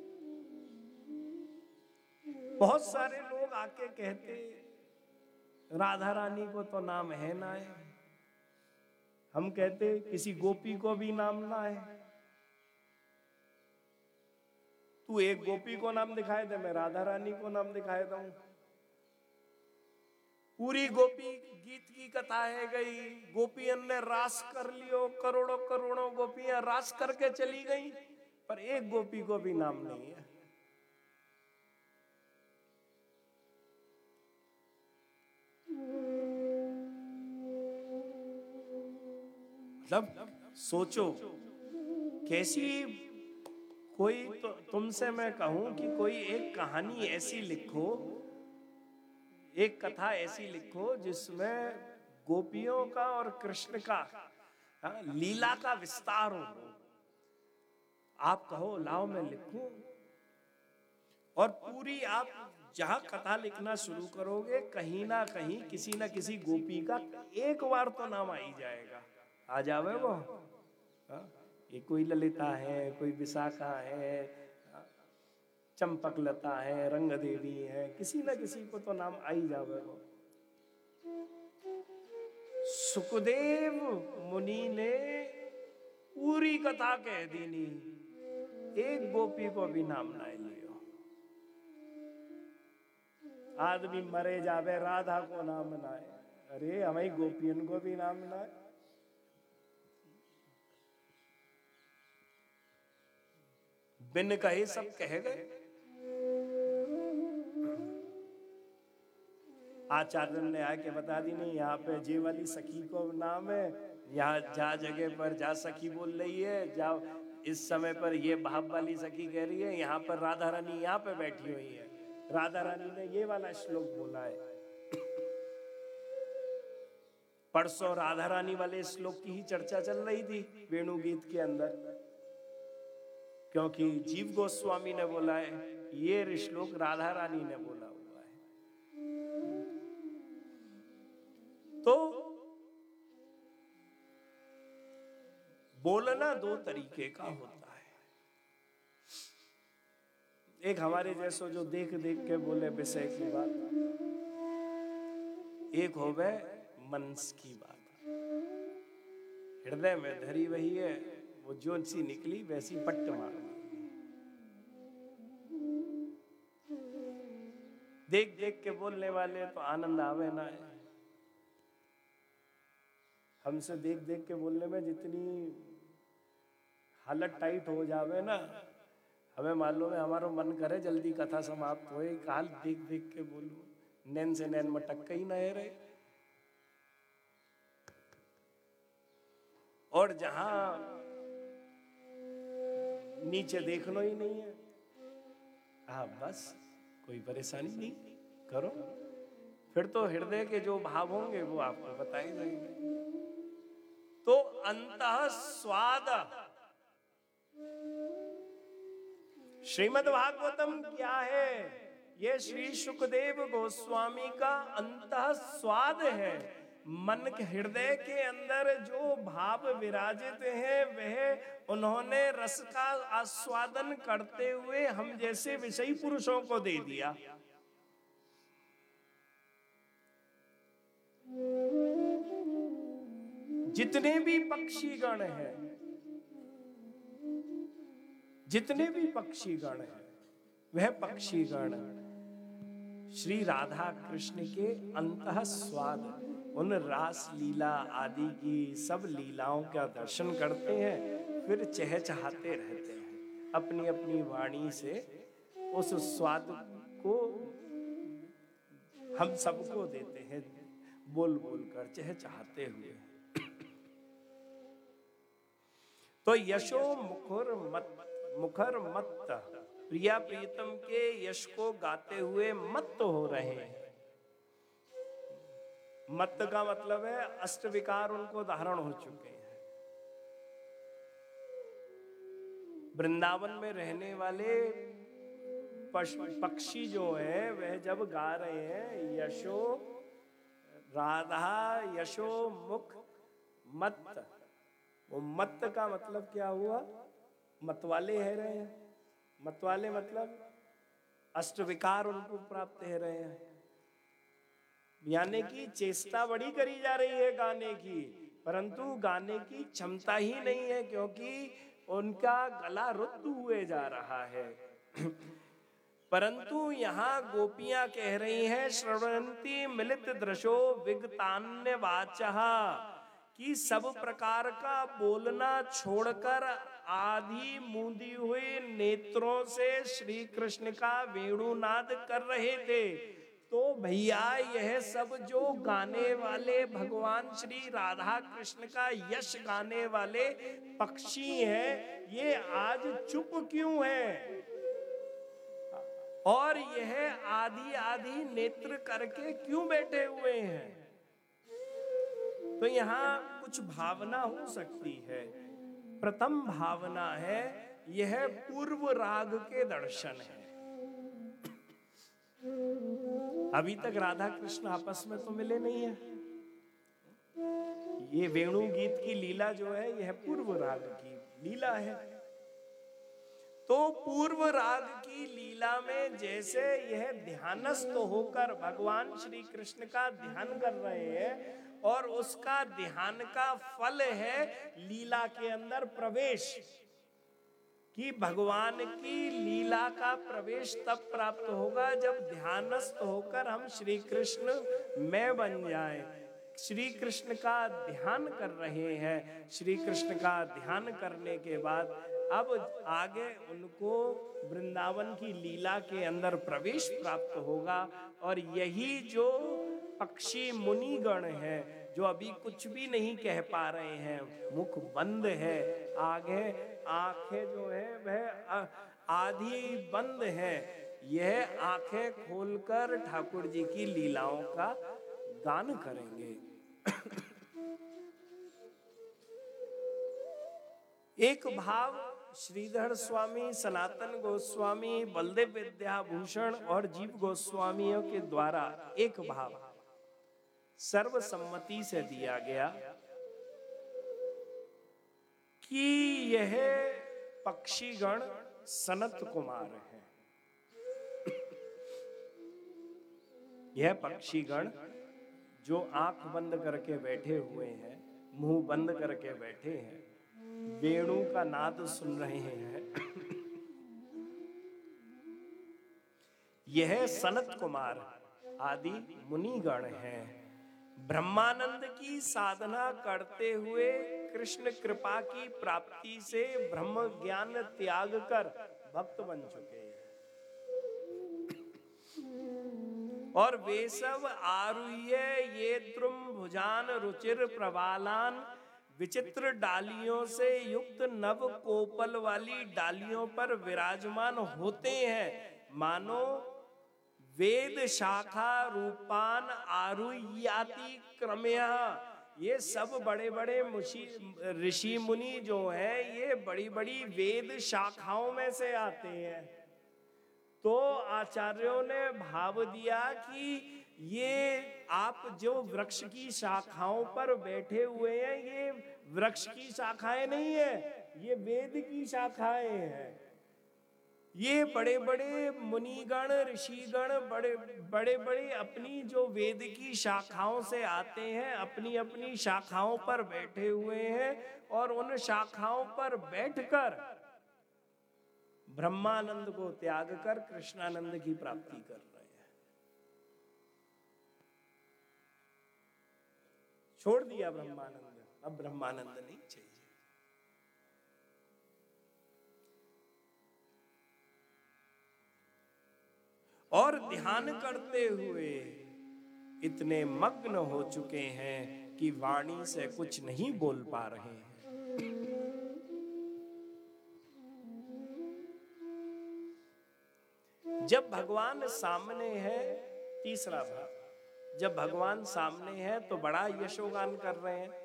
बहुत सारे लोग आके कहते राधा रानी को तो नाम है ना है, हम कहते किसी गोपी को भी नाम ना है। तू एक गोपी को नाम दिखाए दे, मैं राधा रानी को नाम दिखाए दूं। पूरी गोपी गीत की कथा है गई, गोपियन ने रास कर लियो, करोड़ों करोड़ों गोपियां रास करके चली गई, पर एक गोपी को भी नाम नहीं है। मतलब सोचो कैसी, कोई तो तुमसे मैं कहूं कि कोई एक कहानी ऐसी लिखो, एक कथा ऐसी लिखो जिसमें गोपियों का और कृष्ण का लीला का विस्तार हो। आप कहो लाओ मैं लिखूं, और पूरी आप जहां कथा लिखना शुरू करोगे कहीं ना कहीं किसी ना किसी गोपी का एक बार तो नाम आ ही जाएगा। आ जावे वो, हाँ? ये कोई ललिता है, कोई विशाखा है, चंपकलता है, रंग देवी है, किसी ना किसी को तो नाम आ ही जावे वो। सुखदेव मुनि ने पूरी कथा कह दी, नहीं एक गोपी को भी नाम ना लियो। आदमी मरे जावे राधा को नाम नाए, अरे हमें गोपियन को भी नाम नाए। बिन कहे सब कह गए। आचार्य ने आके बता दी, नहीं यहाँ पे जे वाली सखी को नाम है, यहाँ जा जगह पर जा सखी बोल रही है, जाओ इस समय पर ये भाव वाली सखी कह रही है, यहाँ पर राधा रानी यहाँ पे बैठी हुई है, राधा रानी ने ये वाला श्लोक बोला है। परसों राधा रानी वाले श्लोक की ही चर्चा चल रही थी वेणु गीत के अंदर, क्योंकि जीव गोस्वामी ने बोला है, ये श्लोक राधा रानी ने बोला हुआ है। तो बोलना दो तरीके का होता है। एक हमारे जैसो जो देख देख के बोले विषय की बात, एक हो गए मन की बात, हृदय में धरी वही है, वो जो सी निकली वैसी पट्ट मार। देख देख के बोलने वाले तो आनंद आवे ना है। हमसे देख देख के बोलने में जितनी हालत टाइट हो जावे ना, हमें मालूम है हमारा मन करे जल्दी कथा समाप्त हो, काल देख देख के बोलूं, नैन से नैन में टक्का ही ना रहे। और जहां नीचे देखना ही नहीं है, हाँ बस कोई परेशानी नहीं, करो। फिर तो हृदय के जो भाव होंगे वो आपको बताए जाएंगे। तो अंतः स्वाद, श्रीमद् भागवतम क्या है? ये श्री सुखदेव गोस्वामी का अंतः स्वाद है। मन के हृदय के अंदर जो भाव विराजित हैं वह उन्होंने रस का आस्वादन करते हुए हम जैसे विषयी पुरुषों को दे दिया। जितने भी पक्षी गण हैं, जितने भी पक्षी गण हैं, वह पक्षी गण श्री राधा कृष्ण के अंतः स्वाद, उन रास लीला आदि की सब लीलाओं का दर्शन करते हैं, फिर चहचहाते रहते हैं, अपनी अपनी वाणी से उस स्वाद को हम सबको देते हैं, बोल बोल कर चहचहाते हुए। तो यशो मुखर मत मुखर मत्त, प्रिया प्रियतम के यश को गाते हुए मत्त हो रहे हैं। मत्त का मतलब है अष्ट विकार उनको धारण हो चुके हैं। वृंदावन में रहने वाले पक्षी जो हैं वह जब गा रहे हैं यशो राधा यशो मुख मत्त, वो मत्त का मतलब क्या हुआ? मतवाले है रहे हैं। मतवाले मतलब अष्ट विकार उनको प्राप्त है रहे हैं, यानी कि चेष्टा बड़ी करी जा रही है गाने की, परंतु गाने की क्षमता ही नहीं है, क्योंकि उनका गला रुद्ध हुए जा रहा है। परंतु यहाँ गोपियां कह रही हैं श्रवणंती मिलित दृशो विगतान्य वाचः, कि सब प्रकार का बोलना छोड़कर आधी मूंदी हुई नेत्रों से श्री कृष्ण का वेणुनाद कर रहे थे। तो भैया यह सब जो गाने वाले भगवान श्री राधा कृष्ण का यश गाने वाले पक्षी हैं, ये आज चुप क्यों हैं? और यह आधी आधी नेत्र करके क्यों बैठे हुए हैं? तो यहाँ कुछ भावना हो सकती है। प्रथम भावना है यह पूर्व राग के दर्शन है। अभी तक राधा कृष्ण आपस में तो मिले नहीं है। ये वेणु गीत की लीला जो है यह पूर्व राग की लीला है। तो पूर्व राग की लीला में जैसे यह ध्यानस्थ होकर भगवान श्री कृष्ण का ध्यान कर रहे हैं और उसका ध्यान का फल है लीला के अंदर प्रवेश, कि भगवान की लीला का प्रवेश तब प्राप्त होगा जब ध्यानस्थ होकर हम श्री कृष्ण में बन जाएं। श्री कृष्ण का ध्यान कर रहे हैं, श्री कृष्ण का ध्यान करने के बाद अब आगे उनको वृंदावन की लीला के अंदर प्रवेश प्राप्त होगा। और यही जो पक्षी मुनिगण है जो अभी कुछ भी नहीं कह पा रहे हैं, मुख बंद है, आगे आंखें जो है वह आधी बंद है, यह आंखें खोलकर ठाकुर जी की लीलाओं का गान करेंगे। एक भाव श्रीधर स्वामी, सनातन गोस्वामी, बलदेव विद्याभूषण और जीव गोस्वामियों के द्वारा एक भाव सर्वसम्मति से दिया गया कि यह पक्षीगण सनत कुमार है। यह पक्षीगण जो आंख बंद करके बैठे हुए हैं, मुंह बंद करके बैठे हैं, वेणु का नाद सुन रहे हैं, यह सनत कुमार आदि मुनिगण हैं। ब्रह्मानंद की साधना करते हुए कृष्ण कृपा की प्राप्ति से ब्रह्म ज्ञान त्याग कर भक्त बन चुके हैं। और वे सब आरुह्य ये द्रुम भुजान रुचिर प्रवालान, विचित्र डालियों से युक्त नव कोपल वाली डालियों पर विराजमान होते हैं, मानो वेद शाखा रूपान आरुह्याति क्रमया। ये सब बड़े बड़े ऋषि मुनि जो हैं ये बड़ी बड़ी वेद शाखाओं में से आते हैं। तो आचार्यों ने भाव दिया कि ये आप जो वृक्ष की शाखाओं पर बैठे हुए हैं, ये वृक्ष की शाखाएं नहीं है, ये वेद की शाखाएं हैं। ये बड़े बड़े मुनिगण ऋषिगण बड़े बड़े बड़े अपनी जो वेद की शाखाओं से आते हैं, अपनी अपनी शाखाओं पर बैठे हुए हैं और उन शाखाओं पर बैठकर ब्रह्मानंद को त्याग कर कृष्णानंद की प्राप्ति कर रहे हैं। छोड़ दिया ब्रह्मानंद, अब ब्रह्मानंद नहीं चाहिए। और ध्यान करते हुए इतने मग्न हो चुके हैं कि वाणी से कुछ नहीं बोल पा रहे हैं। जब भगवान सामने है, तीसरा भाव, जब भगवान सामने है तो बड़ा यशोगान कर रहे हैं।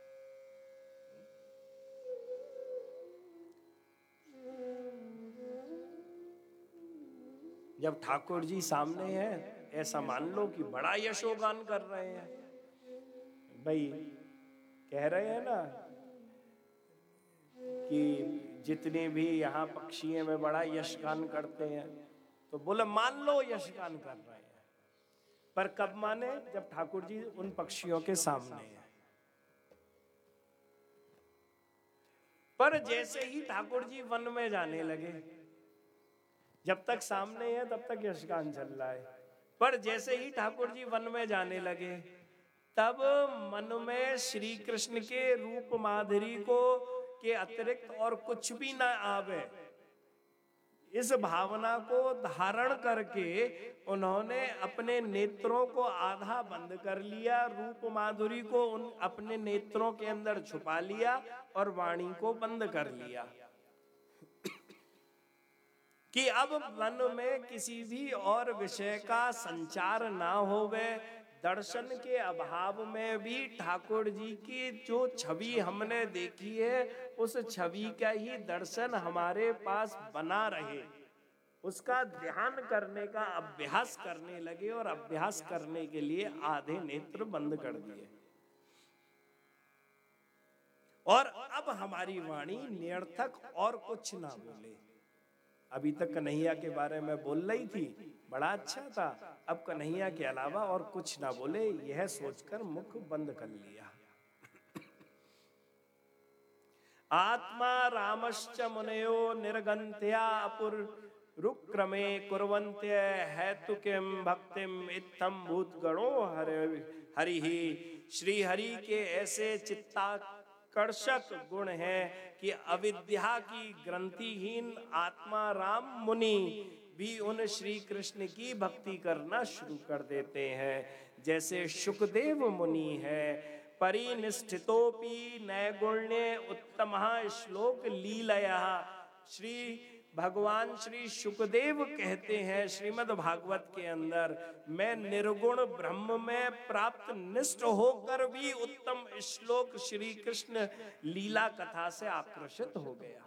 जब ठाकुर जी सामने हैं ऐसा मान लो कि बड़ा यशोगान कर रहे हैं। भाई कह रहे हैं ना कि जितने भी यहाँ पक्षी हैं वे बड़ा यशगान करते हैं, तो बोले मान लो यशगान कर रहे हैं। पर कब माने? जब ठाकुर जी उन पक्षियों के सामने हैं। पर जैसे ही ठाकुर जी वन में जाने लगे, जब तक सामने है तब तक यशगान चल रहा है, पर जैसे ही ठाकुर जी वन में जाने लगे तब मन में श्री कृष्ण के रूप माधुरी को के अतिरिक्त और कुछ भी ना आवे, इस भावना को धारण करके उन्होंने अपने नेत्रों को आधा बंद कर लिया, रूप माधुरी को उन अपने नेत्रों के अंदर छुपा लिया और वाणी को बंद कर लिया कि अब मन में किसी भी और विषय का संचार ना होवे। दर्शन के अभाव में भी ठाकुर जी की जो छवि हमने देखी है, उस छवि का ही दर्शन हमारे पास बना रहे, उसका ध्यान करने का अभ्यास करने लगे और अभ्यास करने के लिए आधे नेत्र बंद कर दिए। और अब हमारी वाणी निरर्थक और कुछ ना बोले। अभी तक कन्हैया के बारे में बोल रही थी, बड़ा अच्छा था, अब कन्हैया के अलावा और कुछ ना बोले, यह सोचकर मुख बंद कर लिया। आत्मा रामश्च मुनयो निर्गंत्या अपुर रुक्रमे कुर्वन्त्य हेतु किम भक्तिम इत्थम भूत गणो हरि हरि। श्री हरि के ऐसे चित्ताकर्षक गुण हैं कि अविद्या की ग्रंथिहीन आत्मा राम मुनि भी उन श्री कृष्ण की भक्ति करना शुरू कर देते हैं। जैसे शुकदेव मुनि है, परिनिष्ठितोपि नैगुण्ये उत्तमः श्लोक लीलया। श्री भगवान श्री शुकदेव कहते हैं श्रीमद् भागवत के अंदर, मैं निर्गुण ब्रह्म में प्राप्त निष्ठ होकर भी उत्तम श्लोक श्री कृष्ण लीला कथा से आकर्षित हो गया।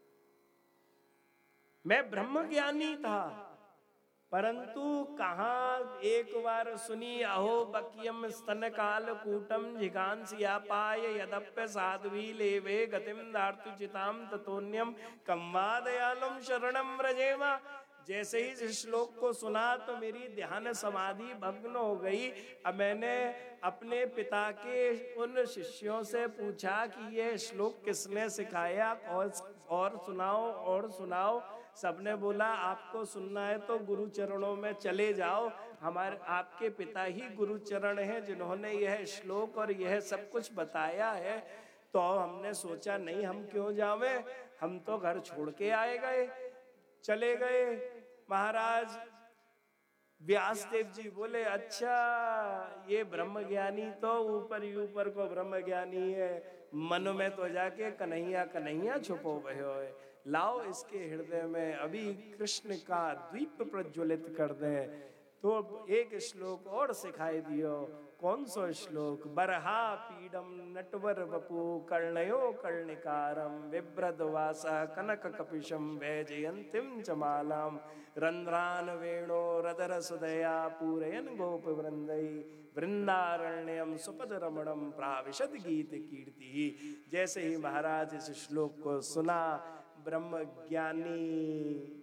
मैं ब्रह्म ज्ञानी था, परंतु कहाँ एक बार सुनी, अहो बकियम स्तन काल कूटम जिगांसियापाय यदप्य साध्वी लेवे गतिम दार्तु चिताम ततोन्यम कम्वा दयालुम शरणम व्रजेमा। जैसे ही इस श्लोक को सुना तो मेरी ध्यान समाधि भग्न हो गई। अब मैंने अपने पिता के उन शिष्यों से पूछा कि ये श्लोक किसने सिखाया, और और सुनाओ और सुनाओ। सबने बोला आपको सुनना है तो गुरु चरणों में चले जाओ, हमारे आपके पिता ही गुरु चरण हैं जिन्होंने यह श्लोक और यह सब कुछ बताया है। तो हमने सोचा नहीं, हम क्यों जावें, हम तो घर छोड़ के आए गए, चले गए। महाराज व्यासदेव जी बोले, अच्छा ये ब्रह्म ज्ञानी तो ऊपर ही ऊपर को ब्रह्म ज्ञानी है, मन में तो जाके कन्हैया कन्हैया छुपो भयो है। लाओ इसके हृदय में अभी कृष्ण का दीप प्रज्वलित कर दें। तो एक श्लोक और सिखाई दियो। कौन सा श्लोक? बरहा पीडम नटवर वपु कर्णयो कर्णिकारम विभ्रद वासा कनक कपिशम वैजयंतीम चमालाम रंध्रान वेणो रदर सुदया पूरयन गोप वृंदई वृंदारण्यम सुपद रमणम प्राविशद गीत कीर्ति। जैसे ही महाराज इस श्लोक को सुना, ब्रह्म ज्ञानी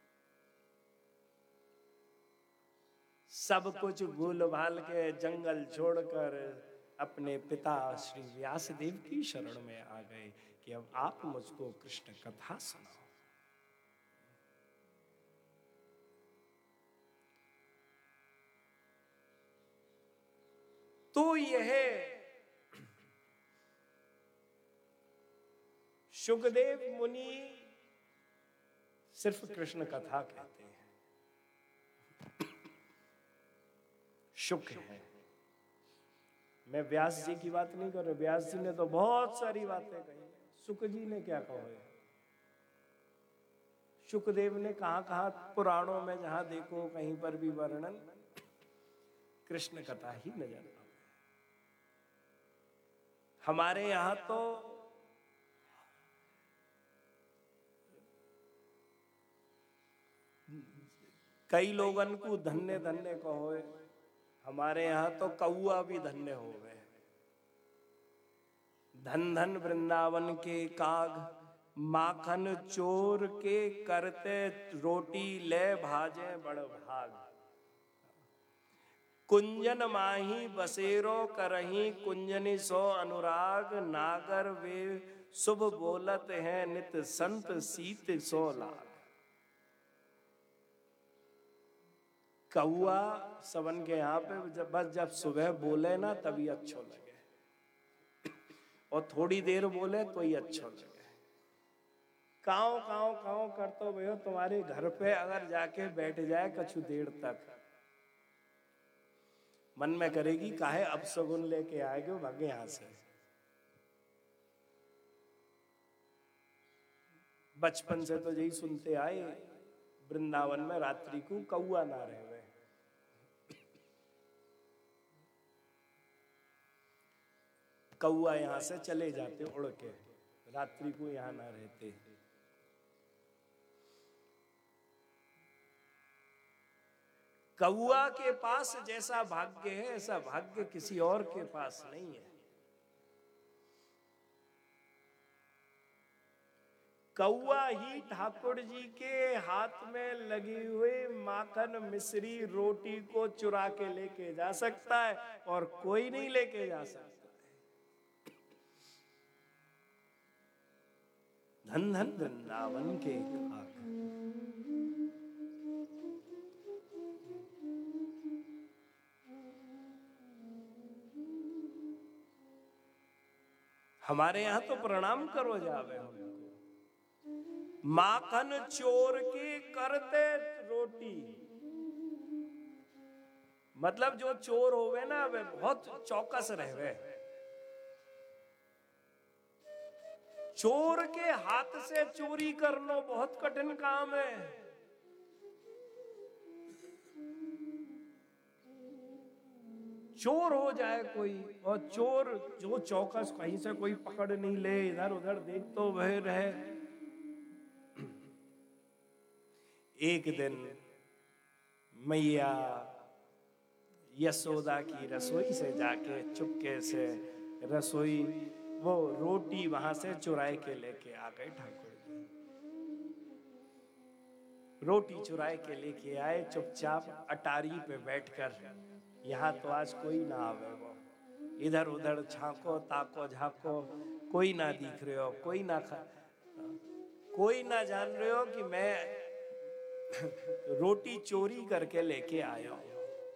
सब कुछ भूल भाल के जंगल छोड़कर अपने पिता श्री व्यासदेव की शरण में आ गए कि अब आप मुझको कृष्ण कथा सुनाओ। तो यह शुकदेव मुनि सिर्फ कृष्ण कथा कहते हैं, शुक है। मैं व्यास जी की बात नहीं कर रहा, व्यास जी ने तो बहुत सारी बातें कही, शुक जी ने क्या कहा है? शुकदेव ने कहां कहां पुराणों में जहां देखो कहीं पर भी वर्णन कृष्ण कथा ही नजर आता। हमारे यहां तो कई लोगन को धन्य धन्य कहो, हमारे यहाँ तो कौआ भी धन्य हो गए। धन धन वृंदावन के काग, माखन चोर के करते रोटी ले भाजे बड़ भाग। कुंजन माही बसेरो करही कुंजनी सो अनुराग, नागर वे शुभ बोलत हैं नित संत सीत सो लाग। कौआ सबन के यहाँ पे जब बस जब सुबह बोले ना तभी अच्छो लगे, और थोड़ी देर बोले तो ही अच्छो लगे। काव काव काव करतो भयो तुम्हारे घर पे अगर जाके बैठ जाए कछु देर तक, मन में करेगी काहे अब सगुन लेके आएगे, भागे यहाँ से। बचपन से तो यही सुनते आए, वृंदावन में रात्रि को कौआ ना रहे। कौआ यहाँ से चले जाते उड़ के, रात्रि को यहाँ ना रहते। कौआ के पास जैसा भाग्य है ऐसा भाग्य किसी और के पास नहीं है। कौआ ही ठाकुर जी के हाथ में लगी हुई माखन मिश्री रोटी को चुरा के लेके जा सकता है और कोई नहीं लेके जा सकता। धन धन वृंदावन के काग। हमारे यहां तो प्रणाम करो जावे हमको। माखन चोर की करते रोटी, मतलब जो चोर होवे ना वे बहुत चौकस रहवे। चोर के हाथ से चोरी करना बहुत कठिन काम है। चोर हो जाए कोई और चोर जो चौकस, कहीं से कोई पकड़ नहीं ले, इधर उधर देख तो वह रहे। एक दिन मैया यशोदा की रसोई से जाके चुपके से रसोई वो रोटी वहां से चुराए के लेके आ गए ठाकुर जी। रोटी चुराए के लेके आए चुपचाप अटारी पे बैठकर। यहाँ तो आज कोई ना आवे, वो इधर उधर झांको ताको झांको, कोई ना दिख रहे हो, कोई ना खा, कोई ना जान रहे हो कि मैं रोटी चोरी करके लेके आया हूं।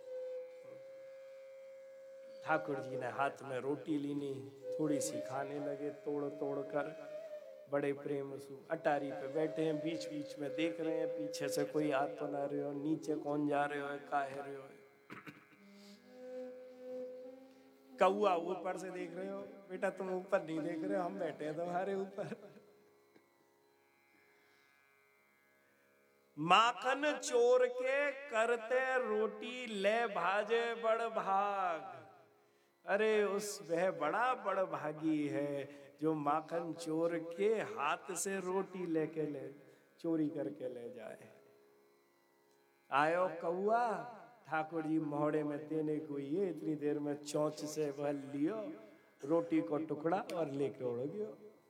ठाकुर जी ने हाथ में रोटी लीनी, थोड़ी सी खाने लगे तोड़ तोड़ कर, बड़े प्रेम से अटारी पे बैठे हैं। बीच बीच में देख रहे हैं पीछे से कोई आ तो ना रहे हो, नीचे कौन जा रहे हो, काहे रहे हो। कौआ ऊपर से देख रहे हो, बेटा तुम ऊपर नहीं देख रहे हो, हम बैठे हैं तुम्हारे ऊपर। माखन चोर के करते रोटी ले भाजे बड़ भाग। अरे उस वह बड़ा बड़ भागी है जो माखन चोर के हाथ से रोटी लेके ले चोरी करके ले जाए। आयो कौआ, ठाकुर जी मोहड़े में देने को ये इतनी देर में चोंच से वह लियो रोटी को टुकड़ा और लेके उड़ गयो।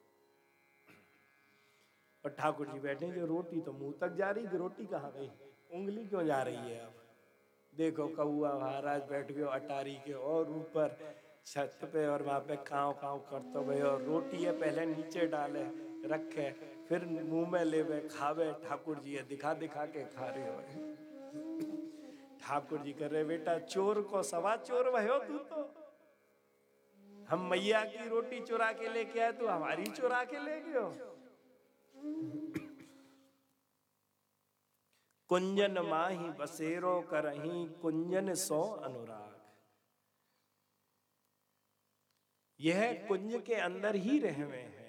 और ठाकुर जी बैठे जो रोटी तो मुंह तक जा रही थी, रोटी कहाँ गई, उंगली क्यों जा रही है। अब देखो कौआ महाराज बैठ गयो अटारी के और ऊपर छत पे, और वहां पे काव काव करते हुए, और रोटी है पहले नीचे डाले रखे फिर मुंह में लेवे खावे। ठाकुर जी दिखा दिखा के खा रहे हो। ठाकुर जी कर रहे बेटा चोर को सवा चोर भयो तू तो। हम मैया की रोटी चुरा के लेके आए, तू हमारी चुरा के ले गयो। कुंजन माही बसेरो करही कुंजन सो अनुराग। यह कुंज के अंदर ही रहे हैं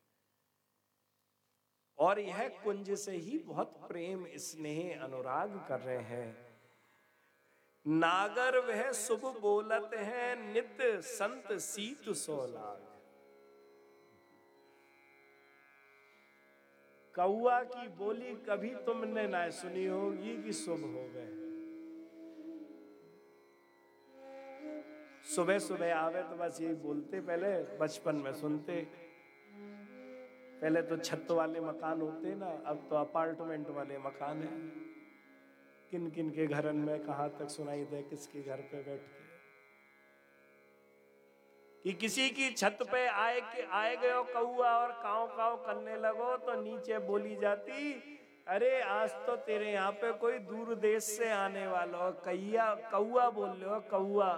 और यह कुंज से ही बहुत प्रेम स्नेह अनुराग कर रहे हैं। नागर वह शुभ बोलत है नित्य संत सीत सो लाग। कौआ की बोली कभी तुमने ना सुनी होगी कि शुभ हो गए। सुबह सुबह आवे तो बस यही बोलते, पहले बचपन में सुनते। पहले तो छत वाले मकान होते ना, अब तो अपार्टमेंट वाले मकान है। किन किन के घरन में कहां तक सुनाई दे किसके घर पे बैठ के कि किसी की छत पे आए के आए गयो कौआ और काव काव करने लगो तो नीचे बोली जाती, अरे आज तो तेरे यहाँ पे कोई दूर देश से आने वाला हो, कैया कौआ बोल रहे हो कौआ।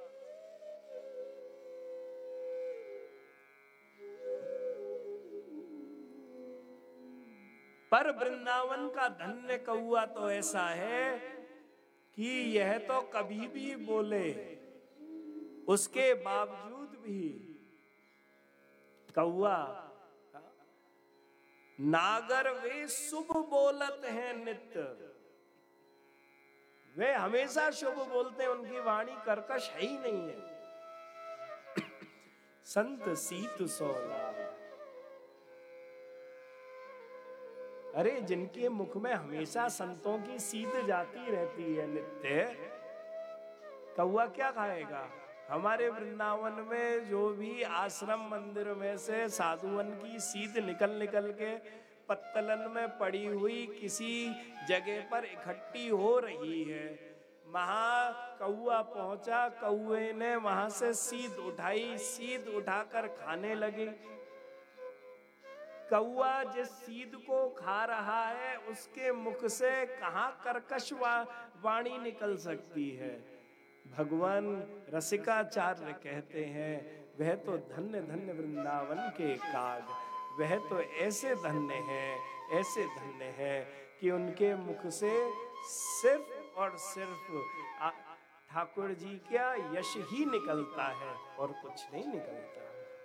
पर वृंदावन का धन्य कौआ तो ऐसा है कि यह तो कभी भी बोले, उसके बावजूद भी कौआ नागर वे शुभ बोलत हैं नित्य। वे हमेशा शुभ बोलते हैं, उनकी वाणी कर्कश है ही नहीं है। संत सीत सो लाग। अरे जिनके मुख में हमेशा संतों की सीध जाती रहती है नित्य, कौआ क्या खाएगा? हमारे वृंदावन में जो भी आश्रम मंदिर में से साधुवन की सीध निकल निकल के पत्तलन में पड़ी हुई किसी जगह पर इकट्ठी हो रही है, वहां कौआ पहुंचा, कौए ने वहां से सीध उठाई, सीध उठाकर खाने लगे। कौआ जिस सीध को खा रहा है उसके मुख से कहां कर्कश वाणी निकल सकती है? भगवान रसिकाचार्य कहते हैं वह तो धन्य धन्य वृंदावन के काग, वह तो ऐसे धन्य हैं, ऐसे धन्य हैं कि उनके मुख से सिर्फ और सिर्फ ठाकुर जी का यश ही निकलता है और कुछ नहीं निकलता।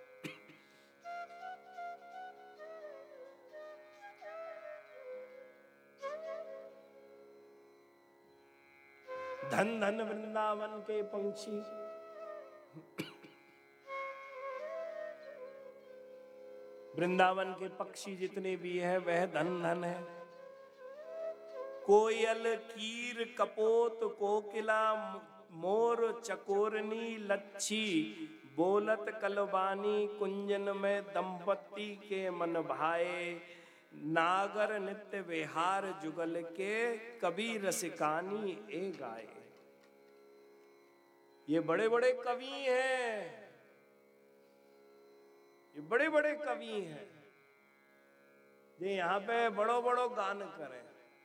धन धन वृंदावन के पंछी, वृंदावन के पक्षी जितने भी हैं वह धन धन है। कोयल कीर कपोत कोकिला मोर चकोरनी लच्छी, बोलत कलबानी कुंजन में दंपति के मन भाए, नागर नित्य विहार जुगल के कवि रसिकानी ए गाए। ये बड़े बड़े कवि हैं, ये बड़े बड़े कवि हैं, ये यहाँ पे बड़ो बड़ो गान करें।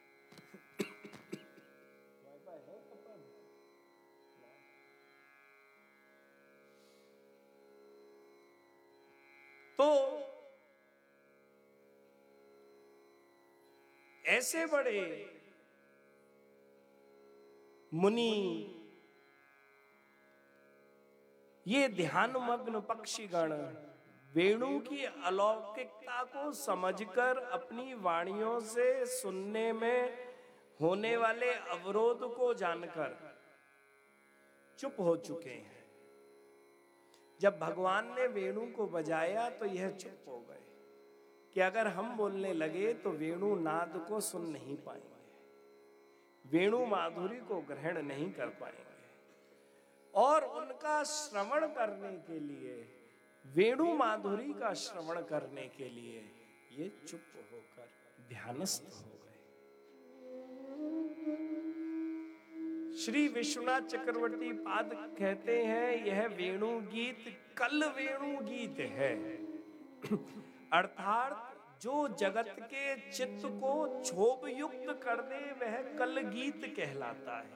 तो ऐसे बड़े मुनि, ये ध्यानमग्न पक्षीगण वेणु की अलौकिकता को समझकर अपनी वाणियों से सुनने में होने वाले अवरोध को जानकर चुप हो चुके हैं। जब भगवान ने वेणु को बजाया तो यह चुप हो गए कि अगर हम बोलने लगे तो वेणु नाद को सुन नहीं पाएंगे, वेणु माधुरी को ग्रहण नहीं कर पाएंगे, और उनका श्रवण करने के लिए, वेणु माधुरी का श्रवण करने के लिए ये चुप होकर ध्यानस्थ हो गए। श्री विश्वनाथ चक्रवर्ती पाद कहते हैं यह वेणु गीत कल वेणु गीत है, अर्थात जो जगत के चित्त को क्षोभ युक्त कर दे वह कल गीत कहलाता है।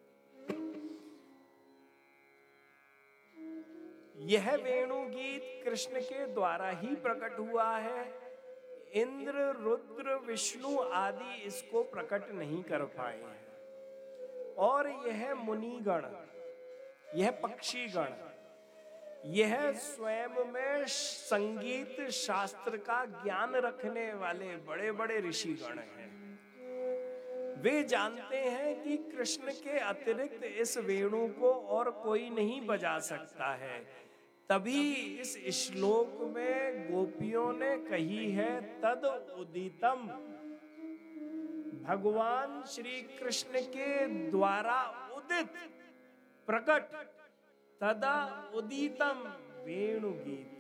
यह वेणु गीत कृष्ण के द्वारा ही प्रकट हुआ है। इंद्र रुद्र विष्णु आदि इसको प्रकट नहीं कर पाए हैं, और यह मुनिगण, यह पक्षीगण, यह स्वयं में संगीत शास्त्र का ज्ञान रखने वाले बड़े बड़े ऋषिगण हैं। वे जानते हैं कि कृष्ण के अतिरिक्त इस वेणु को और कोई नहीं बजा सकता है। तभी इस श्लोक में गोपियों ने कही है तद उदितम, भगवान श्री कृष्ण के द्वारा उदित प्रकट तदा उदितम वेणु गीत।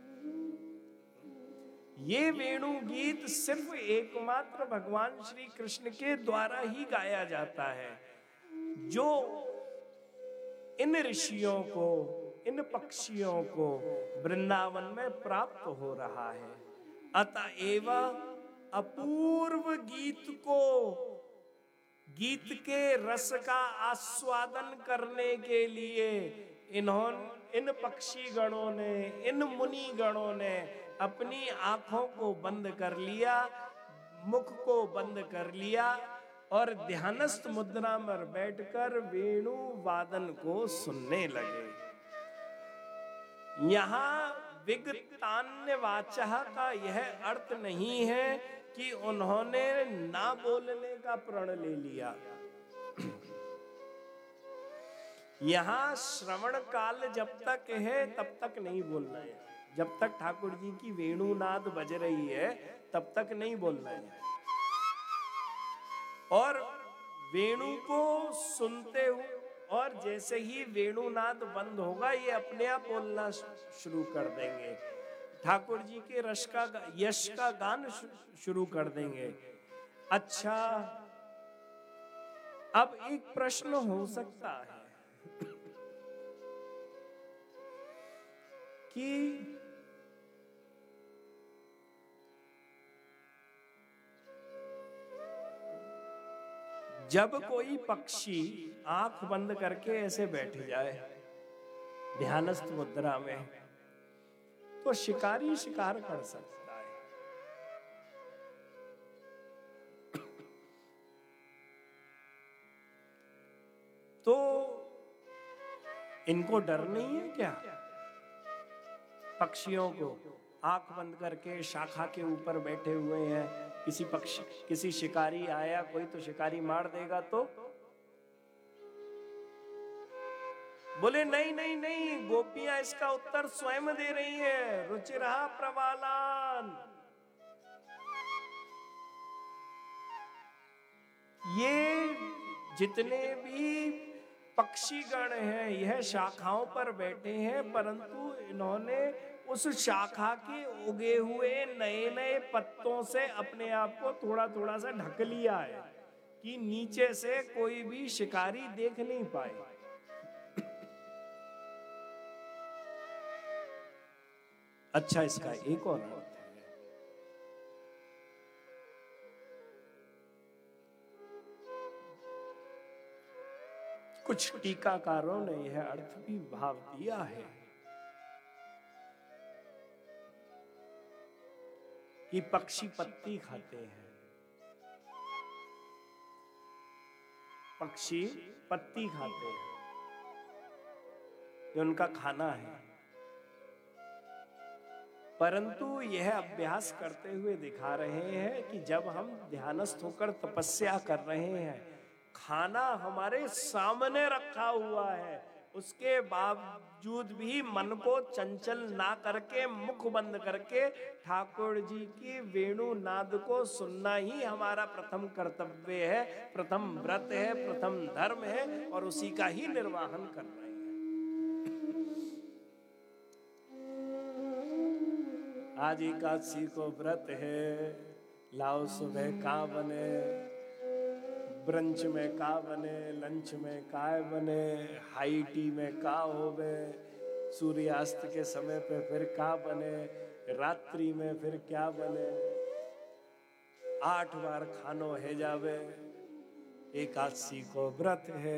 ये वेणु गीत सिर्फ एकमात्र भगवान श्री कृष्ण के द्वारा ही गाया जाता है, जो इन ऋषियों को, इन पक्षियों को वृंदावन में प्राप्त हो रहा है। अतएव अपूर्व गीत को, गीत के रस का आस्वादन करने के लिए इन्होंने, इन पक्षी गणों ने, इन मुनि गणों ने अपनी आंखों को बंद कर लिया, मुख को बंद कर लिया और ध्यानस्थ मुद्रा में बैठकर वेणु वादन को सुनने लगे। यहाँ विगतान्य वाचा का यह अर्थ नहीं है कि उन्होंने ना बोलने का प्रण ले लिया। यहाँ श्रवण काल जब तक है तब तक नहीं बोलना है, जब तक ठाकुर जी की वेणुनाद बज रही है तब तक नहीं बोलना है। और वेणु को सुनते हुए, और जैसे ही वेणुनाद बंद होगा ये अपने आप बोलना शुरू कर देंगे, ठाकुर जी के रस का यश का गान शुरू कर देंगे। अच्छा, अब एक प्रश्न हो सकता है कि जब कोई पक्षी आंख बंद करके ऐसे बैठ जाए ध्यानस्थ मुद्रा में, तो शिकारी शिकार कर सकता है। तो इनको डर नहीं है क्या? पक्षियों को आंख बंद करके शाखा के ऊपर बैठे हुए हैं, किसी पक्षी किसी शिकारी आया कोई तो शिकारी मार देगा तो बोले नहीं नहीं नहीं, गोपियां इसका उत्तर स्वयं दे रही हैं, रुचिरहा प्रवालान। ये जितने भी पक्षीगण हैं यह शाखाओं पर बैठे हैं, परंतु इन्होंने उस शाखा के उगे हुए नए नए पत्तों से अपने आप को थोड़ा थोड़ा सा ढक लिया है कि नीचे से कोई भी शिकारी देख नहीं पाए। अच्छा, इसका एक और अर्थ है, कुछ टीकाकारों ने यह अर्थ भी भाव दिया है कि पक्षी पत्ती खाते हैं, पक्षी पत्ती खाते हैं, ये उनका खाना है। परंतु यह अभ्यास करते हुए दिखा रहे हैं कि जब हम ध्यानस्थ होकर तपस्या कर रहे हैं, खाना हमारे सामने रखा हुआ है, उसके बावजूद भी मन को चंचल ना करके मुख बंद करके ठाकुर जी की वेणु नाद को सुनना ही हमारा प्रथम कर्तव्य है, प्रथम व्रत है, प्रथम धर्म है, और उसी का ही निर्वाहन कर रहे हैं। आज एकादशी को व्रत है, लाओ सुबह का बने, ब्रंच में का बने, लंच में का बने, हाई टी में का होवे, सूर्यास्त के समय पे फिर का बने, रात्रि में फिर क्या बने, आठ बार खानो है जावे, एकादशी को व्रत है।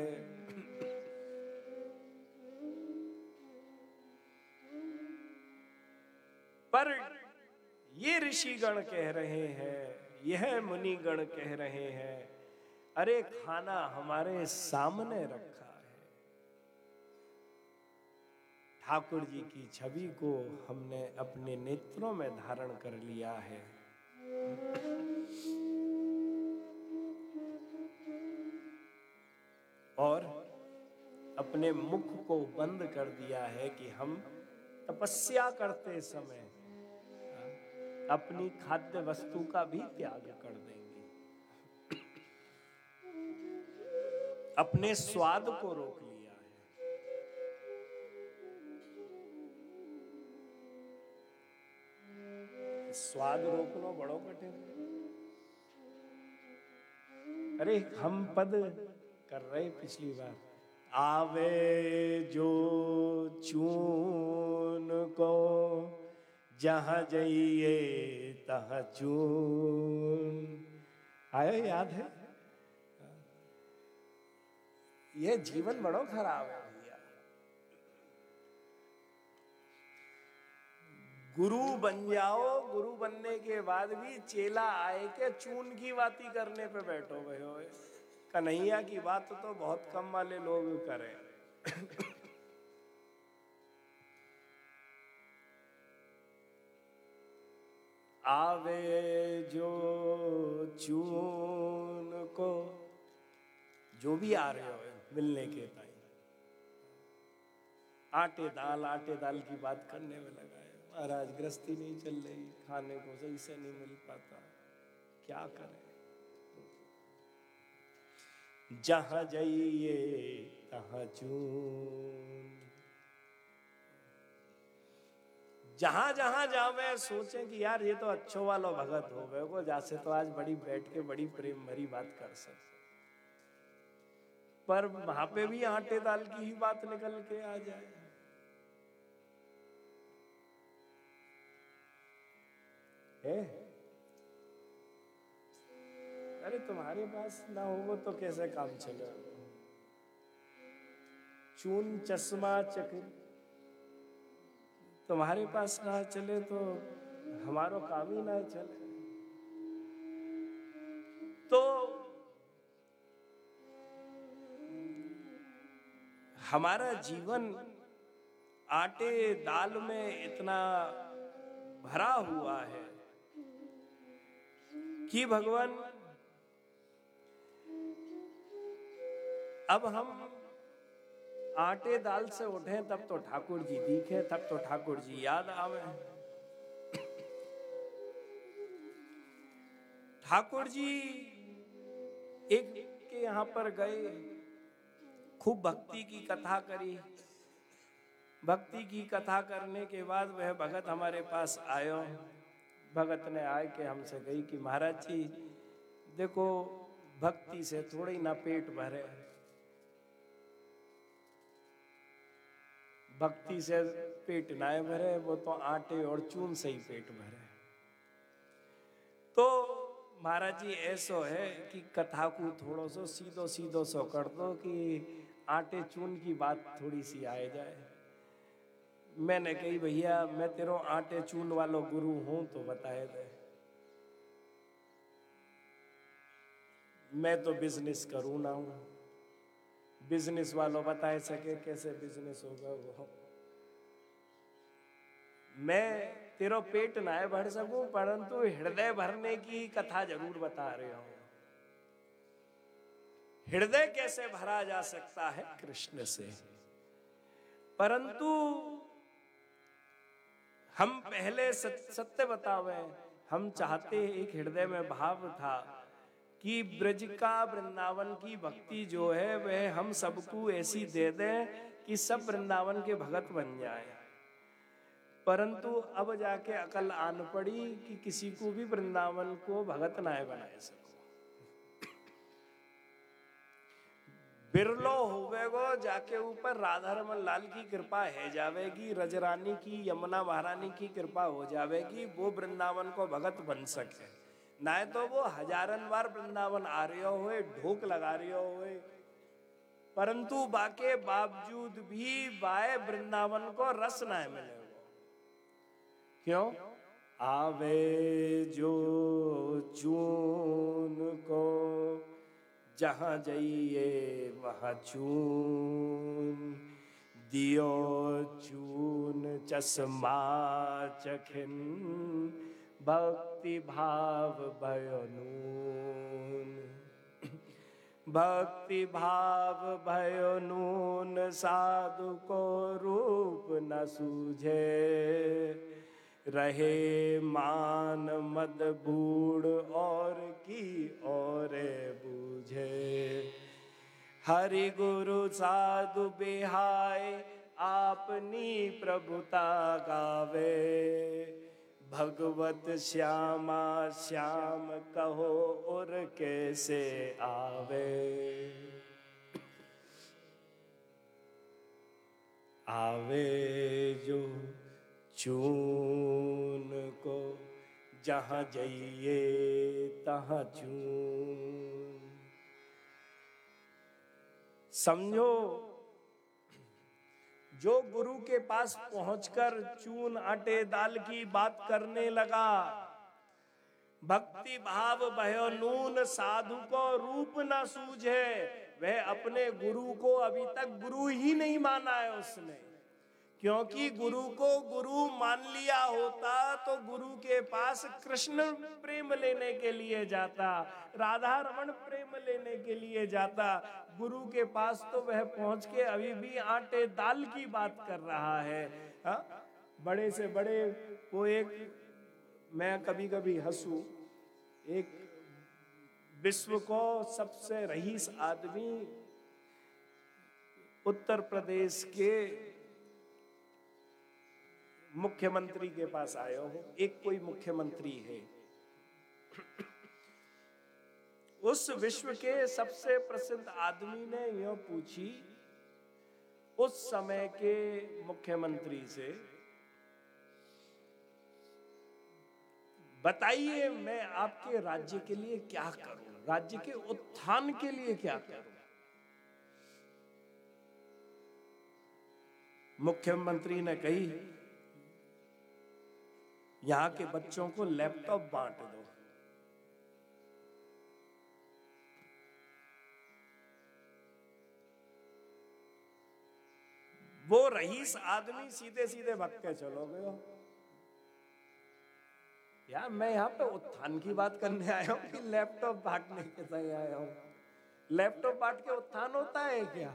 पर ये ऋषिगण कह रहे हैं, यह मुनिगण कह रहे हैं, अरे खाना हमारे सामने रखा है, ठाकुर जी की छवि को हमने अपने नेत्रों में धारण कर लिया है। और अपने मुख को बंद कर दिया है कि हम तपस्या करते समय अपनी खाद्य वस्तु का भी त्याग कर देंगे, अपने स्वाद को रोक लिया है। स्वाद रोकना बड़ो कठिन। अरे हम पद कर रहे पिछली बार, आवे जो चून को जहां जाइए तहां चून, आया याद है? यह जीवन बड़ो खराब है भैया। गुरु बन जाओ, गुरु बनने के बाद भी चेला आए के चून की बाती करने पे बैठो गए हो। कन्हैया की बात तो बहुत कम वाले लोग करें। आवे जो चून को, जो भी आ रहे हो मिलने के टाइम, आटे दाल आटे दाल की बात करने में लगा है। महाराज गृहस्थी नहीं चल रही, खाने को सही से नहीं मिल पाता, क्या करें। जहां जाइए तहां चून। जहां जहां जावे सोचे कि यार ये तो अच्छो वालो भगत हो गए को, जैसे तो आज बड़ी बैठ के बड़ी प्रेम भरी बात कर सकते, पर वहां पे भी आटे दाल की ही बात निकल के आ जाए। है? अरे तुम्हारे पास ना हो तो कैसे काम चले? चून चश्मा चक्र तुम्हारे पास ना चले तो हमारो काम ही ना चले। तो हमारा जीवन आटे दाल में इतना भरा हुआ है कि भगवान अब हम आटे दाल से उठे तब तो ठाकुर जी दिखे, तब तो ठाकुर जी याद आवे। ठाकुर जी एक के यहाँ पर गए, खूब भक्ति की कथा करी। भक्ति की कथा करने के बाद वह भगत हमारे पास आयो। भगत ने आए के हमसे कही कि महाराज जी देखो, भक्ति से थोड़ी ना पेट भरे, भक्ति से पेट ना भरे, वो तो आटे और चून से ही पेट भरे। तो महाराज जी ऐसो है कि कथा को थोड़ो सो सीधो सीधो सो कर दो कि आटे चून की बात थोड़ी सी आए जाए। मैंने कही भैया मैं तेरो आटे चून वालो गुरु हूं तो बताए दे, मैं तो बिजनेस करूं ना हूं, बिजनेस वालों बताए सके कैसे बिजनेस होगा वो। मैं तेरो पेट ना भर सकूं परंतु हृदय भरने की कथा जरूर बता रहे हूं। हृदय कैसे भरा जा सकता है? कृष्ण से। परंतु हम पहले सत्य बतावे, हम चाहते एक हृदय में भाव था कि ब्रज का वृंदावन की भक्ति जो है वह हम सबको ऐसी दे दें कि सब वृंदावन के भगत बन जाए। परंतु अब जाके अकल आन पड़ी कि किसी को भी वृंदावन को भगत ना बनाए सको। बिरलो होवेगो जाके ऊपर राधा रमन लाल की कृपा है जावेगी, रजरानी की यमुना महारानी की कृपा हो जावेगी, वो वृंदावन को भगत बन सके। ना तो वो हजारन बार वृंदावन आ रहे हुए ढोक लगा रहे हुए, परंतु बाके बावजूद भी बाए वृंदावन को रस ना मिले। क्यों? आवे जो चून को जहां जाइए वहां चून, दियो चून चश्मा चखिन, भक्ति भाव भयो नून। भक्ति भाव भयो नून, साधु को रूप न सूझे, रहे मान मद बूढ़ और की और बूझे। हरि गुरु साधु बिहाय, आपनी प्रभुता गावे, भगवत श्यामा श्याम कहो और कैसे आवे। आवे जो चून को जहां जाइए तहां चून। समझो, जो गुरु के पास पहुंचकर चून आटे दाल की बात करने लगा, भक्ति भाव भयो नून, साधु को रूप ना सूझे, वह अपने गुरु को अभी तक गुरु ही नहीं माना है उसने। क्योंकि गुरु को गुरु मान लिया होता तो गुरु के पास कृष्ण प्रेम लेने के लिए जाता, राधा रमन प्रेम लेने के लिए जाता। गुरु के पास तो वह पहुंच के अभी भी आटे दाल की बात कर रहा है। हा? बड़े से बड़े वो एक, मैं कभी कभी हंसू, एक विश्व को सबसे रईस आदमी उत्तर प्रदेश के मुख्यमंत्री के पास आया हो। एक कोई मुख्यमंत्री है, उस विश्व के सबसे प्रसिद्ध आदमी ने यह पूछी उस समय के मुख्यमंत्री से, बताइए मैं आपके राज्य के लिए क्या करूं, राज्य के उत्थान के लिए क्या करूं। मुख्यमंत्री ने कही, यहां के बच्चों को लैपटॉप बांट दो। वो रईस आदमी सीधे सीधे भाग के चलो गए। यार मैं यहाँ पे उत्थान की बात करने आया हूँ कि लैपटॉप बांटने के लिए आया हूँ। लैपटॉप बांट के उत्थान होता है क्या?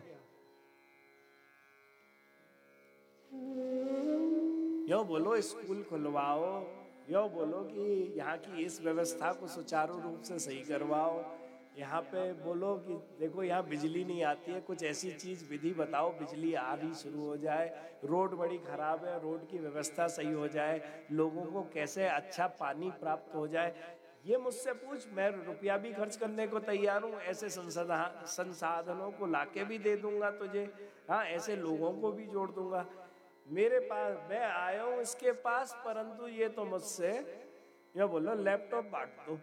यो बोलो स्कूल खुलवाओ, यो बोलो कि यहाँ की इस व्यवस्था को सुचारू रूप से सही करवाओ, यहाँ पे बोलो कि देखो यहाँ बिजली नहीं आती है, कुछ ऐसी चीज विधि बताओ बिजली आ रही शुरू हो जाए, रोड बड़ी खराब है, रोड की व्यवस्था सही हो जाए, लोगों को कैसे अच्छा पानी प्राप्त हो जाए, ये मुझसे पूछ, मैं रुपया भी खर्च करने को तैयार हूँ, ऐसे संसाधन संसाधनों को लाके भी दे दूंगा तुझे, हाँ ऐसे लोगों को भी जोड़ दूंगा। मेरे पास मैं आया हूँ इसके पास, परंतु ये तो मुझसे यह बोलो लैपटॉप बांट दो।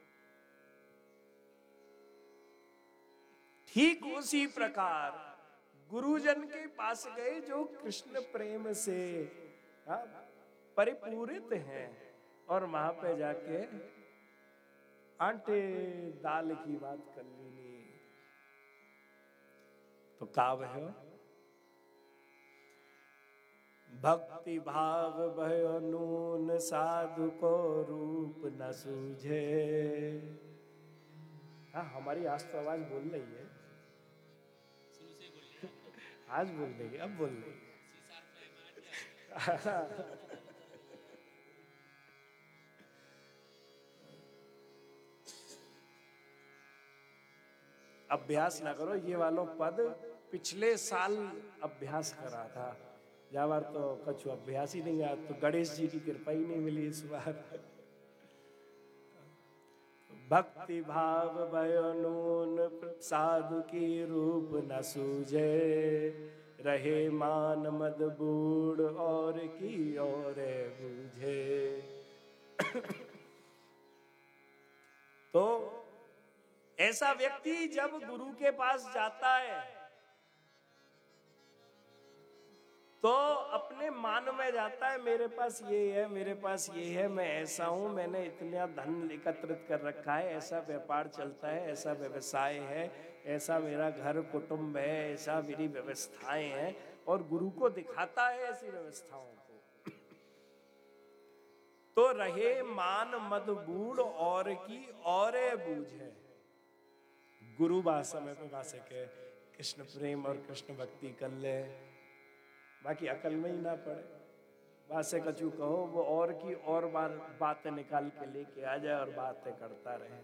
ठीक उसी प्रकार गुरुजन के पास गए जो कृष्ण प्रेम से परिपूरित हैं, और वहां पे जाके आटे दाल की बात कर ली तो काव है भक्ति भाव भयो नून साधु को रूप न सूझे। हाँ हमारी आज तो आवाज बोल रही है, आज बोल रही है, अब बोल रही है। अभ्यास ना करो, ये वालों पद पिछले साल अभ्यास करा था, या बार तो कछु अभ्यास ही नहीं आया, तो गणेश जी की कृपा ही नहीं मिली इस बार। भक्ति भाव भयो नून साधु की रूप न सूझे, रहे मान मद बूढ़ और की और बूझे। तो ऐसा व्यक्ति जब गुरु के पास जाता है तो अपने मान में जाता है, मेरे पास ये है, मेरे पास ये है, मैं ऐसा हूं, मैंने इतना धन एकत्रित कर रखा है, ऐसा व्यापार चलता है, ऐसा व्यवसाय है, ऐसा मेरा घर कुटुंब है, ऐसा मेरी व्यवस्थाएं हैं, और गुरु को दिखाता है ऐसी व्यवस्थाओं को। तो रहे मान मद बूढ़ और की और बूझे। गुरु भाषा में तो भाषा के कृष्ण प्रेम और कृष्ण भक्ति कर ले, बाकी अकल में ही ना पड़े, बासे कछु कहो वो और की और बार बातें निकाल के लेके आ जाए और बातें करता रहे।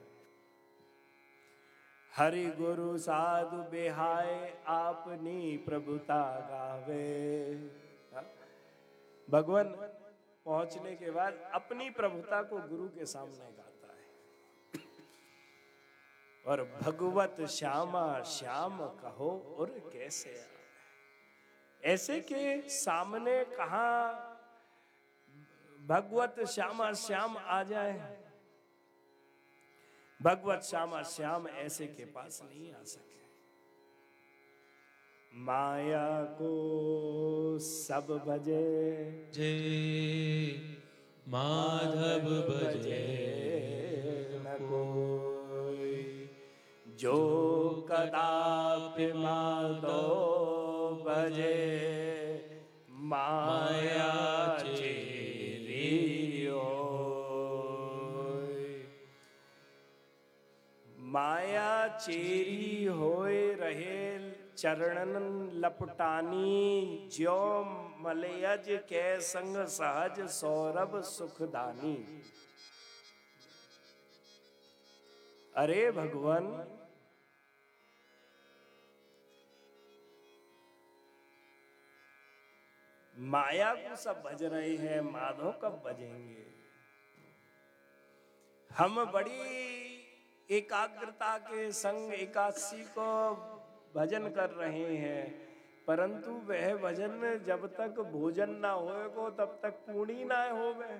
हरि गुरु साधु बेहाय आपनी प्रभुता गावे। भगवान पहुंचने के बाद अपनी प्रभुता को गुरु के सामने गाता है, और भगवत श्यामा श्याम कहो और कैसे आए। ऐसे के सामने कहां भगवत श्यामा श्याम आ जाए, भगवत श्यामा श्याम ऐसे के पास नहीं आ सके। माया को सब भजे जे माधव भजे न कोई, जो कदापि माधव भजे माया चेरी होय। माया चेरी होए रहे चरणन लपटानी, ज्यो मलयज के संग सहज सौरभ सुखदानी। अरे भगवान, माया को सब भज रहे हैं, माधव कब भजेंगे? हम बड़ी एकाग्रता के संग एकादशी को भजन कर रहे हैं, परंतु वह भजन जब तक भोजन ना होएगो तब तक पूर्ण ही ना होवे।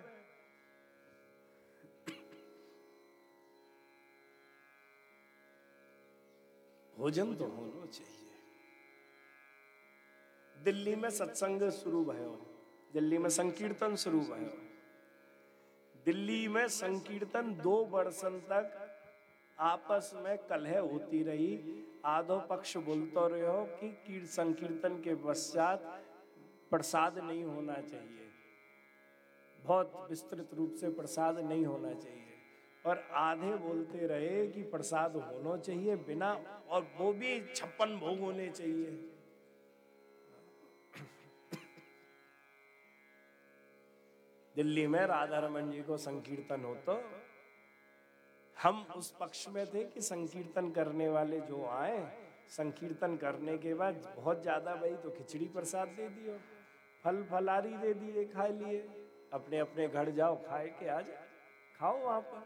भोजन तो होना चाहिए। दिल्ली में सत्संग शुरू भयो, दिल्ली में संकीर्तन शुरू भयो। दिल्ली में संकीर्तन दो वर्षन तक आपस में कलह होती रही। आधो पक्ष बोलते रहो कि संकीर्तन के पश्चात प्रसाद नहीं होना चाहिए, बहुत विस्तृत रूप से प्रसाद नहीं होना चाहिए, और आधे बोलते रहे कि प्रसाद होना चाहिए बिना, और वो भी छप्पन भोग होने चाहिए। दिल्ली में राधा रमन जी को संकीर्तन हो तो हम उस पक्ष में थे कि संकीर्तन करने वाले जो आए, संकीर्तन करने के बाद बहुत ज्यादा भाई तो खिचड़ी प्रसाद दे दियो, फल फलारी दे दिए, खा लिए, अपने अपने घर जाओ, खाए के आ जाओ, खाओ वहां पर।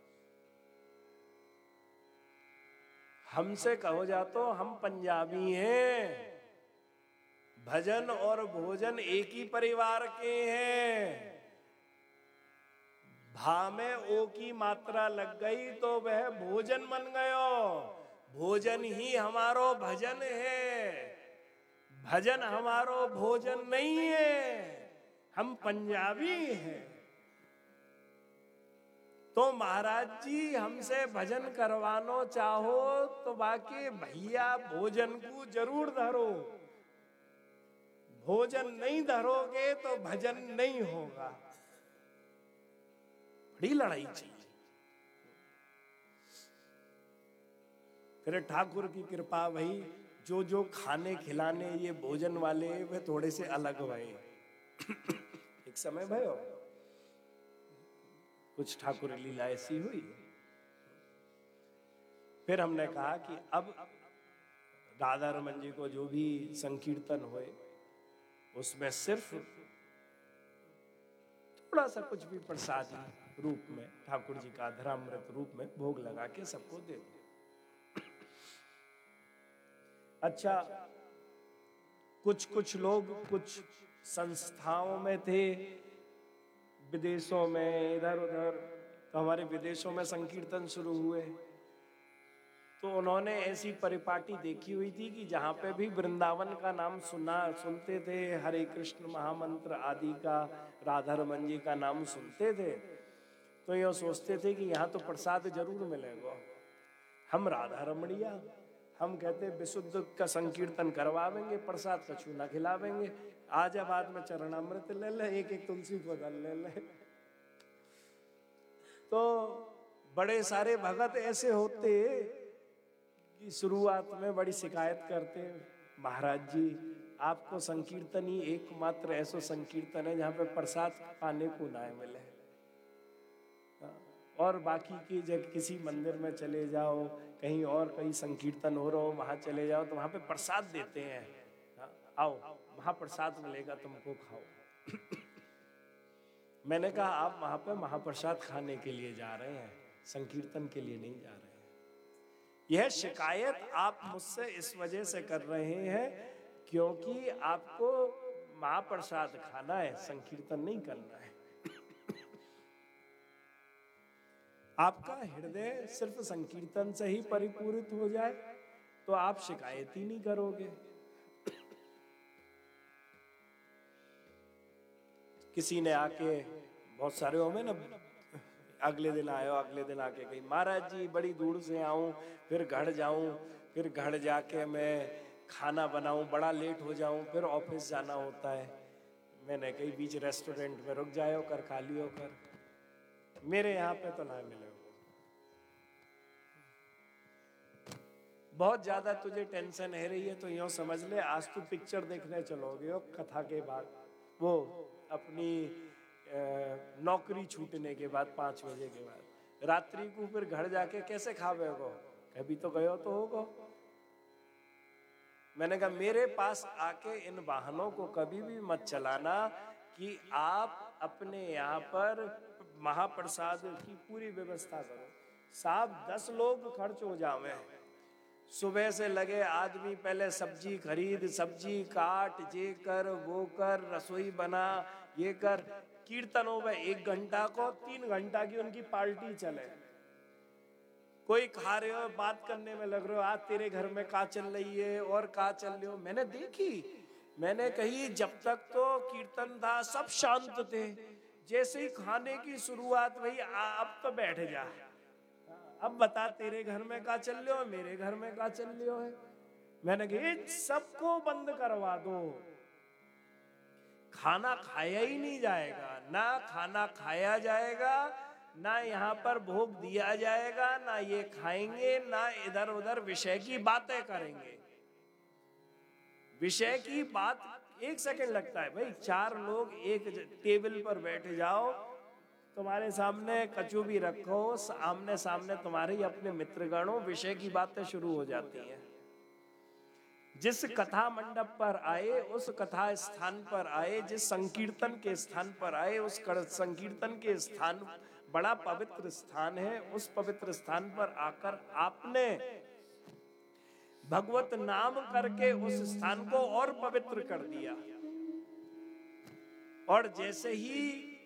हमसे कहो जा तो हम पंजाबी हैं, भजन और भोजन एक ही परिवार के हैं। भा में ओ की मात्रा लग गई तो वह भोजन बन गयो। भोजन ही हमारो भजन है, भजन हमारो भोजन नहीं है। हम पंजाबी हैं। तो महाराज जी हमसे भजन करवानो चाहो तो बाकी भैया भोजन को जरूर धरो, भोजन नहीं धरोगे तो भजन नहीं होगा। बड़ी लड़ाई चाहिए। फिर ठाकुर की कृपा भई, जो जो खाने खिलाने ये भोजन वाले वे थोड़े से अलग भये। एक समय भयो कुछ ठाकुर लीला ऐसी हुई, फिर हमने कहा कि अब राधा रमन जी को जो भी संकीर्तन हुए उसमें सिर्फ थोड़ा सा कुछ भी प्रसादी रूप में ठाकुर जी का धरामृत रूप में भोग लगा के सबको दे दो। अच्छा, कुछ कुछ लोग कुछ संस्थाओं में थे, विदेशों में, इधर उधर, तो हमारे विदेशों में संकीर्तन शुरू हुए तो उन्होंने ऐसी परिपाटी देखी हुई थी कि जहाँ पे भी वृंदावन का नाम सुना सुनते थे, हरे कृष्ण महामंत्र आदि का, राधा रमन जी का नाम सुनते थे, तो ये सोचते थे कि यहाँ तो प्रसाद जरूर मिलेगा। हम राधा रमणिया, हम कहते विशुद्ध का संकीर्तन करवावेंगे, प्रसाद कछु ना खिलावेंगे, आज बाद में चरणामृत ले ले, एक एक तुलसी को दल ले ले। तो बड़े सारे भगत ऐसे होते कि शुरुआत में बड़ी शिकायत करते, महाराज जी आपको संकीर्तन ही एकमात्र ऐसा संकीर्तन है जहाँ पे प्रसाद पाने को ना मिले, और बाकी की जब किसी मंदिर में चले जाओ, कहीं और कहीं संकीर्तन हो रहा हो वहां चले जाओ तो वहां पे प्रसाद देते हैं, आओ वहां प्रसाद मिलेगा तुमको, खाओ। मैंने कहा आप वहां पे महाप्रसाद खाने के लिए जा रहे हैं, संकीर्तन के लिए नहीं जा रहे हैं। यह शिकायत आप मुझसे इस वजह से कर रहे हैं क्योंकि आपको महाप्रसाद खाना है, संकीर्तन नहीं करना है। आपका हृदय सिर्फ संकीर्तन से ही परिपूरित हो जाए तो आप शिकायत ही नहीं करोगे। किसी ने आके, बहुत सारे हो में ना, अगले दिन आयो, अगले दिन आके कही महाराज जी बड़ी दूर से आऊं, फिर घर जाऊं, फिर घर जाके मैं खाना बनाऊं, बड़ा लेट हो जाऊं, फिर ऑफिस जाना होता है। मैंने कही बीच रेस्टोरेंट में रुक जायो कर, खा लियो कर, मेरे यहाँ पे तो ना मिले। बहुत ज्यादा तुझे टेंशन है रही है तो यूं समझ ले आज तू पिक्चर देखने चलोगे और कथा के बाद, वो अपनी नौकरी छूटने के बाद पांच बजे के बाद, रात्रि को फिर घर जाके कैसे खावे हो? कभी तो गयो तो होगो। मैंने कहा मेरे पास आके इन वाहनों को कभी भी मत चलाना कि आप अपने यहाँ पर महाप्रसाद की पूरी व्यवस्था करो। साहब दस लोग खर्च हो जावे, सुबह से लगे आदमी, पहले सब्जी खरीद, सब्जी काट, ये कर वो कर, रसोई बना, ये कर। कीर्तनों में एक घंटा को तीन घंटा की उनकी पार्टी चले। कोई खा रहे हो, बात करने में लग रहे हो, आज तेरे घर में का चल रही है और का चल रही हो। मैंने देखी, मैंने कही जब तक तो कीर्तन था सब शांत थे, जैसे ही खाने की शुरुआत हुई अब तो बैठ जा, अब बता तेरे घर में का चल रही हो, मेरे घर में का चल रही हो है। मैंने कही सबको बंद करवा दो, खाना खाया ही नहीं जाएगा, ना खाना खाया जाएगा, ना यहाँ पर भोग दिया जाएगा, ना ये खाएंगे, ना इधर उधर विषय की बातें करेंगे। विषय की बात एक सेकंड लगता है भाई, चार लोग एक टेबल पर बैठ जाओ, तुम्हारे सामने कचू भी रखो, आमने सामने तुम्हारे अपने मित्रगणों, विषय की बातें शुरू हो जाती हैं। जिस कथा मंडप पर आए, उस कथा स्थान पर आए, जिस संकीर्तन के स्थान पर आए, उस संकीर्तन के स्थान बड़ा पवित्र स्थान है। उस पवित्र स्थान पर आकर आपने भगवत नाम करके उस स्थान को और पवित्र कर दिया। और जैसे ही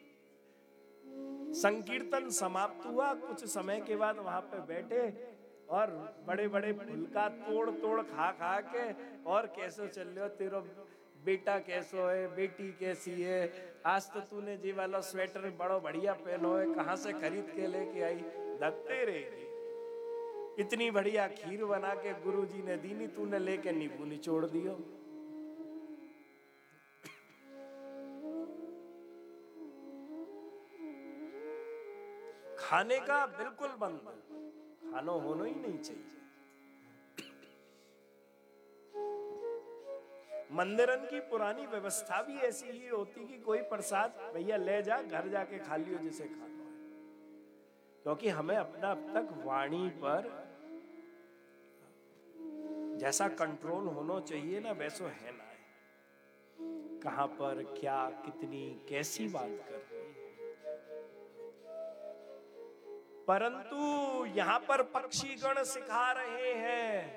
संकीर्तन समाप्त हुआ, कुछ समय के बाद वहां पे बैठे और बड़े बड़े फुलका तोड़ तोड़ खा खा के, और कैसे चल रहे हो, तेरा बेटा कैसो है, बेटी कैसी है, आज तो तूने जी वाला स्वेटर बड़ो बढ़िया पहनो है, कहाँ से खरीद के लेके आई, धत्ते रहेगी। इतनी बढ़िया खीर बना के गुरुजी ने दी, नहीं तूने लेके नींबू निचोड़ दियो। खाने का बिल्कुल बंद, खाना होना ही नहीं चाहिए। मंदिरन की पुरानी व्यवस्था भी ऐसी ही होती कि कोई प्रसाद भैया ले जा, घर जाके खा लियो जिसे खाना है, क्योंकि हमें अपना अब तक वाणी पर जैसा कंट्रोल होना चाहिए ना, वैसो है ना है। कहां पर क्या कितनी कैसी बात कर रही है। परंतु यहां पर पक्षीगण सिखा रहे हैं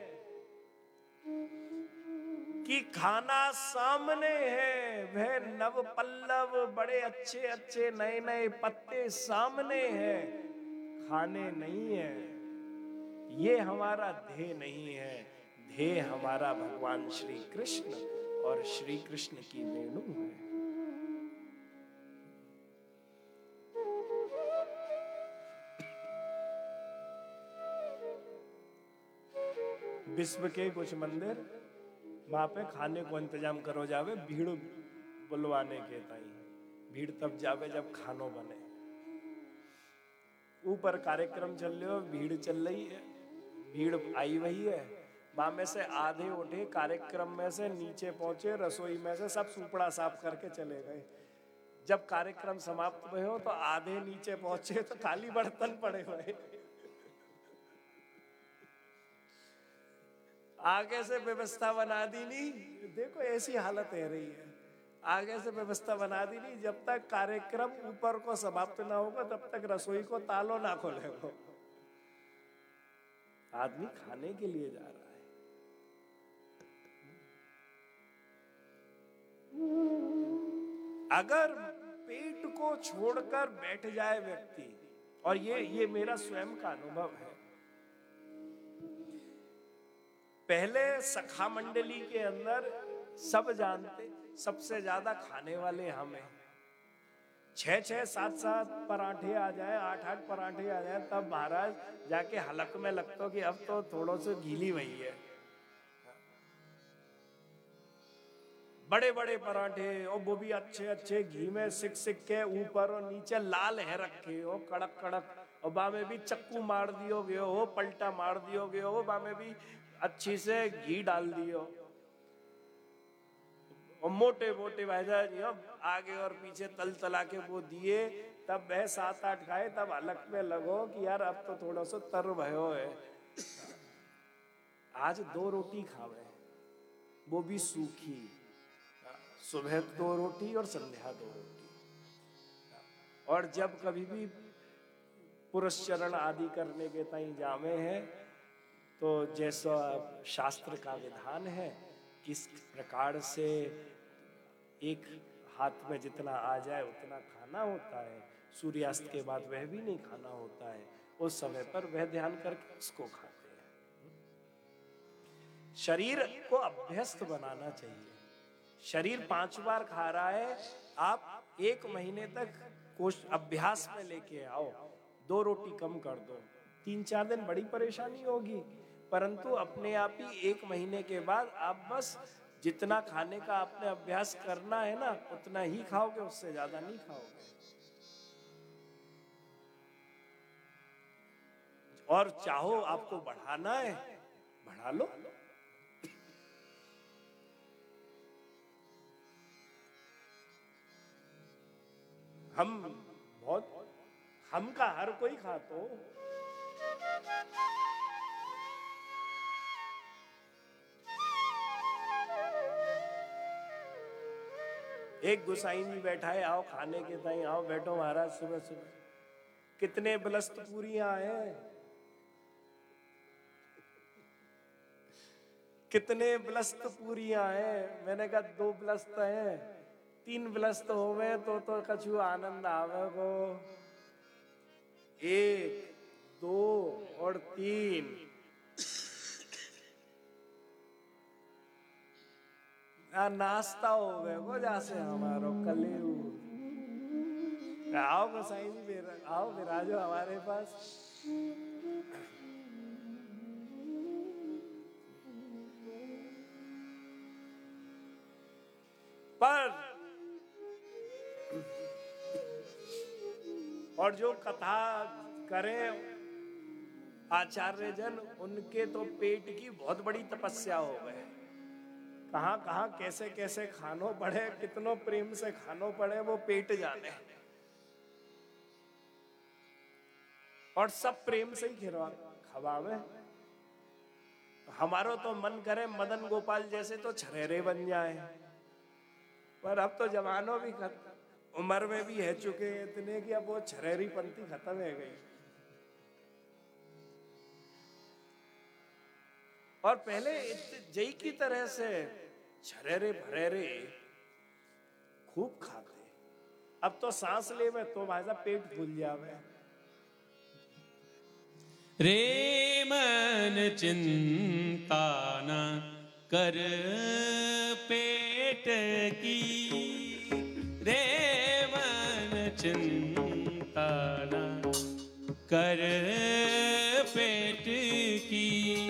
कि खाना सामने है, वह नव पल्लव बड़े अच्छे अच्छे नए नए पत्ते सामने हैं, खाने नहीं है। ये हमारा ध्येय नहीं है, ध्येय हमारा भगवान श्री कृष्ण और श्री कृष्ण की वेणु है। विश्व के कुछ मंदिर वहां पे खाने को इंतजाम करो जावे, भीड़ बुलवाने के ताई, भीड़ तब जावे जब खानो बने। ऊपर कार्यक्रम चल रहे हो, भीड़ चल रही है, भीड़ आई वही है, वहां में से आधे उठे कार्यक्रम में से नीचे पहुंचे, रसोई में से सब सुपड़ा साफ करके चले गए। जब कार्यक्रम समाप्त हुए हो तो आधे नीचे पहुंचे तो खाली बर्तन पड़े हुए। आगे से व्यवस्था बना दी नहीं, देखो ऐसी हालत है रही है, आगे से व्यवस्था बना दी नहीं, जब तक कार्यक्रम ऊपर को समाप्त ना होगा तब तक रसोई को तालो ना खोलेगा। आदमी खाने के लिए जा रहा है। अगर पेट को छोड़कर बैठ जाए व्यक्ति, और ये ये मेरा स्वयं का अनुभव है, पहले सखा मंडली के अंदर सब जानते, सबसे ज्यादा खाने वाले हमें, छह छह सात सात पराठे आ जाए, आठ आठ पराठे आ जाए, तब महाराज जाके हलक में लगता कि अब तो थोड़ा सा गीली वही है। बड़े बड़े पराठे, और वो भी अच्छे अच्छे घी में सिक सिक के, ऊपर और नीचे लाल है रखे हो, कड़क कड़क, और बा में भी चक्कू मार दियो गयो हो, पलटा मार दियो गयो हो, बा में भी अच्छी से घी डाल दियो। और मोटे मोटे भाईजा जी अब आगे और पीछे तल तला के वो दिए, तब वह सात आठ खाए, तब अलग में लगो कि यार अब तो थोड़ा सा तर भयो है। आज दो रोटी खावे, वो भी सूखी, सुबह दो रोटी और संध्या दो रोटी। और जब कभी भी पुरस्चरण आदि करने के ताई जामे हैं, तो जैसा शास्त्र का विधान है, किस प्रकार से एक हाथ में जितना आ जाए उतना खाना होता है, सूर्यास्त के बाद वह भी नहीं खाना होता है, उस समय पर वह ध्यान करके उसको खाते हैं। शरीर को अभ्यस्त बनाना चाहिए। शरीर पांच बार खा रहा है, आप एक महीने तक कोश अभ्यास में लेके आओ, दो रोटी कम कर दो, तीन चार दिन बड़ी परेशानी होगी, परंतु अपने आप ही एक महीने के बाद आप बस जितना खाने का आपने अभ्यास करना है ना, उतना ही खाओगे, उससे ज्यादा नहीं खाओगे। और चाहो आपको बढ़ाना है, बढ़ा लो। हम बहुत हम का हर कोई खातो। एक गोसाई जी बैठा है, आओ खाने के ताई, आओ बैठो महाराज। सुबह सुबह कितने बलस्त पूरियां हैं, कितने बलस्त पूरियां हैं। मैंने कहा दो बलस्त हैं, तीन बलस्त हो गए तो तो कछु आनंद आवे को। एक, दो और तीन, नाश्ता हो गए वो जैसे हमारो कलेऊ। आओ गोसाई जी, आओ विराजो हमारे पास। पर और जो कथा करें आचार्य जन, उनके तो पेट की बहुत बड़ी तपस्या हो गए। कहां कहां कैसे कैसे खानो पड़े, कितनों प्रेम से खानो पड़े, वो पेट जाने। और सब प्रेम से ही खिलवा खवावे। हमारो तो मन करे मदन गोपाल जैसे तो छरेरे बन जाए, पर अब तो जवानों भी खत्म, उम्र में भी है चुके इतने कि अब वो छरेरी पंथी खत्म है गई। और पहले जई की तरह से छरेरे भरेरे खूब खाते, अब तो सांस ले में तो भाई साहब पेट फूल जावे। रे मन चिंता न कर पेट की, रे मन चिंता न कर पेट की,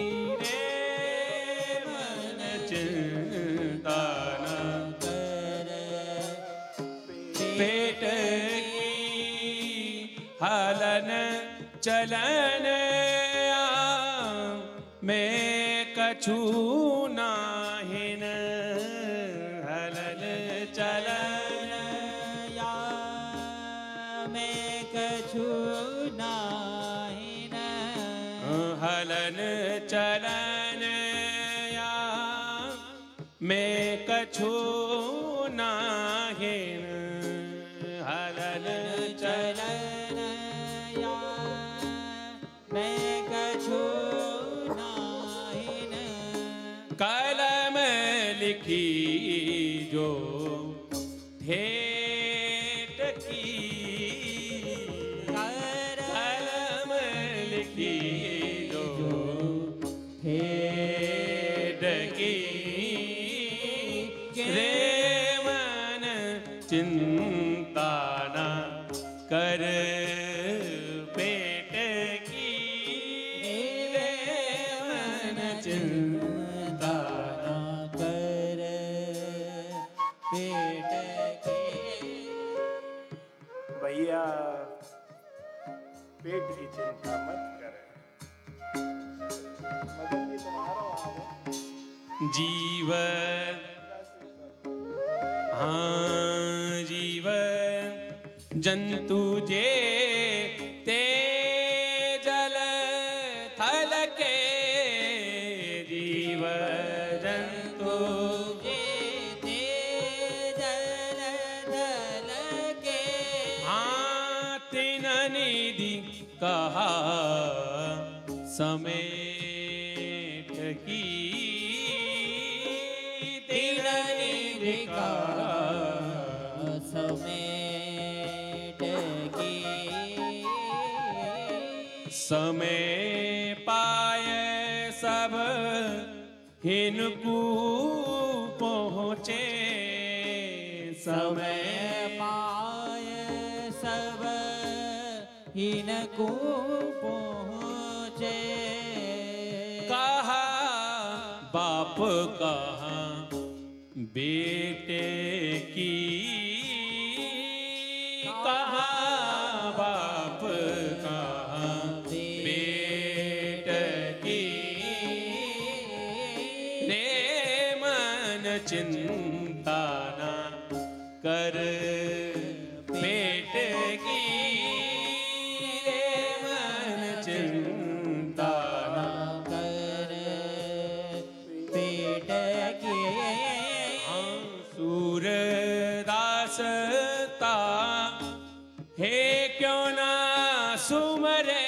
रे मन चिंता न कर पेट की, हलन चलन में कछु नाहिन, हलन चलन या में कछु नाहिन, हलन चलन या में कछु नाहिन, हलन चलन या में कछु नाहिन, कलम लिखी जो ठेठ की, कलम लिखी जो ठेठ की, रे मन चिंता न कर पेट की, रे मन चिंता ना कर पेट की। भैया पेट की चिंता मत करें, मदन जी तुम्हारा आओ। जीव हाँ जीव जंतु जे ते जल थल के जीव जंतु जे ते जल थल के हाँ तीन निधि कहा समेट की तीन निधि कहा समेट की समय पाय सब हिनको पहुँचे समय पाय सब हिनको पहुँचे कहा बाप कहा बेटे की कहा बाप कहा बेट की रे मन चिंता न कर पेट की रे मन चिंता न कर पेट की सूरदासता हे क्यों ना सुमरे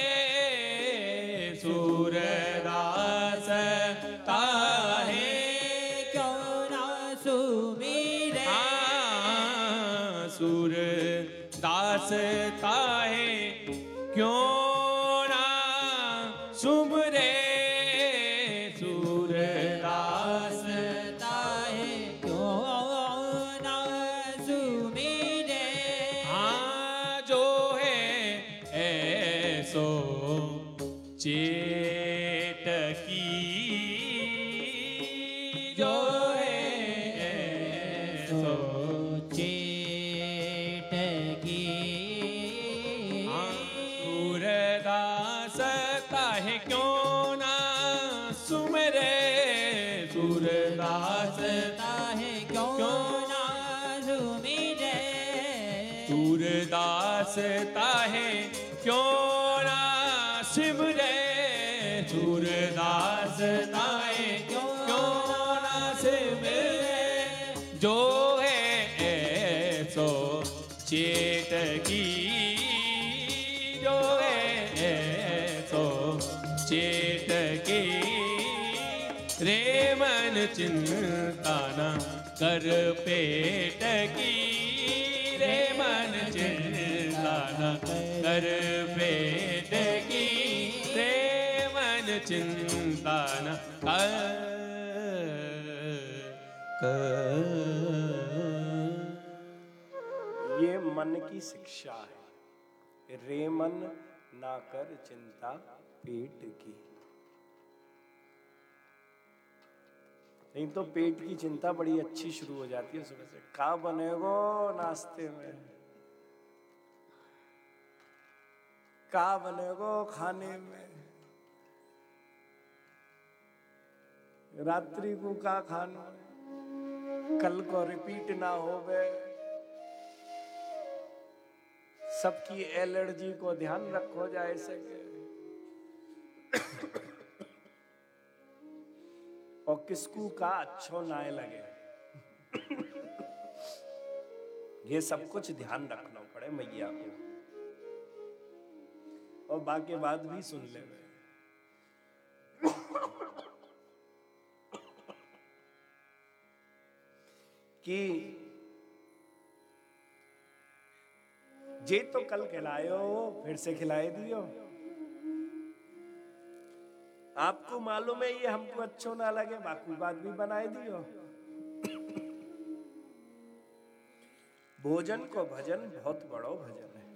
सूरदासता है क्यों ना सुमिरे हाँ सूरदासता है क्यों ना सुमरे सूरदास ताहे क्यों ना सुमिरे हाँ जो है ऐसो चेट की जो है ऐसो चेट की हाँ सूरदास काहे क्यों ना सुमरे सूरदास ताहे क्यों ना सुमिरे सूरदास ताहे क्यों ना सिमरे सूरदास ताहे क्यों ना सिमरे जो है ऐसो चेट की जो है ऐसो चेट की रे मन चिंता न कर पेट की रे मन चिंता न कर पेट की रे मन चिंता न कर कर ये मन की शिक्षा है। रे मन ना कर चिंता पेट की। नहीं तो पेट की चिंता बड़ी अच्छी शुरू हो जाती है सुबह से। का बनेगो नाश्ते में, का बनेगो खाने में, रात्रि को का खाना, कल को रिपीट ना होवे। सबकी एलर्जी को ध्यान रखो जाए सके और किसको का अच्छो ना लगे। ये सब कुछ ध्यान रखना पड़े मैया को। और बाकी बात भी सुन ले। कि जे तो कल खिलायो फिर से खिलाए दियो। आपको मालूम है ये हमको अच्छो ना लगे, बाकी बात भी बनाए दियो। भोजन को भजन बहुत बड़ो भजन है।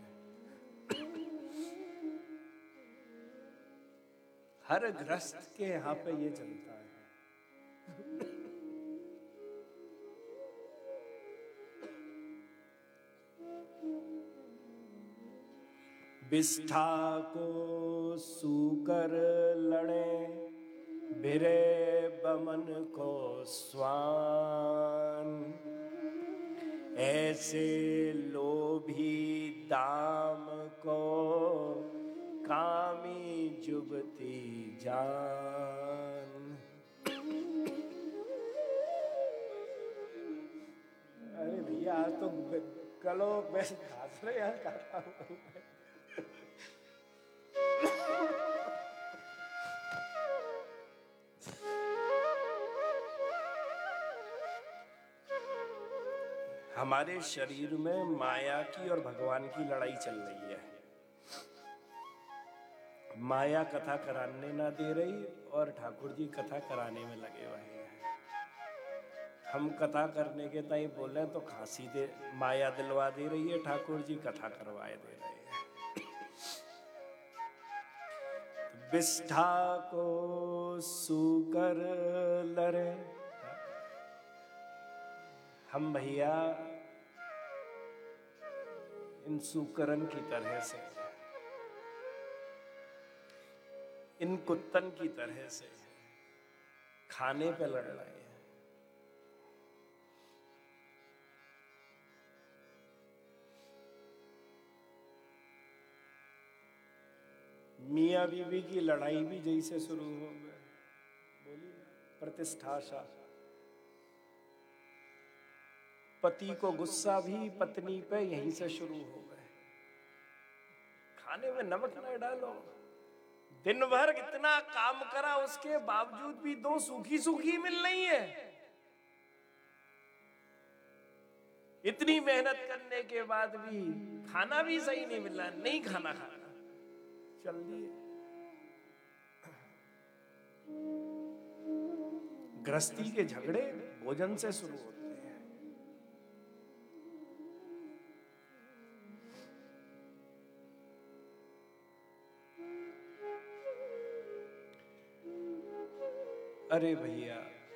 हर गृहस्थ के यहाँ पे ये चलता है। विष्ठा को सूकर लड़े, भिरे बमन को स्वान। ऐसे लोभी दाम को कामी जुबती जान। अरे भैया आज तो कलो बस खास रहे यार खाता हूँ। हमारे शरीर में माया की और भगवान की लड़ाई चल रही है। माया कथा कराने ना दे रही और ठाकुर जी कथा कराने में लगे हुए हैं। हम कथा करने के ताई बोले तो खांसी दे माया दिलवा दे रही है, ठाकुर जी कथा करवाए दे रहे हैं। विष्ठा को सूकर लरे, हम भैया इन सूकरन की तरह से, इन कुत्तन की तरह से खाने पे लड़ रहे हैं। मियाँ बीवी की लड़ाई भी जैसे शुरू हो गई, बोली प्रतिष्ठा सा। पति को गुस्सा भी पत्नी पे यहीं से शुरू हो गए। खाने में नमक न डालो, दिन भर इतना काम करा उसके बावजूद भी दो सूखी सूखी मिल रही है। इतनी मेहनत करने के बाद भी खाना भी सही नहीं मिल रहा, नहीं खाना खाना चल दिए। गृहस्थी के झगड़े भोजन से शुरू होते हैं। अरे भैया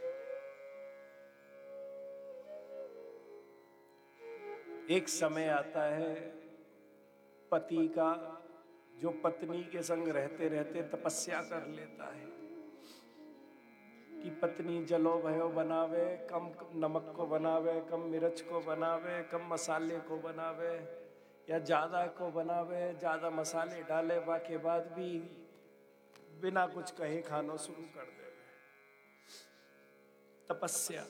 एक समय आता है पति का जो पत्नी के संग रहते रहते तपस्या कर लेता है कि पत्नी जलो भयो बनावे, कम नमक को बनावे, कम मिर्च को बनावे, कम मसाले को बनावे, या ज्यादा को बनावे, ज्यादा मसाले डाले, बाकी बाद भी बिना कुछ कहे खाना शुरू कर दे। तपस्या।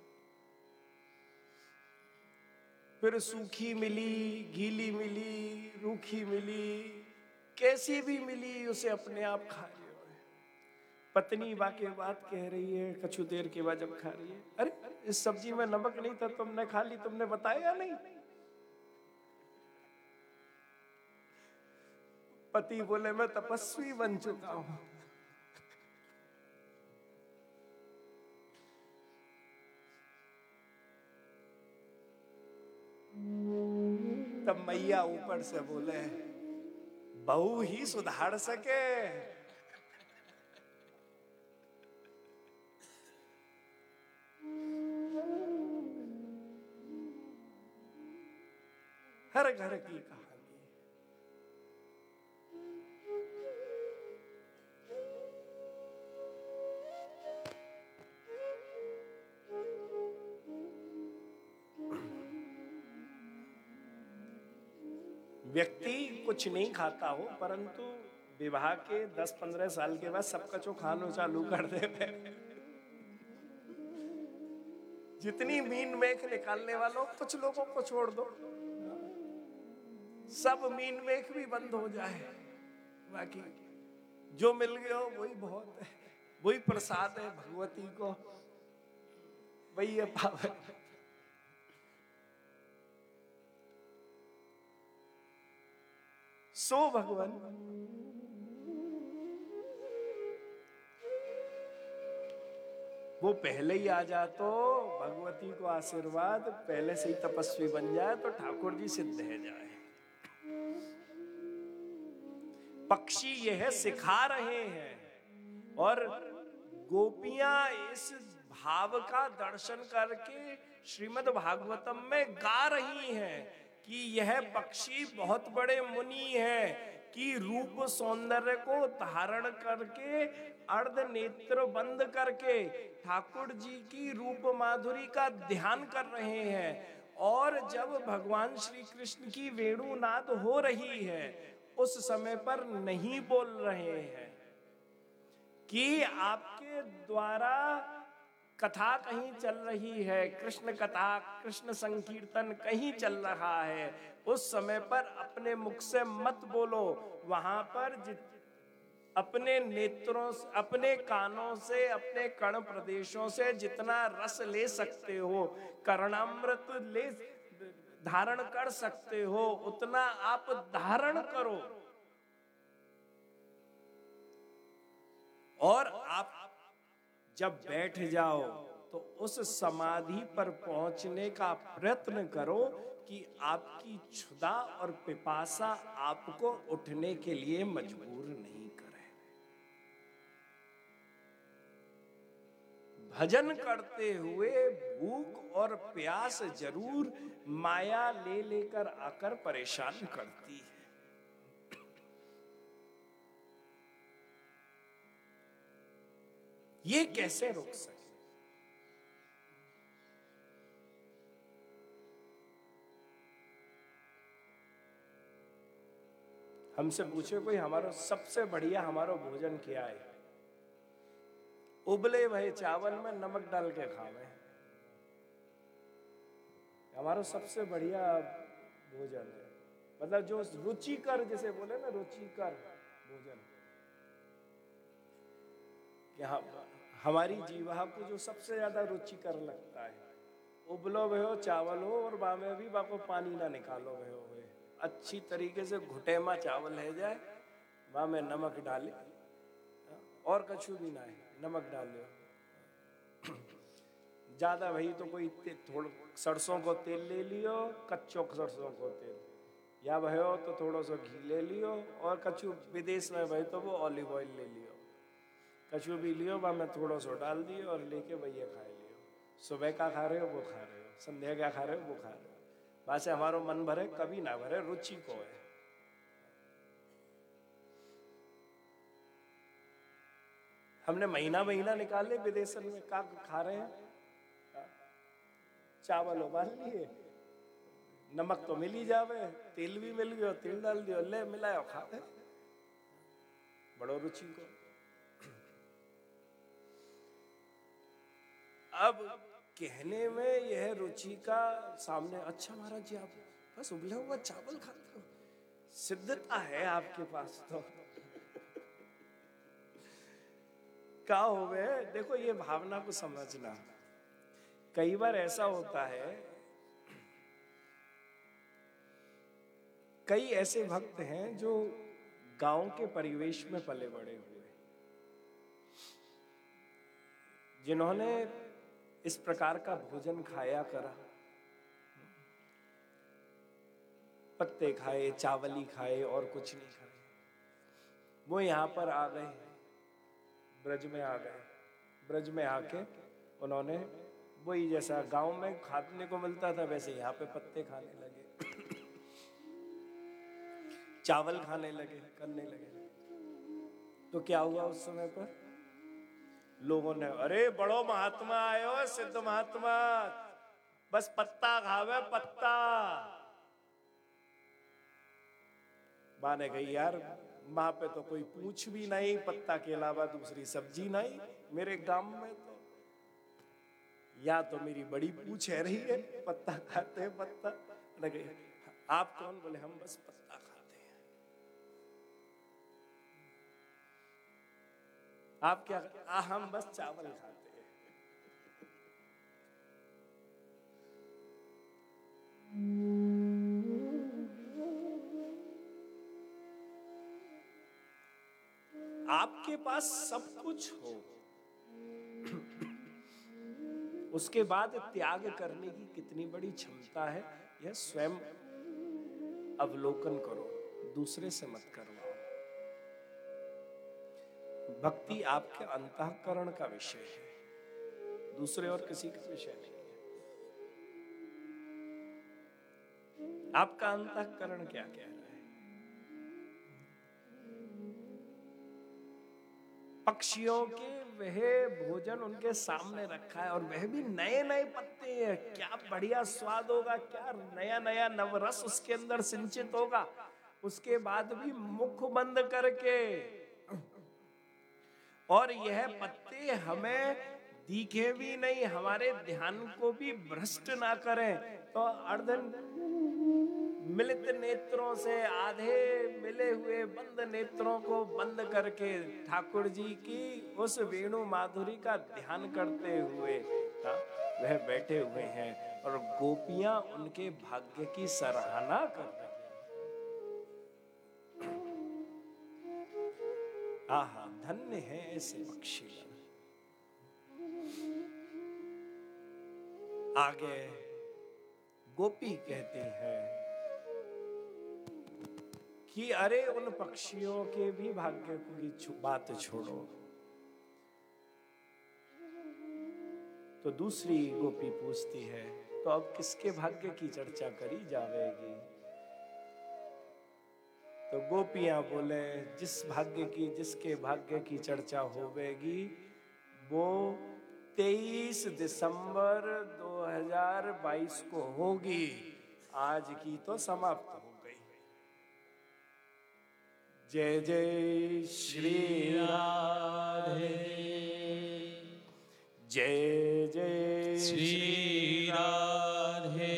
फिर सूखी मिली, गीली मिली, रूखी मिली, कैसी भी मिली उसे अपने आप खा लियो। पत्नी बाके बात कह रही है कुछ देर के बाद जब खा रही है, अरे इस सब्जी में नमक नहीं था, तुमने खा ली, तुमने बताया नहीं। पति बोले मैं तपस्वी बन चुका हूं। तब मैया ऊपर से बोले बहू ही सुधार सके। हर घर की कहानी। व्यक्ति कुछ नहीं खाता हो परंतु विवाह के दस पंद्रह साल के बाद सब कचो खानो चालू कर दे। जितनी मीन मेख निकालने वालों कुछ लोगों को छोड़ दो, सब मीन मेख भी बंद हो जाए, बाकी जो मिल गया वही बहुत है, वही प्रसाद है भगवती को, वही है पावन। सो भगवान वो पहले ही आ जा तो भगवती को आशीर्वाद, पहले से ही तपस्वी बन जाए तो ठाकुर जी सिद्ध है जाए। पक्षी यह सिखा रहे हैं और गोपियां इस भाव का दर्शन करके श्रीमद् भागवतम में गा रही हैं कि यह पक्षी बहुत बड़े मुनि हैं कि रूप सौंदर्य को धारण करके अर्ध नेत्र बंद करके ठाकुर जी की रूप माधुरी का ध्यान कर रहे हैं और जब भगवान श्री कृष्ण की वेणुनाद हो रही है उस समय पर नहीं बोल रहे हैं कि आपके द्वारा कथा कहीं चल रही है, कृष्ण कथा, कृष्ण संकीर्तन कहीं चल रहा है, उस समय पर अपने मुख से मत बोलो। वहां पर अपने नेत्रों से, अपने कानों से, अपने कर्ण प्रदेशों से जितना रस ले सकते हो, कर्णामृत ले धारण कर सकते हो, उतना आप धारण करो। और आप जब बैठ जाओ तो उस समाधि पर पहुंचने का प्रयत्न करो कि आपकी क्षुधा और पिपासा आपको उठने के लिए मजबूर नहीं करे। भजन करते हुए भूख और प्यास जरूर माया ले लेकर आकर परेशान करती है। ये कैसे रोक सके? हमसे पूछे कोई हमारा सबसे बढ़िया हमारा भोजन क्या है? उबले भये चावल में नमक डाल के खावे, हमारा सबसे बढ़िया भोजन है। मतलब जो रुचिकर, जैसे बोले ना रुचिकर भोजन, यहाँ हमारी जीवा को जो सबसे ज्यादा रुचिकर लगता है, उबलो भयो चावल हो और बामे भी बाको पानी ना निकालो भयो हुए, अच्छी तरीके से घुटेमा चावल है जाए, बामे नमक डाले और कछु भी ना है, नमक डाल लो। ज्यादा भाई तो कोई थोड़ा सरसों को तेल ले लियो, कच्चो सरसों को तेल, या भयो तो थोड़ा सा घी ले लियो, और कछु विदेश में भाई तो वो ऑलिव ऑयल ले लियो, कछु भी लियो वह में थोड़ा सा डाल दियो और लेके भैया खा लियो। सुबह का खा रहे हो वो खा रहे हो, संध्या का खा रहे हो वो खा रहे हो, वहां से हमारो मन भरे कभी ना भरे, रुचि को है। हमने महीना महीना निकाले विदेशन में का खा रहे हैं, चावल उबाल लिए, नमक तो मिल ही जावे, तेल भी मिल गयो, तेल डाल दियो, ले मिलायो खाते, बड़ो रुचि को। अब कहने में यह रुचि का सामने, अच्छा महाराज जी आप बस उबला हुआ चावल खाते हो, सिद्धता है आपके पास तो क्या हो गए। देखो ये भावना को समझना, कई बार ऐसा होता है, कई ऐसे भक्त हैं जो गांव के परिवेश में पले बड़े हुए, जिन्होंने इस प्रकार का भोजन खाया करा, पत्ते खाए, चावल ही खाए और कुछ नहीं खाए, वो यहाँ पर आ गए, ब्रज में आ गए, ब्रज में आके उन्होंने वही जैसा गांव में खाने को मिलता था वैसे यहाँ पे पत्ते खाने लगे, चावल खाने लगे, करने लगे। तो क्या हुआ उस समय पर? लोगों ने, अरे बड़ो महात्मा आयो, सिद्ध महात्मा, बस पत्ता खावे पत्ता। माने गई यार, वहां पे तो कोई पूछ भी नहीं, पत्ता के अलावा दूसरी सब्जी नहीं मेरे गांव में, तो या तो मेरी बड़ी पूछ है रही है, पत्ता खाते हैं पत्ता। लगे आप कौन? बोले हम बस पत्ता खाते हैं। आप क्या? आ, हम बस चावल खाते हैं। आपके पास सब कुछ हो, उसके बाद त्याग करने की कितनी बड़ी क्षमता है, यह स्वयं अवलोकन करो, दूसरे से मत करवाओ। भक्ति आपके अंतःकरण का विषय है, दूसरे और किसी का विषय नहीं है। आपका अंतःकरण क्या कह रहा है? पक्षियों के वह भोजन उनके सामने रखा है और वह भी नए नए पत्ते हैं। क्या बढ़िया स्वाद होगा, क्या नया नया नवरस उसके अंदर सिंचित होगा। उसके बाद भी मुख बंद करके, और यह पत्ते हमें दिखे भी नहीं, हमारे ध्यान को भी भ्रष्ट ना करें। तो अर्ध मिलित नेत्रों से, आधे मिले हुए बंद नेत्रों को बंद करके ठाकुर जी की उस वेणु माधुरी का ध्यान करते हुए वह बैठे हुए हैं और गोपियां उनके भाग्य की सराहना कर रही हैं। आहा, धन्य है ऐसे पक्षी। आगे गोपी कहती हैं कि अरे उन पक्षियों के भी भाग्य की बात छोड़ो। तो दूसरी गोपी पूछती है, तो अब किसके भाग्य की चर्चा करी जावेगी? तो गोपियां बोले, जिस भाग्य की, जिसके भाग्य की चर्चा होवेगी वो तेईस दिसंबर दो हज़ार बाईस को होगी। आज की तो समाप्त हो गई। जय जय श्री राधे, जय जय श्री राधे,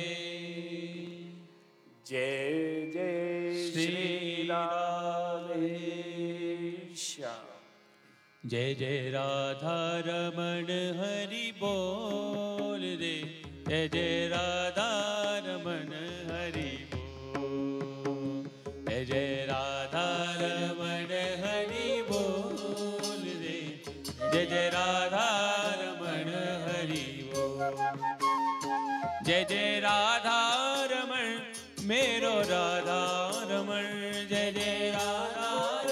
जय जय श्री राधे श्याम। जय जय राधा रमण हरि बोल रे, जय जय राधा रमण हरि बोल, जय जय राधा रमण हरि बोल रे, जय जय राधा रमण हरि बोल, जय जय राधा रमण मेरो राधा रमण, जय जय राधा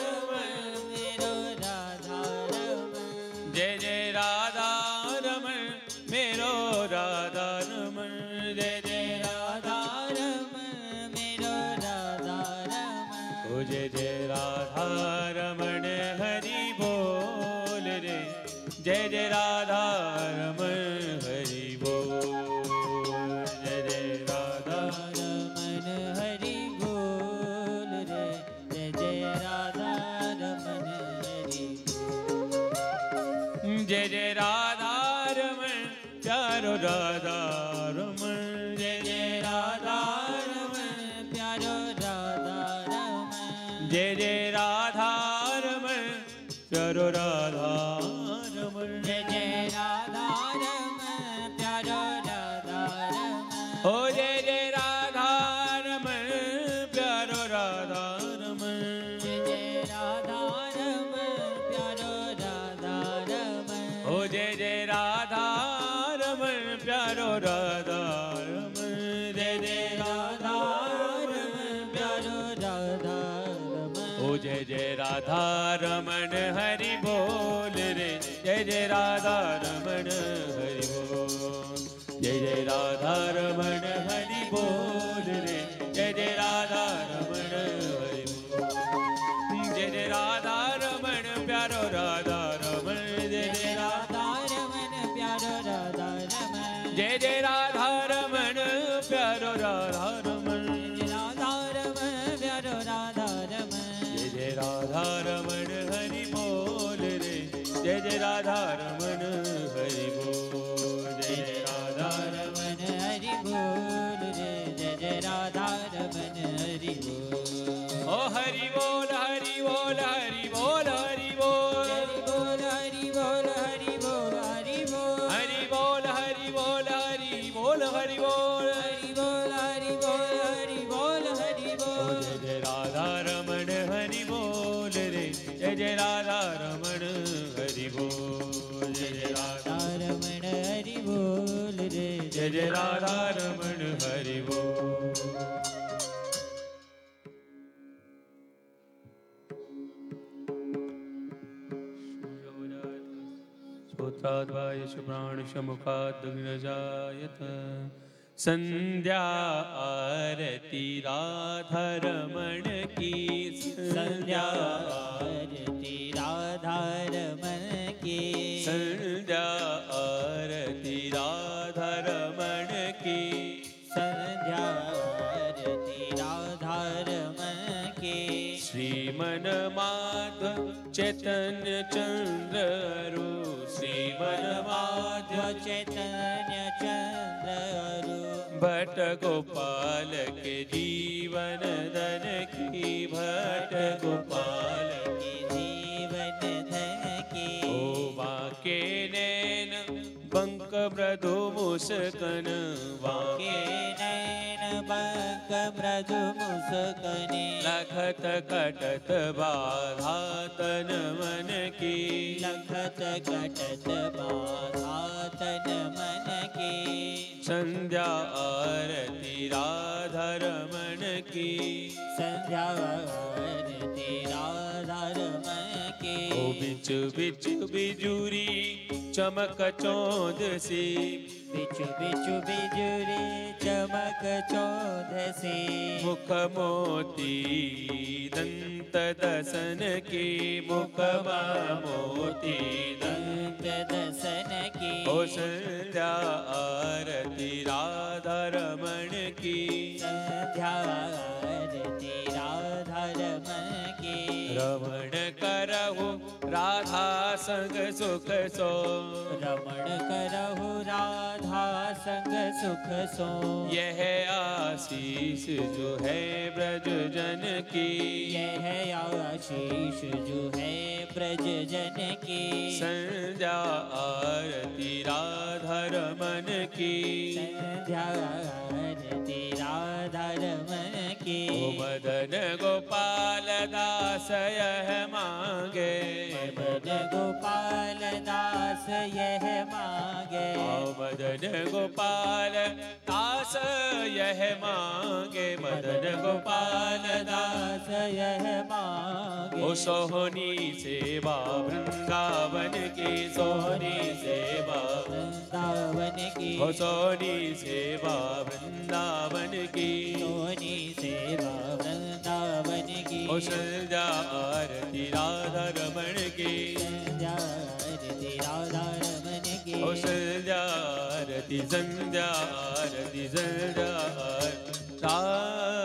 जय जय राधा रमण हरि बोल, जय जय राधा रमण हरि बोल रे, जय जय राधा रमण हरि बोल, जय जय राधा रमण प्यारो राधा रमण, जय जय राधा रमण प्यारो राधा रमण, जय जय राधा रमण प्यारो राधा, जय जय राधा रमण प्यारो राधा रमण, ओ जय जय राधा रमण प्यारो राधा रमण, जय जय राधा रमण प्यारो राधा रमण, ओ जय जय राधा रमण प्यारो राधा रमण, जय जय राधा रमण प्यारो राधा रमण, ओ जय जय राधा रमण हरि बोल रे, जय जय राधा रमण हरि बोल, जय जय राधा रमण हरि बोल रे, जय जय राधा रमण हरि बोल, जय जय राधा रमण प्यारो राधा रमण, जय जय राधा रमण प्यारो राधा रमण, जय जय राधा रमण प्यारो राधा रमण, जय राधा रमण प्यारो राधा रमण, जय जय राधा रमण हरि बोल रे, जय जय राधा रमण हरि बोल, जय जय राधा रमण हरि बोल रे, जय जय राधा रमण हरि बोल, ओ हरि बोल हरि बोल हरि बोल हरि बोल, हरि बोल हरि बोल हरि बोल हरि बोल, हरि बोल हरि बोल हरि बोल हरि बोल, हरि बोल हरि बोल हरि बोल हरि बोल, जय जय राधा रमण हरि बोल रे, जय जय राधा रमण हरि बोल, जय जय राधा रमण हरि बोल रे, जय जय राधा रमण हरि बोल। श्रोत्राद्वाय प्राणशमुखाद् जायत, संध्या आरती राधा रमण की, संध्या आरती राधा रमण की, संध्या आरती राधा रमण की, संध्या आरती राधा रमण की। श्रीमन माधव चैतन्य चंद्र अरु, श्रीमन माधव चैतन्य चंद्र अरु, भट्ट गोपाल के जीवन धन की, भट्ट गोपाल की जीवन धन की। ओ बाके नैन बंक मृदु मुस्कन, के नैन बंक मृदु मुस्कने, लखत कटत बाधा तन मन की, लखत कटत बाधा तन मन की। संध्या आरती राधा रमण की, संध्या आरती राधा रमण की। ओ बिच बिच बिजुरी चमक चौद सी, बिचु बिचु बिजुरी चमक चौद सी, मुख मोती दंत दसन की, मुख मोती दंत दसन की। ओ संध्या आरती राधा रमण की, संध्या आरती राधा रमण की। रमण करहु राधा संग सुख सो, रमण करहु राधा संग सुख सो, यह आशीष जो है ब्रज जन की, यह आशीष जो है ब्रज जन की। संध्या आरती राधा रमण की, संध्या आरती राधा रमण की। ओ मदन गोपाल दास यह मांगे, मदन गोपाल दास यह मांगे, ओ मदन गोपाल दास यह मांगे, मदन गोपाल दास दास यह मांगे। ओ सोहनी सेवा वृंदावन की, सोहनी सेवा वृंदावन की, ओ सोहनी सेवा वृंदावन की, सोनी सेवा वृंदावन की। ओ संध्या आरती राधा रमण की, संध्या आरती राधा रमण की। ओ संध्या आरती संध्या आरती संध्या आरती